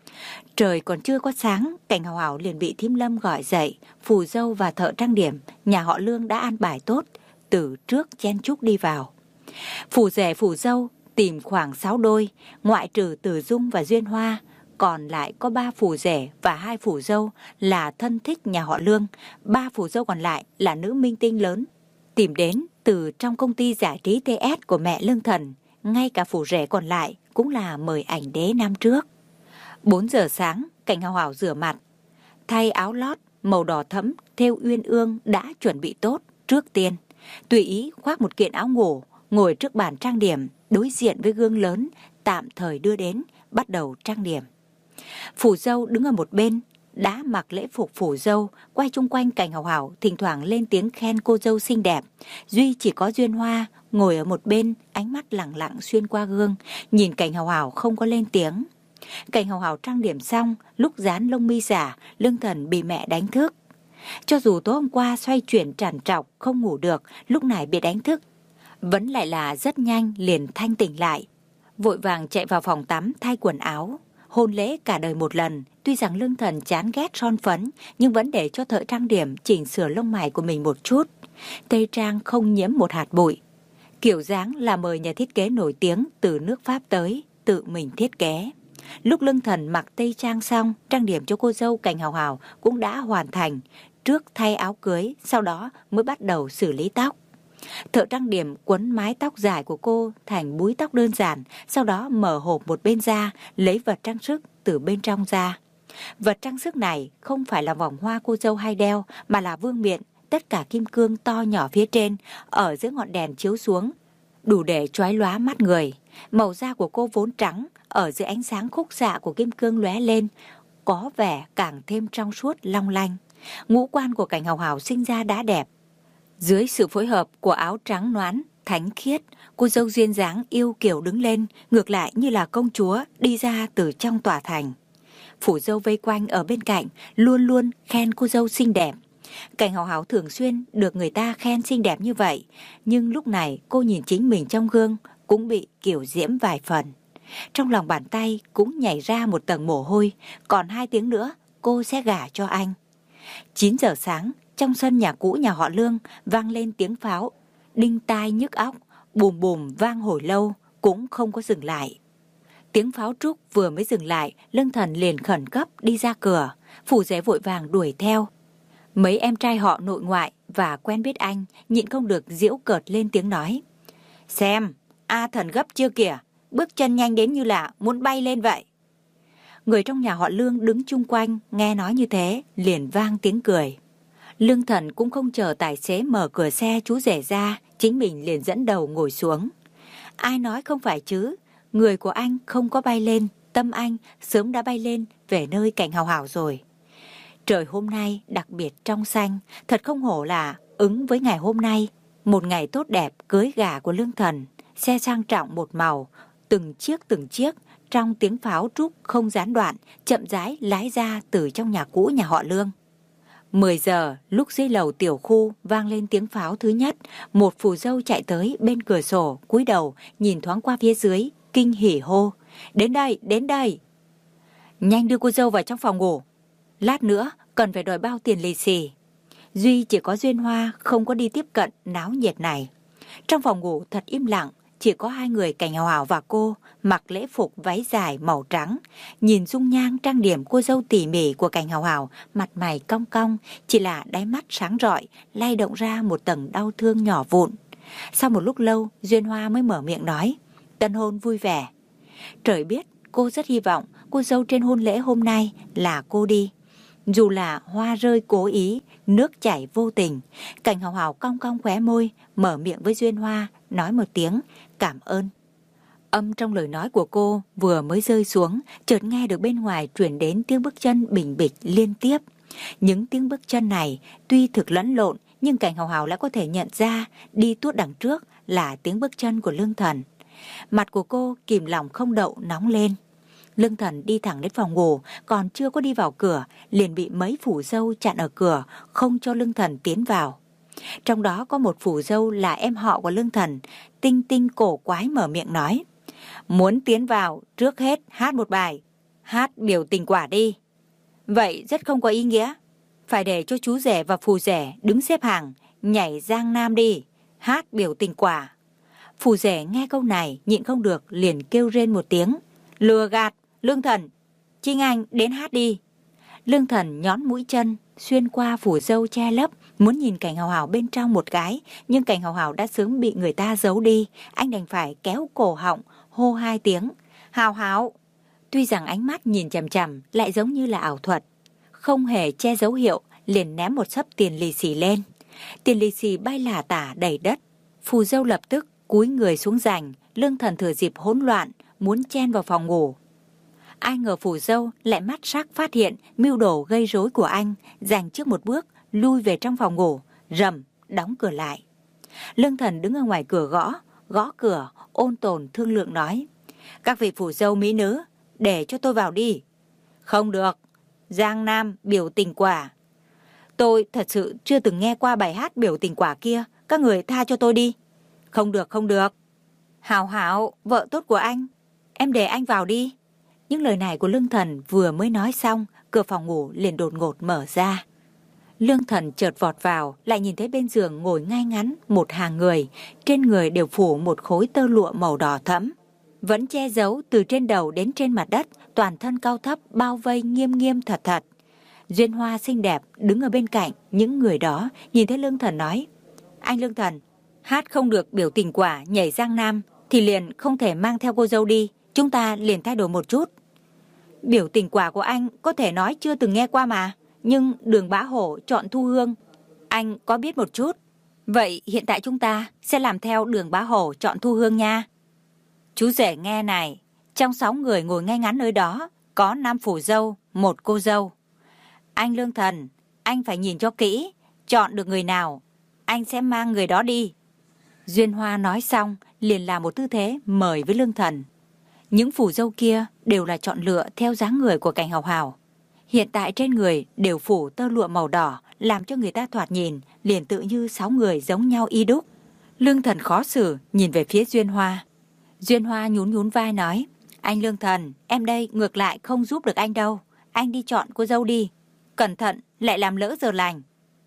C: Trời còn chưa có sáng, Cảnh Hào Hào liền bị Thím Lâm gọi dậy. Phù dâu và thợ trang điểm nhà họ Lương đã an bài tốt, từ trước chen chúc đi vào. Phù rể phù dâu tìm khoảng sáu đôi, ngoại trừ Từ Dung và Duyên Hoa, còn lại có ba phù rể và hai phù dâu là thân thích nhà họ Lương. Ba phù dâu còn lại là nữ minh tinh lớn, tìm đến từ trong công ty giải trí tê ét của mẹ Lương Thần. Ngay cả phù rể còn lại cũng là mời ảnh đế năm trước. bốn giờ sáng, Cảnh Hào Hào rửa mặt, thay áo lót màu đỏ thẫm thêu uyên ương đã chuẩn bị tốt. Trước tiên, tùy ý khoác một kiện áo ngủ, ngồi trước bàn trang điểm, đối diện với gương lớn tạm thời đưa đến, bắt đầu trang điểm. Phù dâu đứng ở một bên, đã mặc lễ phục phù dâu, quay chung quanh Cảnh Hào Hào, thỉnh thoảng lên tiếng khen cô dâu xinh đẹp. Duy chỉ có Duyên Hoa ngồi ở một bên, ánh mắt lẳng lặng xuyên qua gương, nhìn Cảnh Hào Hào không có lên tiếng. Cảnh Hào Hào trang điểm xong, lúc dán lông mi giả, Lương Thần bị mẹ đánh thức. Cho dù tối hôm qua xoay chuyển trằn trọc không ngủ được, lúc này bị đánh thức, vẫn lại là rất nhanh liền thanh tỉnh lại, vội vàng chạy vào phòng tắm thay quần áo. Hôn lễ cả đời một lần, tuy rằng Lương Thần chán ghét son phấn, nhưng vẫn để cho thợ trang điểm chỉnh sửa lông mày của mình một chút. Tây trang không nhiễm một hạt bụi. Kiểu dáng là mời nhà thiết kế nổi tiếng từ nước Pháp tới, tự mình thiết kế. Lúc Lương Thần mặc tây trang xong, trang điểm cho cô dâu Cảnh Hào Hào cũng đã hoàn thành. Trước thay áo cưới, sau đó mới bắt đầu xử lý tóc. Thợ trang điểm quấn mái tóc dài của cô thành búi tóc đơn giản, sau đó mở hộp một bên ra, lấy vật trang sức từ bên trong ra. Vật trang sức này không phải là vòng hoa cô dâu hay đeo, mà là vương miện, tất cả kim cương to nhỏ phía trên, ở dưới ngọn đèn chiếu xuống, đủ để chói lóa mắt người. Màu da của cô vốn trắng, ở dưới ánh sáng khúc xạ của kim cương lóe lên, có vẻ càng thêm trong suốt long lanh. Ngũ quan của Cảnh Hào Hào sinh ra đã đẹp. Dưới sự phối hợp của áo trắng nõn, thánh khiết, cô dâu duyên dáng yêu kiều đứng lên, ngược lại như là công chúa đi ra từ trong tòa thành. Phủ dâu vây quanh ở bên cạnh, luôn luôn khen cô dâu xinh đẹp. Cảnh Hào Hào thường xuyên được người ta khen xinh đẹp như vậy, nhưng lúc này cô nhìn chính mình trong gương cũng bị kiều diễm vài phần. Trong lòng bàn tay cũng nhảy ra một tầng mồ hôi, còn hai tiếng nữa cô sẽ gả cho anh. chín giờ sáng, trong sân nhà cũ nhà họ Lương vang lên tiếng pháo, đinh tai nhức óc, bùm bùm vang hồi lâu cũng không có dừng lại. Tiếng pháo trúc vừa mới dừng lại, Lương Thần liền khẩn cấp đi ra cửa, Phù Rể vội vàng đuổi theo. Mấy em trai họ nội ngoại và quen biết anh nhịn không được giễu cợt lên tiếng nói: Xem, A Thần gấp chưa kìa, bước chân nhanh đến như là muốn bay lên vậy. Người trong nhà họ Lương đứng chung quanh nghe nói như thế liền vang tiếng cười. Lương Thần cũng không chờ tài xế mở cửa xe chú rể ra, chính mình liền dẫn đầu ngồi xuống. Ai nói không phải chứ, người của anh không có bay lên, tâm anh sớm đã bay lên về nơi Cảnh Hào Hào rồi. Trời hôm nay đặc biệt trong xanh, thật không hổ là ứng với ngày hôm nay, một ngày tốt đẹp cưới gả của Lương Thần. Xe sang trọng một màu, từng chiếc từng chiếc, trong tiếng pháo trúc không gián đoạn, chậm rãi lái ra từ trong nhà cũ nhà họ Lương. mười giờ, lúc dưới lầu tiểu khu vang lên tiếng pháo thứ nhất, một phù dâu chạy tới bên cửa sổ, cúi đầu nhìn thoáng qua phía dưới, kinh hỉ hô: Đến đây, đến đây! Nhanh đưa cô dâu vào trong phòng ngủ, lát nữa cần phải đòi bao tiền lì xì. Duy chỉ có Duyên Hoa không có đi tiếp cận náo nhiệt này. Trong phòng ngủ thật im lặng, chỉ có hai người Cảnh Hào Hào và cô mặc lễ phục váy dài màu trắng. Nhìn dung nhan trang điểm cô dâu tỉ mỉ của Cảnh Hào Hào, mặt mày cong cong, chỉ là đáy mắt sáng rọi, lay động ra một tầng đau thương nhỏ vụn. Sau một lúc lâu, Duyên Hoa mới mở miệng nói: Tân hôn vui vẻ. Trời biết, cô rất hy vọng cô dâu trên hôn lễ hôm nay là cô đi. Dù là hoa rơi cố ý, nước chảy vô tình, Cảnh Hào Hào cong cong khóe môi, mở miệng với Duyên Hoa, nói một tiếng cảm ơn. Âm trong lời nói của cô vừa mới rơi xuống, chợt nghe được bên ngoài truyền đến tiếng bước chân bình bịch liên tiếp. Những tiếng bước chân này tuy thực lẫn lộn, nhưng Cảnh Hào Hào lại có thể nhận ra đi tuốt đằng trước là tiếng bước chân của Lương Thần. Mặt của cô kìm lòng không đậu nóng lên. Lương Thần đi thẳng đến phòng ngủ, còn chưa có đi vào cửa, liền bị mấy phủ dâu chặn ở cửa, không cho Lương Thần tiến vào. Trong đó có một phủ dâu là em họ của Lương Thần, tinh tinh cổ quái mở miệng nói: Muốn tiến vào, trước hết hát một bài, hát biểu tình quả đi. Vậy rất không có ý nghĩa, phải để cho chú rể và phù rể đứng xếp hàng, nhảy Giang Nam đi, hát biểu tình quả. Phù rể nghe câu này nhịn không được liền kêu rên một tiếng: Lừa gạt, Lương Thần, Trinh Anh đến hát đi. Lương Thần nhón mũi chân xuyên qua phủ dâu che lấp, muốn nhìn Cảnh Hào Hào bên trong một cái, nhưng Cảnh Hào Hào đã sớm bị người ta giấu đi. Anh đành phải kéo cổ họng hô hai tiếng: Hào Hào. Tuy rằng ánh mắt nhìn chằm chằm lại giống như là ảo thuật, không hề che dấu hiệu, liền ném một xấp tiền lì xì lên. Tiền lì xì bay lả tả đầy đất. Phù dâu lập tức cúi người xuống giành. Lương Thần thừa dịp hỗn loạn muốn chen vào phòng ngủ. Ai ngờ phù dâu lại mắt sắc phát hiện mưu đồ gây rối của anh, giành trước một bước lui về trong phòng ngủ, rầm đóng cửa lại. Lương Thần đứng ở ngoài cửa gõ, gõ cửa ôn tồn thương lượng nói: Các vị phù dâu mỹ nữ, để cho tôi vào đi. Không được, Giang Nam biểu tình quả. Tôi thật sự chưa từng nghe qua bài hát biểu tình quả kia, các người tha cho tôi đi. Không được, không được. Hào Hào, vợ tốt của anh, em để anh vào đi. Những lời này của Lương Thần vừa mới nói xong, cửa phòng ngủ liền đột ngột mở ra. Lương Thần chợt vọt vào, lại nhìn thấy bên giường ngồi ngay ngắn một hàng người, trên người đều phủ một khối tơ lụa màu đỏ thẫm, vẫn che giấu từ trên đầu đến trên mặt đất, toàn thân cao thấp bao vây nghiêm nghiêm thật thật. Duyên Hoa xinh đẹp đứng ở bên cạnh những người đó, nhìn thấy Lương Thần nói: Anh Lương Thần, hát không được biểu tình quả nhảy Giang Nam thì liền không thể mang theo cô dâu đi, chúng ta liền thay đổi một chút. Biểu tình quả của anh có thể nói chưa từng nghe qua mà, nhưng Đường Bá Hổ chọn Thu Hương, anh có biết một chút. Vậy hiện tại chúng ta sẽ làm theo Đường Bá Hổ chọn Thu Hương nha. Chú rể nghe này, trong sáu người ngồi ngay ngắn nơi đó, có năm phủ dâu, một cô dâu. Anh Lương Thần, anh phải nhìn cho kỹ, chọn được người nào, anh sẽ mang người đó đi. Duyên Hoa nói xong, liền làm một tư thế mời với Lương Thần. Những phủ dâu kia đều là chọn lựa theo dáng người của Cảnh Hào Hào. Hiện tại trên người đều phủ tơ lụa màu đỏ, làm cho người ta thoạt nhìn liền tự như sáu người giống nhau y đúc. Lương Thần khó xử nhìn về phía Duyên Hoa. Duyên Hoa nhún nhún vai nói, anh Lương Thần, em đây ngược lại không giúp được anh đâu. Anh đi chọn cô dâu đi. Cẩn thận lại làm lỡ giờ lành.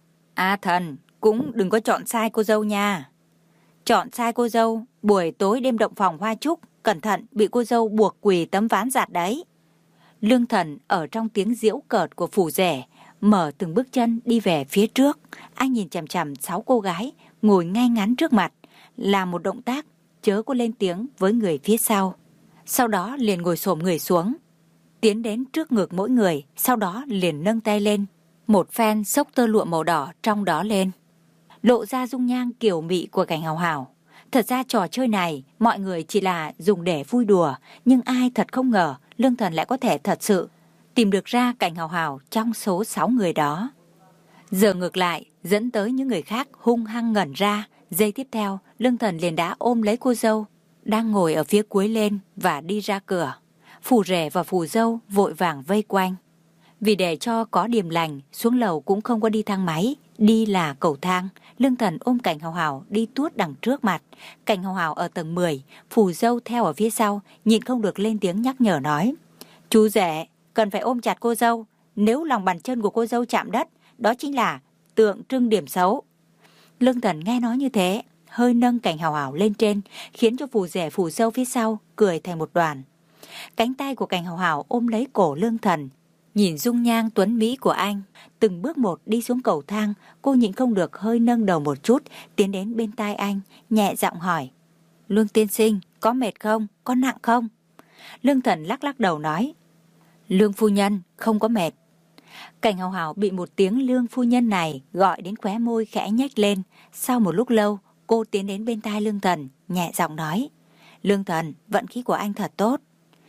C: À Thần, cũng đừng có chọn sai cô dâu nha. Chọn sai cô dâu, buổi tối đêm động phòng hoa trúc, cẩn thận bị cô dâu buộc quỳ tấm ván giặt đấy. Lương Thần ở trong tiếng giễu cợt của phù rể, mở từng bước chân đi về phía trước. Anh nhìn chằm chằm sáu cô gái ngồi ngay ngắn trước mặt, làm một động tác chớ có lên tiếng với người phía sau. Sau đó liền ngồi xổm người xuống, tiến đến trước ngực mỗi người, sau đó liền nâng tay lên, một phen xốc tơ lụa màu đỏ trong đó lên, lộ ra dung nhan kiều mị của Cảnh Hào Hào. Thật ra trò chơi này mọi người chỉ là dùng để vui đùa, nhưng ai thật không ngờ Lương Thần lại có thể thật sự tìm được ra Cảnh Hào Hào trong số sáu người đó. Giờ ngược lại dẫn tới những người khác hung hăng ngẩn ra. Giây tiếp theo, Lương Thần liền đã ôm lấy cô dâu đang ngồi ở phía cuối lên và đi ra cửa. Phù rể và phù dâu vội vàng vây quanh. Vì để cho có điềm lành, xuống lầu cũng không có đi thang máy, đi là cầu thang. Lương Thần ôm Cảnh Hào Hào đi tuốt đằng trước mặt. Cảnh Hào Hào ở tầng mười, phù dâu theo ở phía sau, nhịn không được lên tiếng nhắc nhở nói, chú rể cần phải ôm chặt cô dâu, nếu lòng bàn chân của cô dâu chạm đất, đó chính là tượng trưng điểm xấu. Lương Thần nghe nói như thế, hơi nâng Cảnh Hào Hào lên trên, khiến cho phù rể phù dâu phía sau cười thành một đoàn. Cánh tay của Cảnh Hào Hào ôm lấy cổ Lương Thần, nhìn dung nhan tuấn mỹ của anh, từng bước một đi xuống cầu thang. Cô nhịn không được hơi nâng đầu một chút, tiến đến bên tai anh, nhẹ giọng hỏi, Lương tiên sinh, có mệt không? Có nặng không? Lương Thần lắc lắc đầu nói, Lương phu nhân, không có mệt. Cảnh Hào Hào bị một tiếng Lương phu nhân này gọi đến khóe môi khẽ nhếch lên. Sau một lúc lâu, cô tiến đến bên tai Lương Thần, nhẹ giọng nói, Lương Thần, vận khí của anh thật tốt.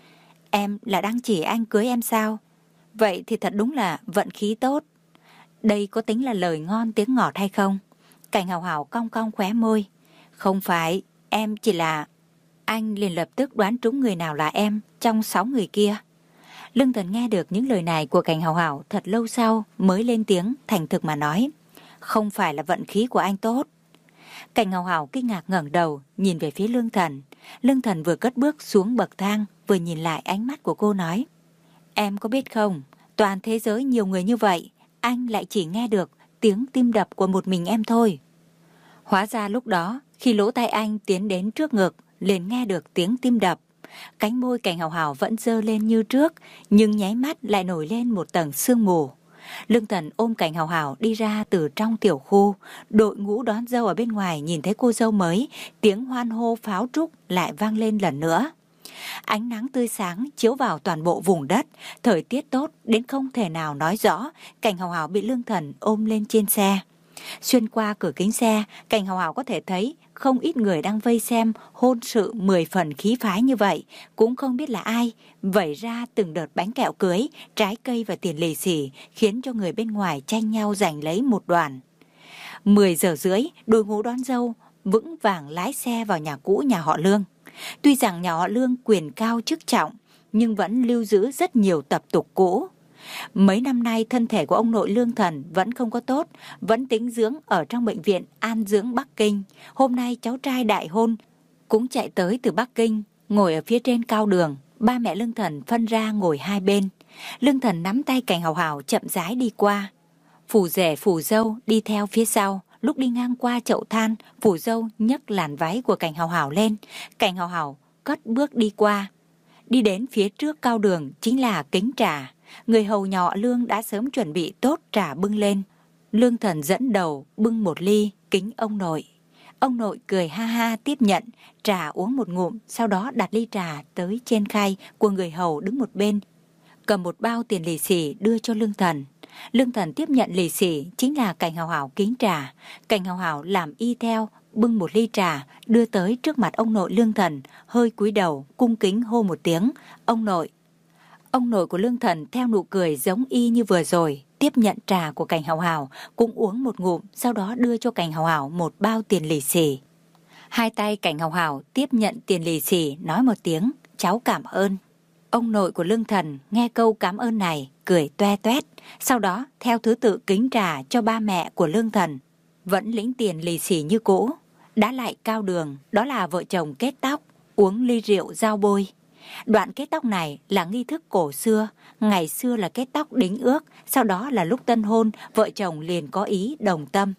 C: Em là đang chỉ anh cưới em sao? Vậy thì thật đúng là vận khí tốt. Đây có tính là lời ngon tiếng ngọt hay không? Cảnh Hào Hào cong cong khóe môi, không phải, em chỉ là... Anh liền lập tức đoán trúng người nào là em trong sáu người kia. Lương Thần nghe được những lời này của Cảnh Hào Hào thật lâu sau mới lên tiếng thành thực mà nói, không phải là vận khí của anh tốt. Cảnh Hào Hào kinh ngạc ngẩng đầu nhìn về phía Lương Thần. Lương Thần vừa cất bước xuống bậc thang, vừa nhìn lại ánh mắt của cô nói, em có biết không, toàn thế giới nhiều người như vậy, anh lại chỉ nghe được tiếng tim đập của một mình em thôi. Hóa ra lúc đó, khi lỗ tai anh tiến đến trước ngực, liền nghe được tiếng tim đập. Cánh môi Cảnh Hào Hào vẫn dơ lên như trước, nhưng nháy mắt lại nổi lên một tầng sương mù. Lương Thần ôm Cảnh Hào Hào đi ra từ trong tiểu khu. Đội ngũ đón dâu ở bên ngoài nhìn thấy cô dâu mới, tiếng hoan hô pháo trúc lại vang lên lần nữa. Ánh nắng tươi sáng chiếu vào toàn bộ vùng đất, thời tiết tốt đến không thể nào nói rõ. Cảnh Hào Hào bị Lương Thần ôm lên trên xe. Xuyên qua cửa kính xe, Cảnh Hào Hào có thể thấy không ít người đang vây xem hôn sự mười phần khí phái như vậy. Cũng không biết là ai vẩy ra từng đợt bánh kẹo cưới, trái cây và tiền lì xì, khiến cho người bên ngoài tranh nhau giành lấy một đoàn. Mười giờ rưỡi, đội ngũ đón dâu vững vàng lái xe vào nhà cũ nhà họ Lương. Tuy rằng nhà họ Lương quyền cao chức trọng, nhưng vẫn lưu giữ rất nhiều tập tục cũ. Mấy năm nay thân thể của ông nội Lương Thần vẫn không có tốt, vẫn tính dưỡng ở trong bệnh viện an dưỡng Bắc Kinh. Hôm nay cháu trai đại hôn cũng chạy tới từ Bắc Kinh, ngồi ở phía trên cao đường. Ba mẹ Lương Thần phân ra ngồi hai bên. Lương Thần nắm tay Cảnh Hào Hào chậm rãi đi qua. Phù rể phù dâu đi theo phía sau. Lúc đi ngang qua chậu than, phù dâu nhấc làn váy của Cảnh Hào Hào lên. Cảnh Hào Hào cất bước đi qua. Đi đến phía trước cao đường chính là kính trà. Người hầu nhà họ Lương đã sớm chuẩn bị tốt trà bưng lên. Lương Thần dẫn đầu bưng một ly kính ông nội. Ông nội cười ha ha tiếp nhận, trà uống một ngụm, sau đó đặt ly trà tới trên khay của người hầu đứng một bên, cầm một bao tiền lì xì đưa cho Lương Thần. Lương Thần tiếp nhận lì xì chính là Cảnh Hào Hào kính trà. Cảnh Hào Hào làm y theo, bưng một ly trà đưa tới trước mặt ông nội Lương Thần, hơi cúi đầu cung kính hô một tiếng, ông nội. Ông nội của Lương Thần theo nụ cười giống y như vừa rồi, tiếp nhận trà của Cảnh Hào Hào, cũng uống một ngụm, sau đó đưa cho Cảnh Hào Hào một bao tiền lì xì. Hai tay Cảnh Hào Hào tiếp nhận tiền lì xì, nói một tiếng, cháu cảm ơn. Ông nội của Lương Thần nghe câu cảm ơn này, cười toe toét, sau đó theo thứ tự kính trà cho ba mẹ của Lương Thần, vẫn lĩnh tiền lì xì như cũ. Đã lại cao đường, đó là vợ chồng kết tóc, uống ly rượu giao bôi. Đoạn kết tóc này là nghi thức cổ xưa, ngày xưa là kết tóc đính ước, sau đó là lúc tân hôn, vợ chồng liền có ý đồng tâm.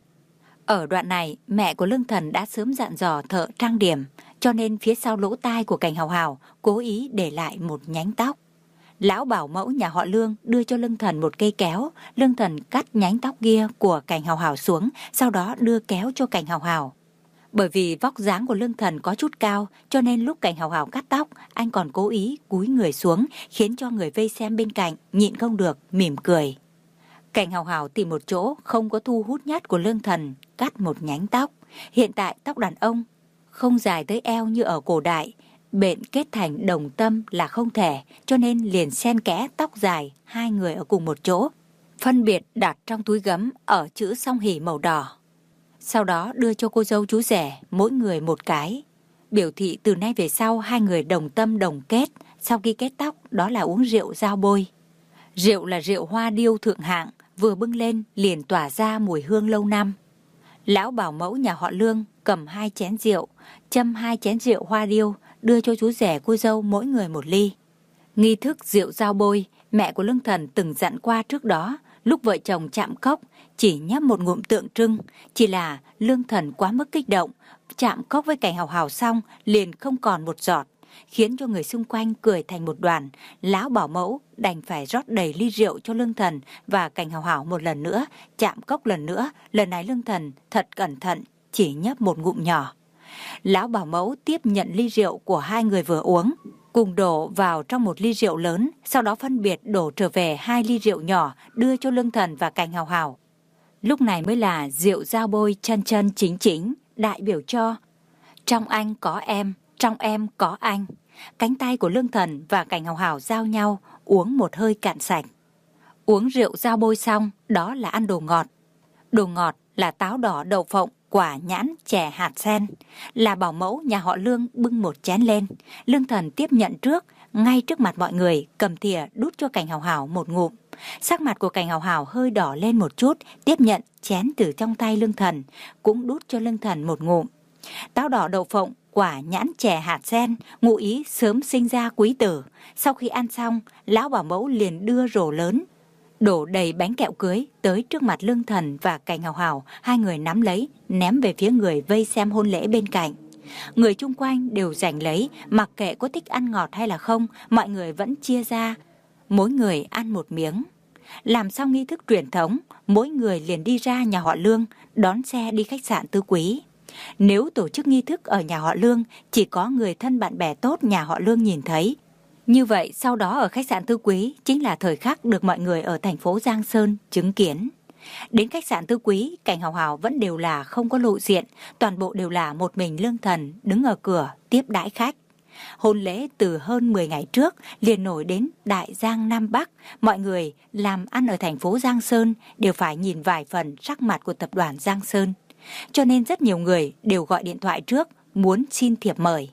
C: Ở đoạn này, mẹ của Lương Thần đã sớm dặn dò thợ trang điểm, cho nên phía sau lỗ tai của Cảnh Hào Hào cố ý để lại một nhánh tóc. Lão bảo mẫu nhà họ Lương đưa cho Lương Thần một cây kéo, Lương Thần cắt nhánh tóc kia của Cảnh Hào Hào xuống, sau đó đưa kéo cho Cảnh Hào Hào. Bởi vì vóc dáng của Lương Thần có chút cao, cho nên lúc Cảnh Hào Hào cắt tóc, anh còn cố ý cúi người xuống, khiến cho người vây xem bên cạnh nhịn không được, mỉm cười. Cảnh Hào Hào tìm một chỗ không có thu hút nhất của Lương Thần, cắt một nhánh tóc. Hiện tại tóc đàn ông không dài tới eo như ở cổ đại, bện kết thành đồng tâm là không thể, cho nên liền xen kẽ tóc dài hai người ở cùng một chỗ, phân biệt đặt trong túi gấm ở chữ song hỷ màu đỏ. Sau đó đưa cho cô dâu chú rể mỗi người một cái, biểu thị từ nay về sau hai người đồng tâm đồng kết. Sau khi kết tóc đó là uống rượu giao bôi. Rượu là rượu hoa điêu thượng hạng, vừa bưng lên liền tỏa ra mùi hương lâu năm. Lão bảo mẫu nhà họ Lương cầm hai chén rượu, châm hai chén rượu hoa điêu, đưa cho chú rể cô dâu mỗi người một ly. Nghi thức rượu giao bôi, mẹ của Lương Thần từng dặn qua trước đó, lúc vợ chồng chạm cốc chỉ nhấp một ngụm tượng trưng, chỉ là Lương Thần quá mức kích động, chạm cốc với Cảnh Hào Hào xong liền không còn một giọt, khiến cho người xung quanh cười thành một đoàn. Lão bảo mẫu đành phải rót đầy ly rượu cho Lương Thần và Cảnh Hào Hào một lần nữa, chạm cốc lần nữa. Lần này Lương Thần thật cẩn thận, chỉ nhấp một ngụm nhỏ. Lão bảo mẫu tiếp nhận ly rượu của hai người vừa uống, cùng đổ vào trong một ly rượu lớn, sau đó phân biệt đổ trở về hai ly rượu nhỏ đưa cho Lương Thần và Cảnh Hào Hào. Lúc này mới là rượu giao bôi chân chân chính chính, đại biểu cho trong anh có em, trong em có anh. Cánh tay của Lương Thần và Cảnh Hào Hào giao nhau, uống một hơi cạn sạch. Uống rượu giao bôi xong, đó là ăn đồ ngọt. Đồ ngọt là táo đỏ, đậu phộng, quả nhãn, chè, hạt sen. Là bảo mẫu nhà họ Lương bưng một chén lên. Lương Thần tiếp nhận trước, ngay trước mặt mọi người, cầm thìa đút cho Cảnh Hào Hào một ngụm. Sắc mặt của Cảnh Hào Hào hơi đỏ lên một chút, tiếp nhận chén từ trong tay Lương Thần, cũng đút cho Lương Thần một ngụm. Táo đỏ, đậu phộng, quả nhãn, chè, hạt sen, ngụ ý sớm sinh ra quý tử. Sau khi ăn xong, lão bảo mẫu liền đưa rổ lớn, đổ đầy bánh kẹo cưới tới trước mặt Lương Thần và Cảnh Hào Hào. Hai người nắm lấy, ném về phía người vây xem hôn lễ bên cạnh. Người chung quanh đều giành lấy, mặc kệ có thích ăn ngọt hay là không, mọi người vẫn chia ra, mỗi người ăn một miếng. Làm xong nghi thức truyền thống, mỗi người liền đi ra nhà họ Lương, đón xe đi khách sạn Tứ Quý. Nếu tổ chức nghi thức ở nhà họ Lương, chỉ có người thân bạn bè tốt nhà họ Lương nhìn thấy. Như vậy sau đó ở khách sạn Tứ Quý chính là thời khắc được mọi người ở thành phố Giang Sơn chứng kiến. Đến khách sạn Tứ Quý, Cảnh Hào Hào vẫn đều là không có lộ diện, toàn bộ đều là một mình Lương Thần đứng ở cửa tiếp đãi khách. Hôn lễ từ hơn mười ngày trước liền nổi đến Đại Giang Nam Bắc, mọi người làm ăn ở thành phố Giang Sơn đều phải nhìn vài phần sắc mặt của tập đoàn Giang Sơn. Cho nên rất nhiều người đều gọi điện thoại trước muốn xin thiệp mời.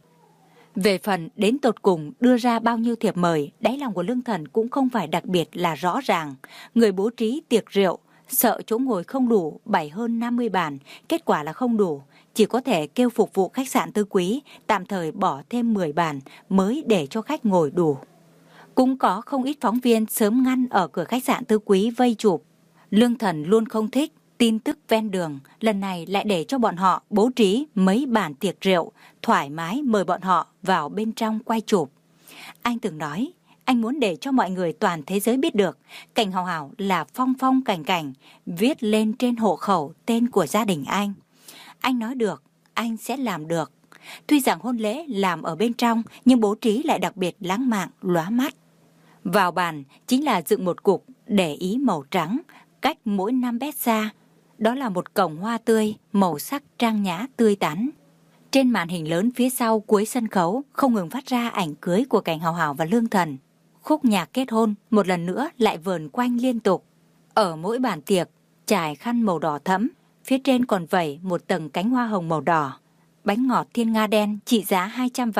C: Về phần đến tột cùng đưa ra bao nhiêu thiệp mời, đáy lòng của Lương Thần cũng không phải đặc biệt là rõ ràng. Người bố trí tiệc rượu, sợ chỗ ngồi không đủ, bày hơn năm mươi bàn, kết quả là không đủ. Chỉ có thể kêu phục vụ khách sạn Tứ Quý, tạm thời bỏ thêm mười bàn mới để cho khách ngồi đủ. Cũng có không ít phóng viên sớm ngăn ở cửa khách sạn Tứ Quý vây chụp. Lương Thần luôn không thích tin tức ven đường, lần này lại để cho bọn họ bố trí mấy bàn tiệc rượu, thoải mái mời bọn họ vào bên trong quay chụp. Anh từng nói, anh muốn để cho mọi người toàn thế giới biết được, Cảnh Hào Hào là phong phong cảnh cảnh, viết lên trên hộ khẩu tên của gia đình anh. Anh nói được, anh sẽ làm được. Tuy rằng hôn lễ làm ở bên trong, nhưng bố trí lại đặc biệt lãng mạn, lóa mắt. Vào bàn chính là dựng một cục để ý màu trắng, cách mỗi năm mét xa. Đó là một cổng hoa tươi, màu sắc trang nhã tươi tắn. Trên màn hình lớn phía sau cuối sân khấu không ngừng phát ra ảnh cưới của Cảnh Hào Hào và Lương Thần. Khúc nhạc kết hôn một lần nữa lại vờn quanh liên tục. Ở mỗi bàn tiệc trải khăn màu đỏ thẫm, phía trên còn vẩy một tầng cánh hoa hồng màu đỏ. Bánh ngọt thiên nga đen trị giá hai trăm vạn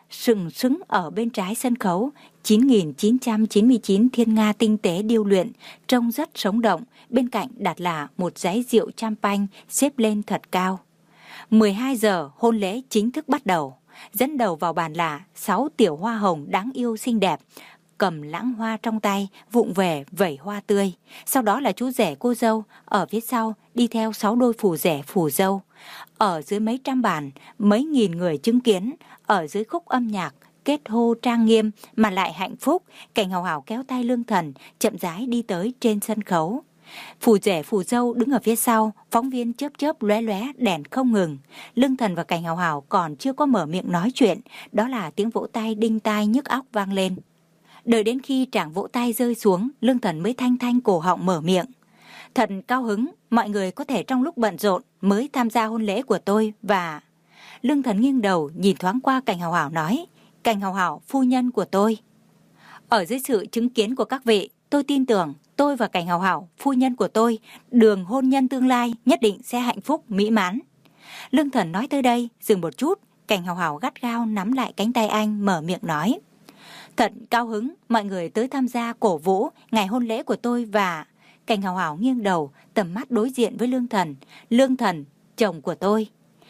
C: sừng sững ở bên trái sân khấu, chín nghìn chín trăm chín mươi chín thiên nga tinh tế điêu luyện, trông rất sống động, bên cạnh đặt là một dãy rượu champagne xếp lên thật cao. mười hai giờ hôn lễ chính thức bắt đầu. Dẫn đầu vào bàn là sáu tiểu hoa hồng đáng yêu xinh đẹp, cầm lãng hoa trong tay, vụng về vẩy hoa tươi. Sau đó là chú rể cô dâu, ở phía sau đi theo sáu đôi phù rể phù dâu. Ở dưới mấy trăm bàn, mấy nghìn người chứng kiến, ở dưới khúc âm nhạc, kết hô trang nghiêm mà lại hạnh phúc, Cảnh Hào Hào kéo tay Lương Thần, chậm rãi đi tới trên sân khấu. Phù rể phù dâu đứng ở phía sau, phóng viên chớp chớp lóe lóe đèn không ngừng. Lương Thần và Cảnh Hào Hào còn chưa có mở miệng nói chuyện, đó là tiếng vỗ tay đinh tai nhức óc vang lên. Đợi đến khi tràng vỗ tay rơi xuống, Lương Thần mới thanh thanh cổ họng mở miệng. Thật cao hứng, mọi người có thể trong lúc bận rộn mới tham gia hôn lễ của tôi và... Lương Thần nghiêng đầu nhìn thoáng qua Cảnh Hào Hào nói, Cảnh Hào Hào, phu nhân của tôi. Ở dưới sự chứng kiến của các vị, tôi tin tưởng tôi và Cảnh Hào Hào, phu nhân của tôi, đường hôn nhân tương lai nhất định sẽ hạnh phúc mỹ mãn. Lương Thần nói tới đây, dừng một chút, Cảnh Hào Hào gắt gao nắm lại cánh tay anh, mở miệng nói. Thật cao hứng, mọi người tới tham gia cổ vũ ngày hôn lễ của tôi và... Cảnh Hào Hào nghiêng đầu, tầm mắt đối diện với Lương Thần. Lương Thần, chồng của tôi.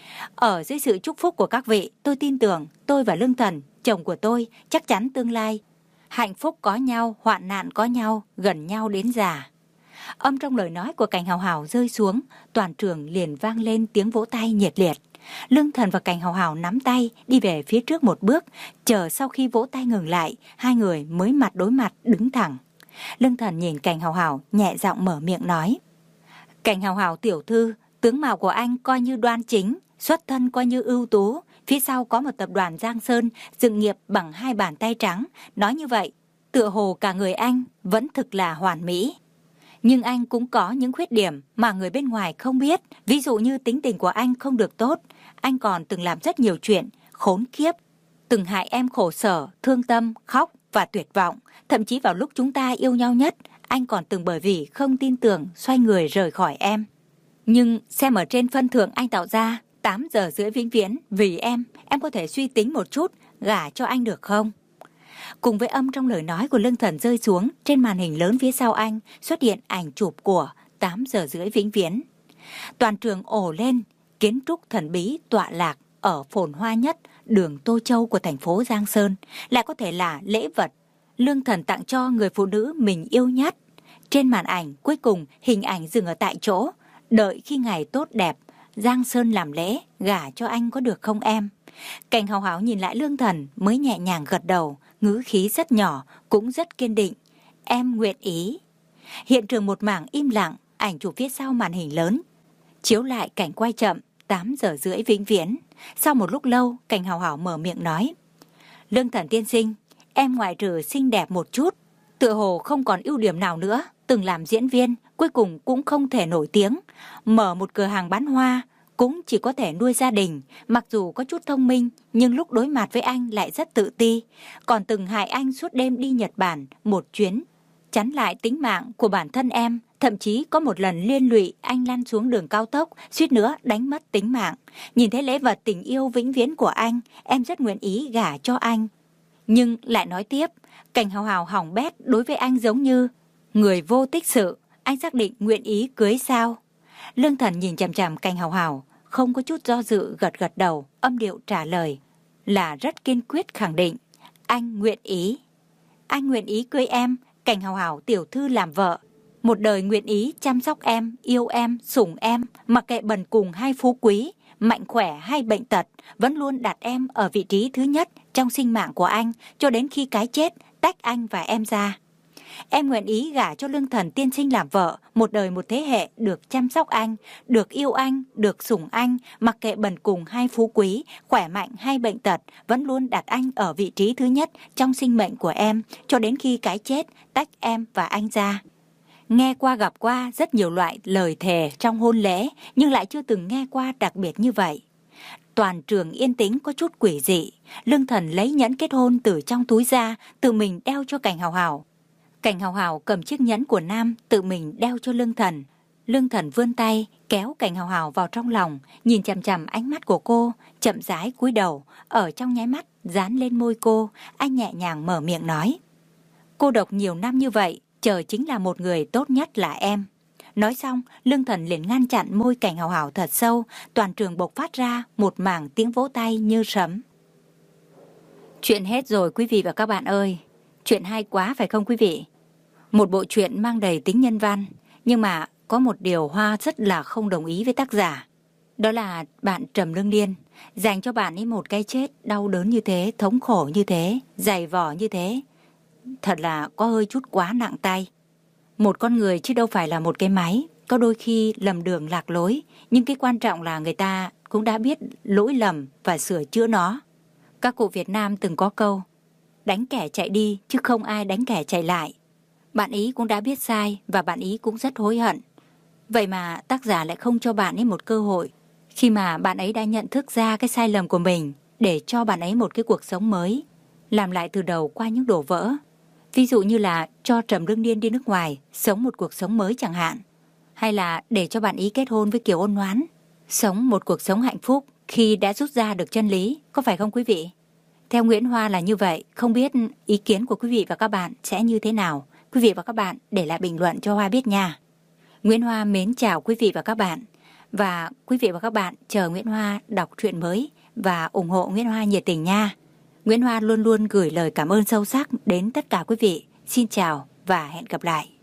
C: Ở dưới sự chúc phúc của các vị, tôi tin tưởng tôi và Lương Thần, chồng của tôi, chắc chắn tương lai hạnh phúc có nhau, hoạn nạn có nhau, gần nhau đến già. Âm trong lời nói của Cảnh Hào Hào rơi xuống, toàn trường liền vang lên tiếng vỗ tay nhiệt liệt. Lương Thần và Cảnh Hào Hào nắm tay đi về phía trước một bước, chờ sau khi vỗ tay ngừng lại, hai người mới mặt đối mặt đứng thẳng. Lương Thần nhìn Cảnh Hào Hào nhẹ giọng mở miệng nói. Cảnh Hào Hào tiểu thư, tướng mạo của anh coi như đoan chính, xuất thân coi như ưu tú, phía sau có một tập đoàn Giang Sơn dựng nghiệp bằng hai bàn tay trắng, nói như vậy, tựa hồ cả người anh vẫn thực là hoàn mỹ. Nhưng anh cũng có những khuyết điểm mà người bên ngoài không biết, ví dụ như tính tình của anh không được tốt, anh còn từng làm rất nhiều chuyện khốn kiếp, từng hại em khổ sở, thương tâm, khóc và tuyệt vọng, thậm chí vào lúc chúng ta yêu nhau nhất, anh còn từng bởi vì không tin tưởng xoay người rời khỏi em. Nhưng xem ở trên phân thưởng anh tạo ra, tám giờ rưỡi vĩnh viễn, vì em, em có thể suy tính một chút, gả cho anh được không? Cùng với âm trong lời nói của Lương Thần rơi xuống, trên màn hình lớn phía sau anh xuất hiện ảnh chụp của tám giờ rưỡi vĩnh viễn. Toàn trường ồ lên, kiến trúc thần bí tọa lạc ở phồn hoa nhất đường Tô Châu của thành phố Giang Sơn, lại có thể là lễ vật Lương Thần tặng cho người phụ nữ mình yêu nhất. Trên màn ảnh cuối cùng hình ảnh dừng ở tại chỗ, đợi khi ngày tốt đẹp, Giang Sơn làm lễ, gả cho anh có được không em? Cảnh Hào Hào nhìn lại Lương Thần mới nhẹ nhàng gật đầu, ngữ khí rất nhỏ, cũng rất kiên định. Em nguyện ý. Hiện trường một mảng im lặng, ảnh chụp phía sau màn hình lớn chiếu lại cảnh quay chậm, tám giờ rưỡi vĩnh viễn. Sau một lúc lâu, Cảnh Hào Hào mở miệng nói. Lương Thần tiên sinh, em ngoại trừ xinh đẹp một chút, tựa hồ không còn ưu điểm nào nữa. Từng làm diễn viên, cuối cùng cũng không thể nổi tiếng. Mở một cửa hàng bán hoa, cũng chỉ có thể nuôi gia đình. Mặc dù có chút thông minh, nhưng lúc đối mặt với anh lại rất tự ti. Còn từng hại anh suốt đêm đi Nhật Bản một chuyến, chắn lại tính mạng của bản thân em. Thậm chí có một lần liên lụy anh lăn xuống đường cao tốc, suýt nữa đánh mất tính mạng. Nhìn thấy lễ vật tình yêu vĩnh viễn của anh, em rất nguyện ý gả cho anh. Nhưng lại nói tiếp, Cảnh Hào Hào hỏng bét đối với anh giống như người vô tích sự. Anh xác định nguyện ý cưới sao? Lương Thần nhìn chằm chằm Cảnh Hào Hào, không có chút do dự, gật gật đầu, âm điệu trả lời là rất kiên quyết khẳng định. Anh nguyện ý. Anh nguyện ý cưới em, Cảnh Hào Hào tiểu thư làm vợ. Một đời nguyện ý chăm sóc em, yêu em, sủng em, mặc kệ bần cùng hay phú quý, mạnh khỏe hay bệnh tật, vẫn luôn đặt em ở vị trí thứ nhất trong sinh mạng của anh, cho đến khi cái chết tách anh và em ra. Em nguyện ý gả cho Lương Thần tiên sinh làm vợ, một đời một thế hệ được chăm sóc anh, được yêu anh, được sủng anh, mặc kệ bần cùng hay phú quý, khỏe mạnh hay bệnh tật, vẫn luôn đặt anh ở vị trí thứ nhất trong sinh mệnh của em, cho đến khi cái chết tách em và anh ra. Nghe qua gặp qua rất nhiều loại lời thề trong hôn lễ, nhưng lại chưa từng nghe qua đặc biệt như vậy. Toàn trường yên tĩnh có chút quỷ dị. Lương Thần lấy nhẫn kết hôn từ trong túi ra, tự mình đeo cho Cảnh Hào Hào. Cảnh Hào Hào cầm chiếc nhẫn của nam tự mình đeo cho Lương Thần. Lương Thần vươn tay kéo Cảnh Hào Hào vào trong lòng, nhìn chằm chằm ánh mắt của cô, chậm rãi cúi đầu, ở trong nháy mắt dán lên môi cô, anh nhẹ nhàng mở miệng nói: cô độc nhiều năm như vậy, chờ chính là một người tốt nhất là em. Nói xong, Lương Thần liền ngăn chặn môi Cảnh Hào Hào thật sâu, toàn trường bộc phát ra một mảng tiếng vỗ tay như sấm. Chuyện hết rồi quý vị và các bạn ơi. Chuyện hay quá phải không quý vị? Một bộ truyện mang đầy tính nhân văn, nhưng mà có một điều Hoa rất là không đồng ý với tác giả. Đó là bạn Trầm Lương Điên dành cho bạn ấy một cái chết đau đớn như thế, thống khổ như thế, dày vò như thế. Thật là có hơi chút quá nặng tay. Một con người chứ đâu phải là một cái máy, có đôi khi lầm đường lạc lối, nhưng cái quan trọng là người ta cũng đã biết lỗi lầm và sửa chữa nó. Các cụ Việt Nam từng có câu: đánh kẻ chạy đi chứ không ai đánh kẻ chạy lại. Bạn ý cũng đã biết sai và bạn ý cũng rất hối hận. Vậy mà tác giả lại không cho bạn ấy một cơ hội, khi mà bạn ấy đã nhận thức ra cái sai lầm của mình, để cho bạn ấy một cái cuộc sống mới, làm lại từ đầu qua những đổ vỡ. Ví dụ như là cho Trầm Lương Điên đi nước ngoài, sống một cuộc sống mới chẳng hạn. Hay là để cho bạn ý kết hôn với Kiều Ôn Ngoãn, sống một cuộc sống hạnh phúc khi đã rút ra được chân lý, có phải không quý vị? Theo Nguyễn Hoa là như vậy, không biết ý kiến của quý vị và các bạn sẽ như thế nào? Quý vị và các bạn để lại bình luận cho Hoa biết nha. Nguyễn Hoa mến chào quý vị và các bạn. Và quý vị và các bạn chờ Nguyễn Hoa đọc truyện mới và ủng hộ Nguyễn Hoa nhiệt tình nha. Nguyễn Hoa luôn luôn gửi lời cảm ơn sâu sắc đến tất cả quý vị. Xin chào và hẹn gặp lại.